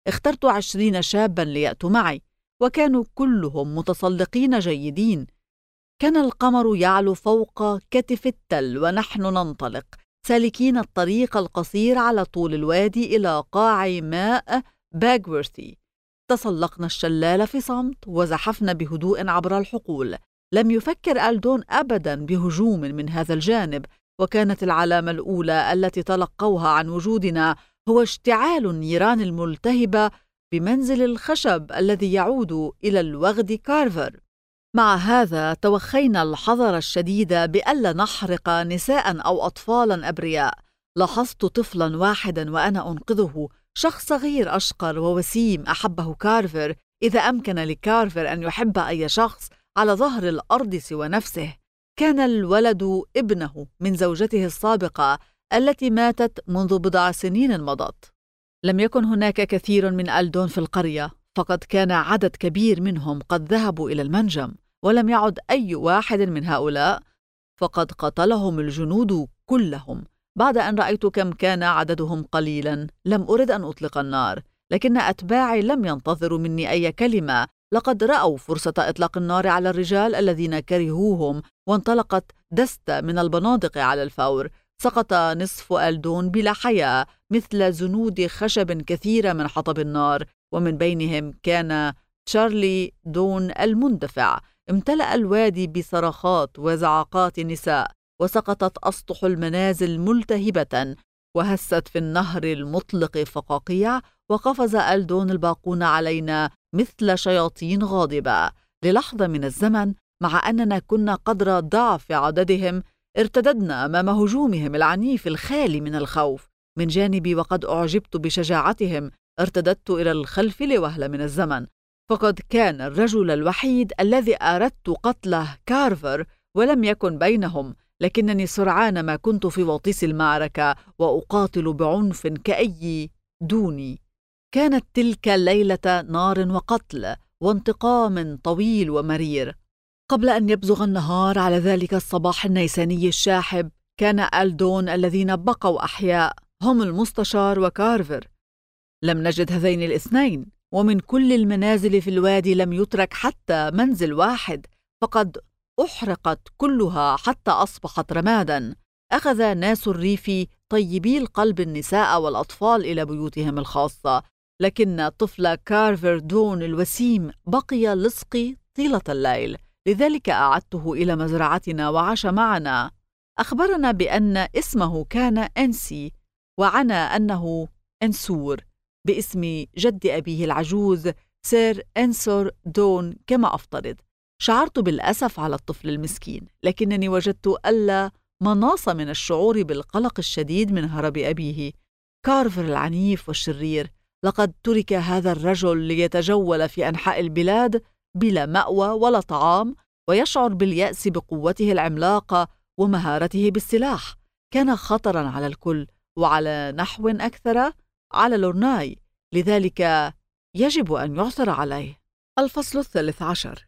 اخترت 20 شاباً ليأتوا معي، وكانوا كلهم متسلقين جيدين. كان القمر يعلو فوق كتف التل ونحن ننطلق سالكين الطريق القصير على طول الوادي إلى قاع ماء باغورثي. تسلقنا الشلال في صمت وزحفنا بهدوء عبر الحقول. لم يفكر ألدون أبداً بهجوم من هذا الجانب، وكانت العلامة الأولى التي تلقوها عن وجودنا هو اشتعال النيران الملتهبة بمنزل الخشب الذي يعود إلى الوغد كارفر. مع هذا توخينا الحذر الشديد بألا نحرق نساء أو أطفالا أبرياء. لاحظت طفلا واحدا وأنا أنقذه، شخص صغير أشقر ووسيم أحبه كارفر، إذا أمكن لكارفر أن يحب أي شخص على ظهر الأرض سوى نفسه. كان الولد ابنه من زوجته السابقة التي ماتت منذ بضع سنين مضت. لم يكن هناك كثير من ألدون في القرية، فقد كان عدد كبير منهم قد ذهبوا إلى المنجم، ولم يعد أي واحد من هؤلاء، فقد قتلهم الجنود كلهم. بعد أن رأيت كم كان عددهم قليلا لم أرد أن أطلق النار، لكن أتباعي لم ينتظروا مني أي كلمة. لقد رأوا فرصة إطلاق النار على الرجال الذين كرهوهم، وانطلقت دستة من البنادق على الفور. سقط نصف ألدون بلا حياة مثل زنود خشب كثيرة من حطب النار، ومن بينهم كان تشارلي دون المندفع. امتلأ الوادي بصرخات وزعقات نساء، وسقطت أسطح المنازل ملتهبة، وهست في النهر المطلق فقاقيع، وقفز ألدون الباقون علينا مثل شياطين غاضبة. للحظة من الزمن، مع أننا كنا قدر ضعف عددهم، ارتددنا أمام هجومهم العنيف الخالي من الخوف. من جانبي، وقد أعجبت بشجاعتهم، ارتددت إلى الخلف لوهلة من الزمن، فقد كان الرجل الوحيد الذي أردت قتله كارفر، ولم يكن بينهم. لكنني سرعان ما كنت في وطيس المعركة وأقاتل بعنف كأي دوني. كانت تلك الليلة نار وقتل وانتقام طويل ومرير. قبل أن يبزغ النهار على ذلك الصباح النيساني الشاحب، كان ألدون الذين بقوا أحياء هم المستشار وكارفر. لم نجد هذين الاثنين، ومن كل المنازل في الوادي لم يترك حتى منزل واحد، فقد أحرقت كلها حتى أصبحت رمادا. أخذ ناس الريف طيبي القلب النساء والأطفال إلى بيوتهم الخاصة، لكن طفل كارفر دون الوسيم بقي لصقي طيلة الليل، لذلك أعدته إلى مزرعتنا وعاش معنا. أخبرنا بأن اسمه كان أنسي، وعنى أنه أنسور باسم جد أبيه العجوز سير أنسور دون كما أفترض. شعرت بالأسف على الطفل المسكين، لكنني وجدت ألا مناص من الشعور بالقلق الشديد من هرب أبيه. كارفر العنيف والشرير، لقد ترك هذا الرجل ليتجول في أنحاء البلاد بلا مأوى ولا طعام، ويشعر باليأس بقوته العملاقة ومهارته بالسلاح. كان خطراً على الكل، وعلى نحو أكثر على لورناي، لذلك يجب أن يعثر عليه. الفصل 13.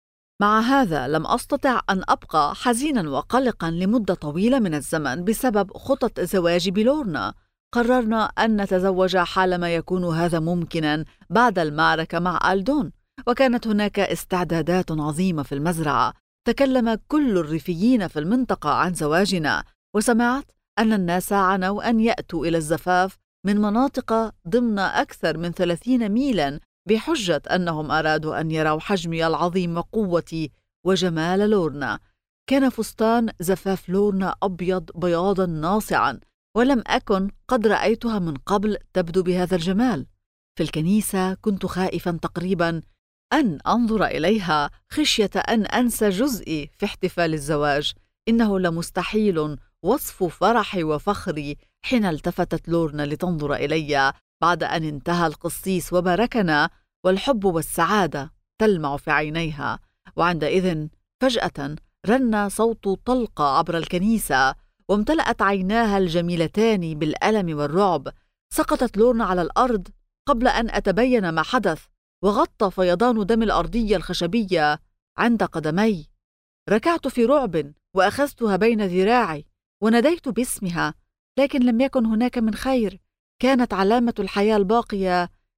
مع هذا لم أستطع أن أبقى حزيناً وقلقاً لمدة طويلة من الزمن بسبب خطط زواجي بلورنا. قررنا أن نتزوج حالما يكون هذا ممكناً بعد المعركة مع ألدون، وكانت هناك استعدادات عظيمة في المزرعة. تكلم كل الريفيين في المنطقة عن زواجنا، وسمعت أن الناس عنوا أن يأتوا إلى الزفاف من مناطق ضمن أكثر من 30 ميلاً بحجة أنهم أرادوا أن يروا حجمي العظيم وقوتي وجمال لورنا. كان فستان زفاف لورنا أبيض بياضاً ناصعاً، ولم أكن قد رأيتها من قبل تبدو بهذا الجمال. في الكنيسة كنت خائفاً تقريباً أن أنظر إليها خشية أن أنسى جزئي في احتفال الزواج. إنه لمستحيل وصف فرحي وفخري حين التفتت لورنا لتنظر إلي بعد أن انتهى القسيس وباركنا، والحب والسعادة تلمع في عينيها. وعندئذ فجأة رن صوت طلقة عبر الكنيسة، وامتلأت عيناها الجميلتان بالألم والرعب. سقطت لورنا على الأرض قبل أن أتبين ما حدث، وغطى فيضان دم الأرضية الخشبية عند قدمي. ركعت في رعب وأخذتها بين ذراعي وناديت باسمها، لكن لم يكن هناك من خير. كانت علامة الحياة الباقية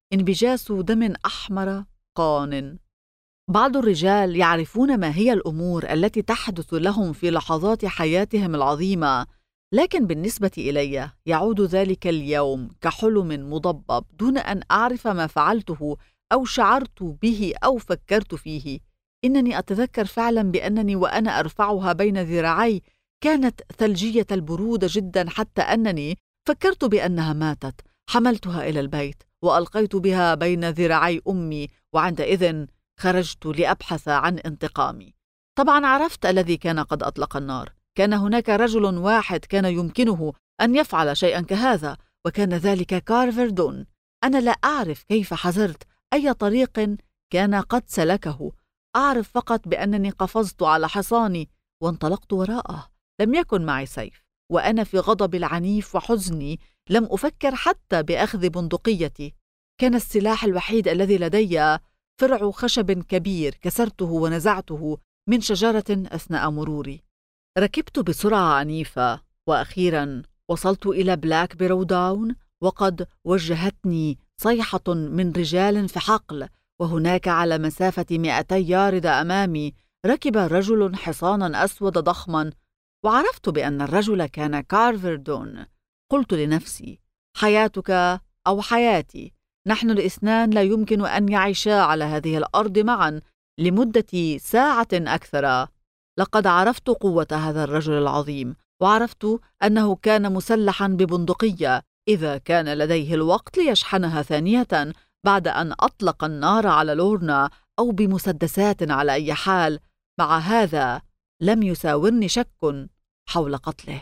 انبجاس دم أحمر قان. بعض الرجال يعرفون ما هي الأمور التي تحدث لهم في لحظات حياتهم العظيمة، لكن بالنسبة إلي يعود ذلك اليوم كحلم مضبب دون أن أعرف ما فعلته أو شعرت به أو فكرت فيه. إنني أتذكر فعلا بأنني وأنا أرفعها بين ذراعي كانت ثلجية البرودة جدا، حتى أنني فكرت بأنها ماتت. حملتها إلى البيت وألقيت بها بين ذراعي أمي، وعندئذ خرجت لأبحث عن انتقامي. طبعا عرفت الذي كان قد أطلق النار. كان هناك رجل واحد كان يمكنه أن يفعل شيئا كهذا، وكان ذلك كارفر دون. أنا لا أعرف كيف حذرت، أي طريق كان قد سلكه. أعرف فقط بأنني قفزت على حصاني وانطلقت وراءه. لم يكن معي سيف، وأنا في غضب العنيف وحزني لم أفكر حتى بأخذ بندقيتي. كان السلاح الوحيد الذي لدي فرع خشب كبير كسرته ونزعته من شجرة أثناء مروري. ركبت بسرعة عنيفة، وأخيرا وصلت إلى بلاك بيرو داون، وقد وجهتني صيحة من رجال في حقل، وهناك على مسافة 200 ياردة أمامي ركب رجل حصانا أسود ضخما، وعرفت بأن الرجل كان كارفر دون. قلت لنفسي: حياتك أو حياتي، نحن الاثنان لا يمكن أن يعيشا على هذه الأرض معا لمدة ساعة أكثر. لقد عرفت قوة هذا الرجل العظيم، وعرفت أنه كان مسلحا ببندقية إذا كان لديه الوقت ليشحنها ثانية بعد أن أطلق النار على لورنا، أو بمسدسات على أي حال. مع هذا لم يساورني شك حول قتله.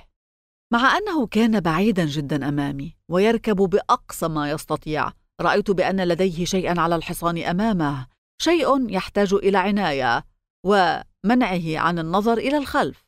مع أنه كان بعيدا جدا أمامي ويركب بأقصى ما يستطيع، رأيت بأن لديه شيئا على الحصان أمامه، شيء يحتاج إلى عناية ومنعه عن النظر إلى الخلف.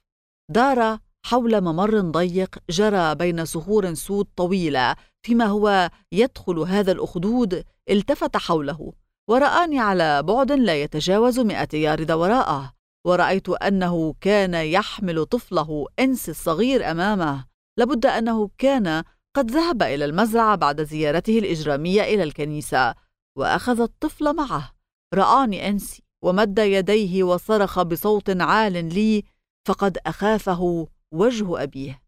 دار حول ممر ضيق جرى بين صخور سود طويلة. فيما هو يدخل هذا الأخدود التفت حوله ورآني على بعد لا يتجاوز 100 ياردة وراءه، ورأيت أنه كان يحمل طفله إنس الصغير أمامه. لابد أنه كان قد ذهب إلى المزرعة بعد زيارته الإجرامية إلى الكنيسة وأخذ الطفل معه. رآني إنسي ومد يديه وصرخ بصوت عال لي، فقد أخافه وجه أبيه.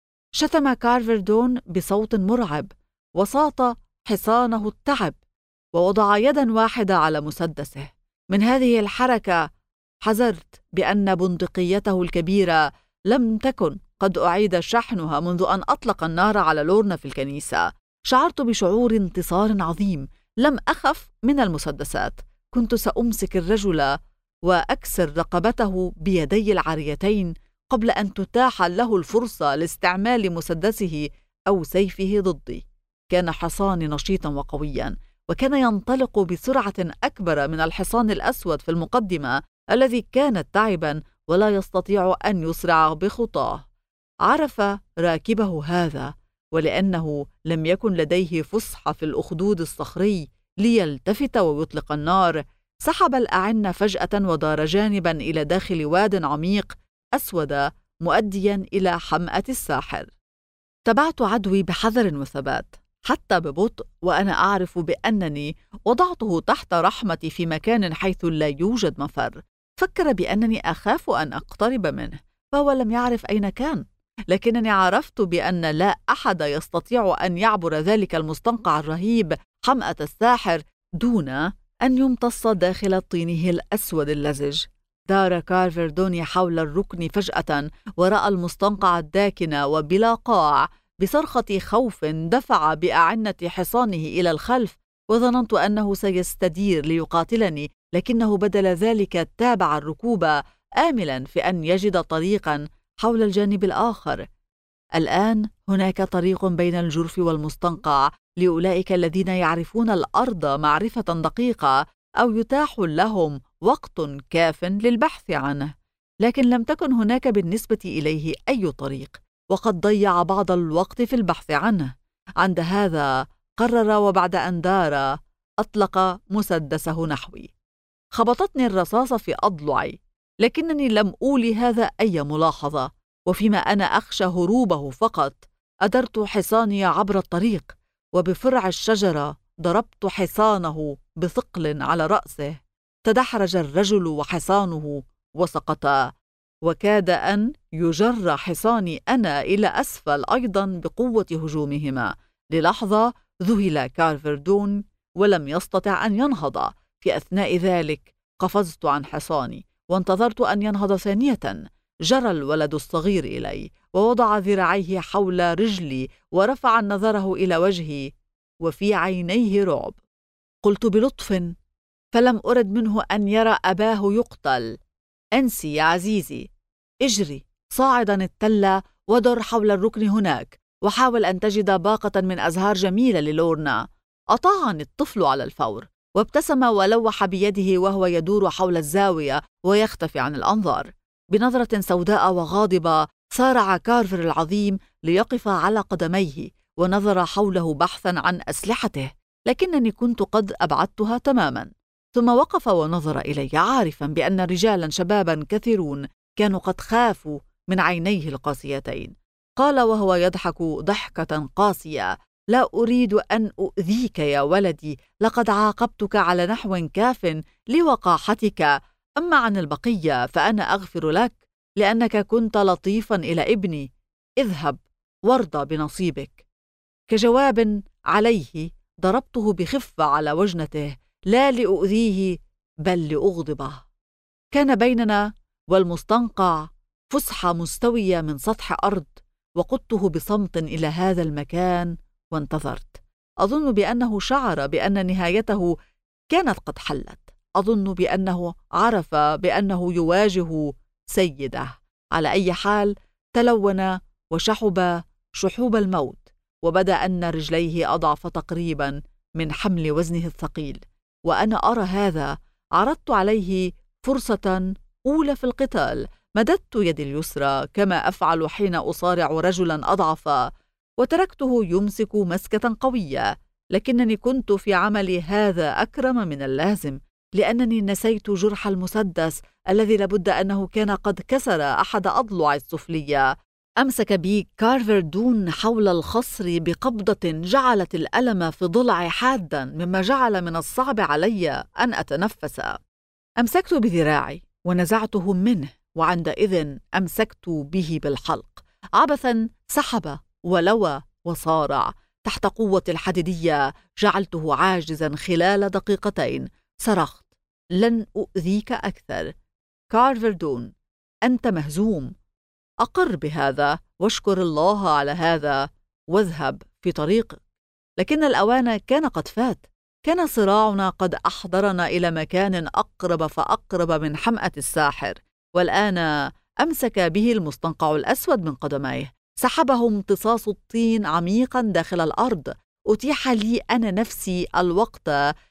شتم كارفر دون بصوت مرعب، وساط حصانه التعب، ووضع يدا واحدة على مسدسه. من هذه الحركة حذرت بأن بندقيته الكبيرة لم تكن قد أعيد شحنها منذ أن أطلق النار على لورنا في الكنيسة. شعرت بشعور انتصار عظيم. لم أخف من المسدسات. كنت سأمسك الرجل وأكسر رقبته بيدي العاريتين قبل أن تتاح له الفرصة لاستعمال مسدسه أو سيفه ضدي. كان حصاني نشيطا وقويا، وكان ينطلق بسرعة أكبر من الحصان الأسود في المقدمة الذي كان تعبا ولا يستطيع أن يسرع بخطاه. عرف راكبه هذا، ولأنه لم يكن لديه فسحة في الأخدود الصخري ليلتفت ويطلق النار، سحب الأعنة فجأة ودار جانبا إلى داخل واد عميق أسود مؤديا إلى حمأة الساحر. تبعت عدوي بحذر وثبات، حتى ببطء، وأنا أعرف بأنني وضعته تحت رحمتي في مكان حيث لا يوجد مفر. فكر بأنني أخاف أن أقترب منه، فهو لم يعرف أين كان، لكنني عرفت بأن لا أحد يستطيع أن يعبر ذلك المستنقع الرهيب حمأة الساحر دون أن يمتص داخل طينه الأسود اللزج. دار كارفر دون حول الركن فجأة ورأى المستنقع الداكن وبلا قاع. بصرخة خوف دفع بأعنة حصانه إلى الخلف، وظننت أنه سيستدير ليقاتلني، لكنه بدل ذلك تابع الركوب آملا في أن يجد طريقا حول الجانب الآخر. الآن هناك طريق بين الجرف والمستنقع لأولئك الذين يعرفون الأرض معرفة دقيقة أو يتاح لهم وقت كاف للبحث عنه، لكن لم تكن هناك بالنسبة إليه أي طريق، وقد ضيع بعض الوقت في البحث عنه. عند هذا قرر، وبعد أن دار أطلق مسدسه نحوي. خبطتني الرصاصة في أضلعي، لكنني لم أولي هذا أي ملاحظة، وفيما أنا أخشى هروبه فقط أدرت حصاني عبر الطريق، وبفرع الشجرة ضربت حصانه بثقل على رأسه، تدحرج الرجل وحصانه وسقطا، وكاد أن يجر حصاني أنا إلى أسفل أيضا بقوة هجومهما. للحظة ذهل كارفر دون ولم يستطع أن ينهض. في أثناء ذلك قفزت عن حصاني وانتظرت أن ينهض ثانية. جرى الولد الصغير إلي ووضع ذراعيه حول رجلي ورفع نظره إلى وجهي وفي عينيه رعب. قلت بلطف، فلم أرد منه أن يرى أباه يقتل: أنسي يا عزيزي، اجري صاعدا التلة ودر حول الركن هناك، وحاول أن تجد باقة من أزهار جميلة للورنا. أطاعني الطفل على الفور وابتسم ولوح بيده وهو يدور حول الزاوية ويختفي عن الأنظار. بنظرة سوداء وغاضبة سارع كارفر العظيم ليقف على قدميه ونظر حوله بحثا عن أسلحته، لكنني كنت قد أبعدتها تماما. ثم وقف ونظر إلي عارفا بأن رجالا شبابا كثيرون كانوا قد خافوا من عينيه القاسيتين. قال وهو يضحك ضحكة قاسية: لا أريد أن أؤذيك يا ولدي، لقد عاقبتك على نحو كاف لوقاحتك، أما عن البقية فأنا أغفر لك لأنك كنت لطيفا إلى ابني. اذهب وارضى بنصيبك. كجواب عليه ضربته بخفة على وجنته، لا لأؤذيه بل لأغضبه. كان بيننا والمستنقع فسحة مستوية من سطح أرض، وقدته بصمت إلى هذا المكان وانتظرت. أظن بأنه شعر بأن نهايته كانت قد حلت. أظن بأنه عرف بأنه يواجه سيده. على أي حال تلون وشحب شحوب الموت، وبدا أن رجليه أضعف تقريبا من حمل وزنه الثقيل. وأنا أرى هذا عرضت عليه فرصة أولى في القتال. مددت يدي اليسرى كما أفعل حين أصارع رجلا أضعف، وتركته يمسك مسكة قوية، لكنني كنت في عملي هذا أكرم من اللازم، لأنني نسيت جرح المسدس الذي لابد أنه كان قد كسر أحد أضلع السفلية. أمسك بي كارفر دون حول الخصر بقبضة جعلت الألم في ضلعي حادا، مما جعل من الصعب علي أن أتنفس. أمسكت بذراعي ونزعته منه، وعندئذ أمسكت به بالحلق. عبثا سحب ولوى وصارع تحت قوة الحديدية، جعلته عاجزا خلال دقيقتين. صرخت: لن أؤذيك أكثر كارفر دون، أنت مهزوم. أقر بهذا واشكر الله على هذا واذهب في طريقك. لكن الأوان كان قد فات. كان صراعنا قد أحضرنا إلى مكان أقرب فأقرب من حمأة الساحر، والآن أمسك به المستنقع الأسود من قدميه، سحبه امتصاص الطين عميقا داخل الأرض. أتيح لي أنا نفسي الوقت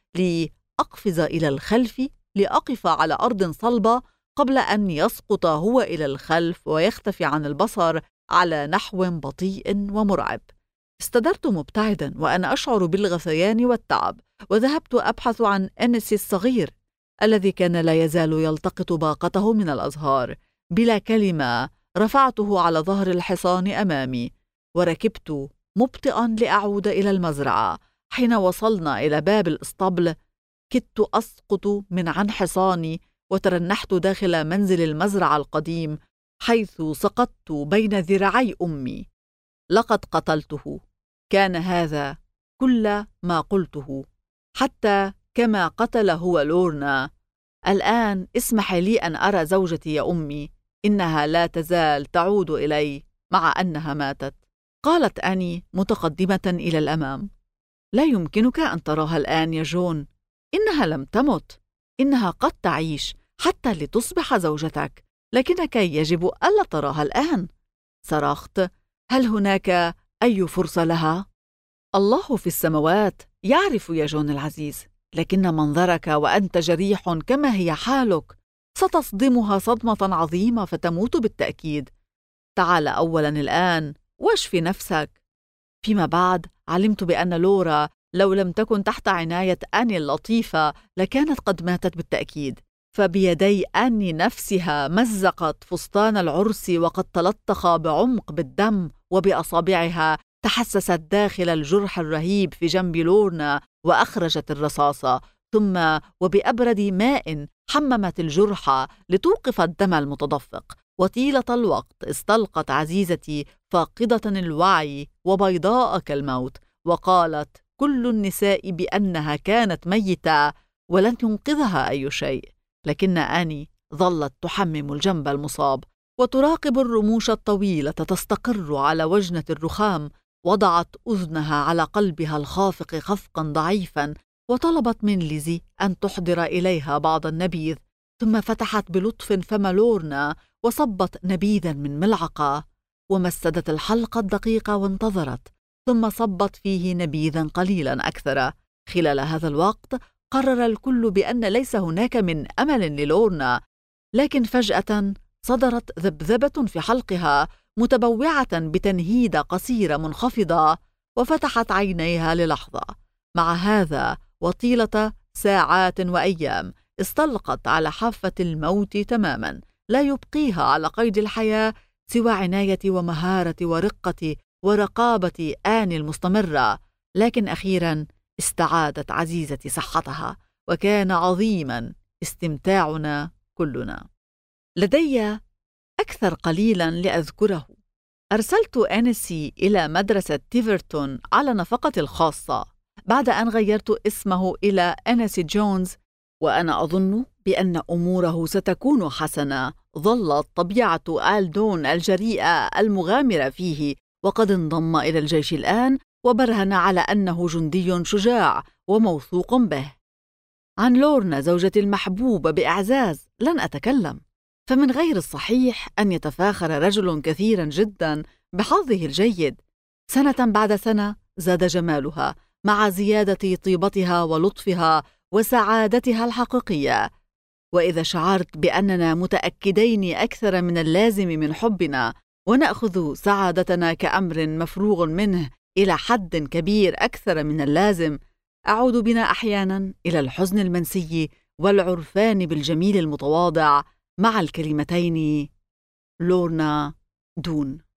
لأقفز إلى الخلف، لأقف على أرض صلبة قبل أن يسقط هو إلى الخلف ويختفي عن البصر على نحو بطيء ومرعب. استدرت مبتعدا وأنا أشعر بالغثيان والتعب، وذهبت أبحث عن أنسي الصغير الذي كان لا يزال يلتقط باقته من الأزهار. بلا كلمة رفعته على ظهر الحصان أمامي وركبت مبطئا لأعود إلى المزرعة. حين وصلنا إلى باب الإسطبل كدت أسقط من عن حصاني وترنحت داخل منزل المزرعة القديم، حيث سقطت بين ذراعي أمي. لقد قتلته، كان هذا كل ما قلته، حتى كما قتل هو لورنا. الآن اسمح لي أن أرى زوجتي يا أمي، إنها لا تزال تعود إلي مع أنها ماتت. قالت أني متقدمة إلى الأمام: لا يمكنك أن تراها الآن يا جون، إنها لم تمت، إنها قد تعيش حتى لتصبح زوجتك، لكنك يجب ألا تراها الآن. صرخت: هل هناك أي فرصة لها؟ الله في السماوات يعرف يا جون العزيز، لكن منظرك وأنت جريح كما هي حالك ستصدمها صدمة عظيمة فتموت بالتأكيد. تعال أولا الآن واشفي نفسك. فيما بعد علمت بأن لورا لو لم تكن تحت عناية أني اللطيفة لكانت قد ماتت بالتأكيد، فبيدي أني نفسها مزقت فستان العرس وقد تلطخ بعمق بالدم، وبأصابعها تحسست داخل الجرح الرهيب في جنب لورنا وأخرجت الرصاصة، ثم وبأبرد ماء حممت الجرح لتوقف الدم المتدفق. وطيلة الوقت استلقت عزيزتي فاقدة الوعي وبيضاء كالموت، وقالت كل النساء بأنها كانت ميتة ولن ينقذها أي شيء، لكن آني ظلت تحمم الجنب المصاب وتراقب الرموش الطويلة تستقر على وجنة الرخام. وضعت أذنها على قلبها الخافق خفقا ضعيفا، وطلبت من ليزي أن تحضر إليها بعض النبيذ، ثم فتحت بلطف فم لورنا وصبت نبيذا من ملعقة، ومسدت الحلقة الدقيقة وانتظرت، ثم صبت فيه نبيذا قليلا أكثر. خلال هذا الوقت قرر الكل بأن ليس هناك من أمل للورنا، لكن فجأة صدرت ذبذبة في حلقها متبوعة بتنهيدة قصيرة منخفضة، وفتحت عينيها للحظة. مع هذا وطيلة ساعات وأيام استلقت على حافة الموت تماما، لا يبقيها على قيد الحياة سوى عناية ومهارة ورقة ورقابة آني المستمرة. لكن أخيرا استعادت عزيزتي صحتها، وكان عظيما استمتاعنا كلنا. لدي أكثر قليلا لأذكره. أرسلت أنسي إلى مدرسة تيفرتون على نفقتي الخاصة بعد أن غيرت اسمه إلى أنسي جونز، وأنا أظن بأن أموره ستكون حسنة. ظلت طبيعة آلدون الجريئة المغامرة فيه، وقد انضم إلى الجيش الآن وبرهن على أنه جندي شجاع وموثوق به. عن لورنا زوجتي المحبوبة بإعزاز لن أتكلم، فمن غير الصحيح أن يتفاخر رجل كثيرا جدا بحظه الجيد. سنة بعد سنة زاد جمالها مع زيادة طيبتها ولطفها وسعادتها الحقيقية. وإذا شعرت بأننا متأكدين أكثر من اللازم من حبنا، ونأخذ سعادتنا كأمر مفروغ منه إلى حد كبير أكثر من اللازم، أعود بنا أحيانا إلى الحزن المنسي والعرفان بالجميل المتواضع مع الكلمتين لورنا دون.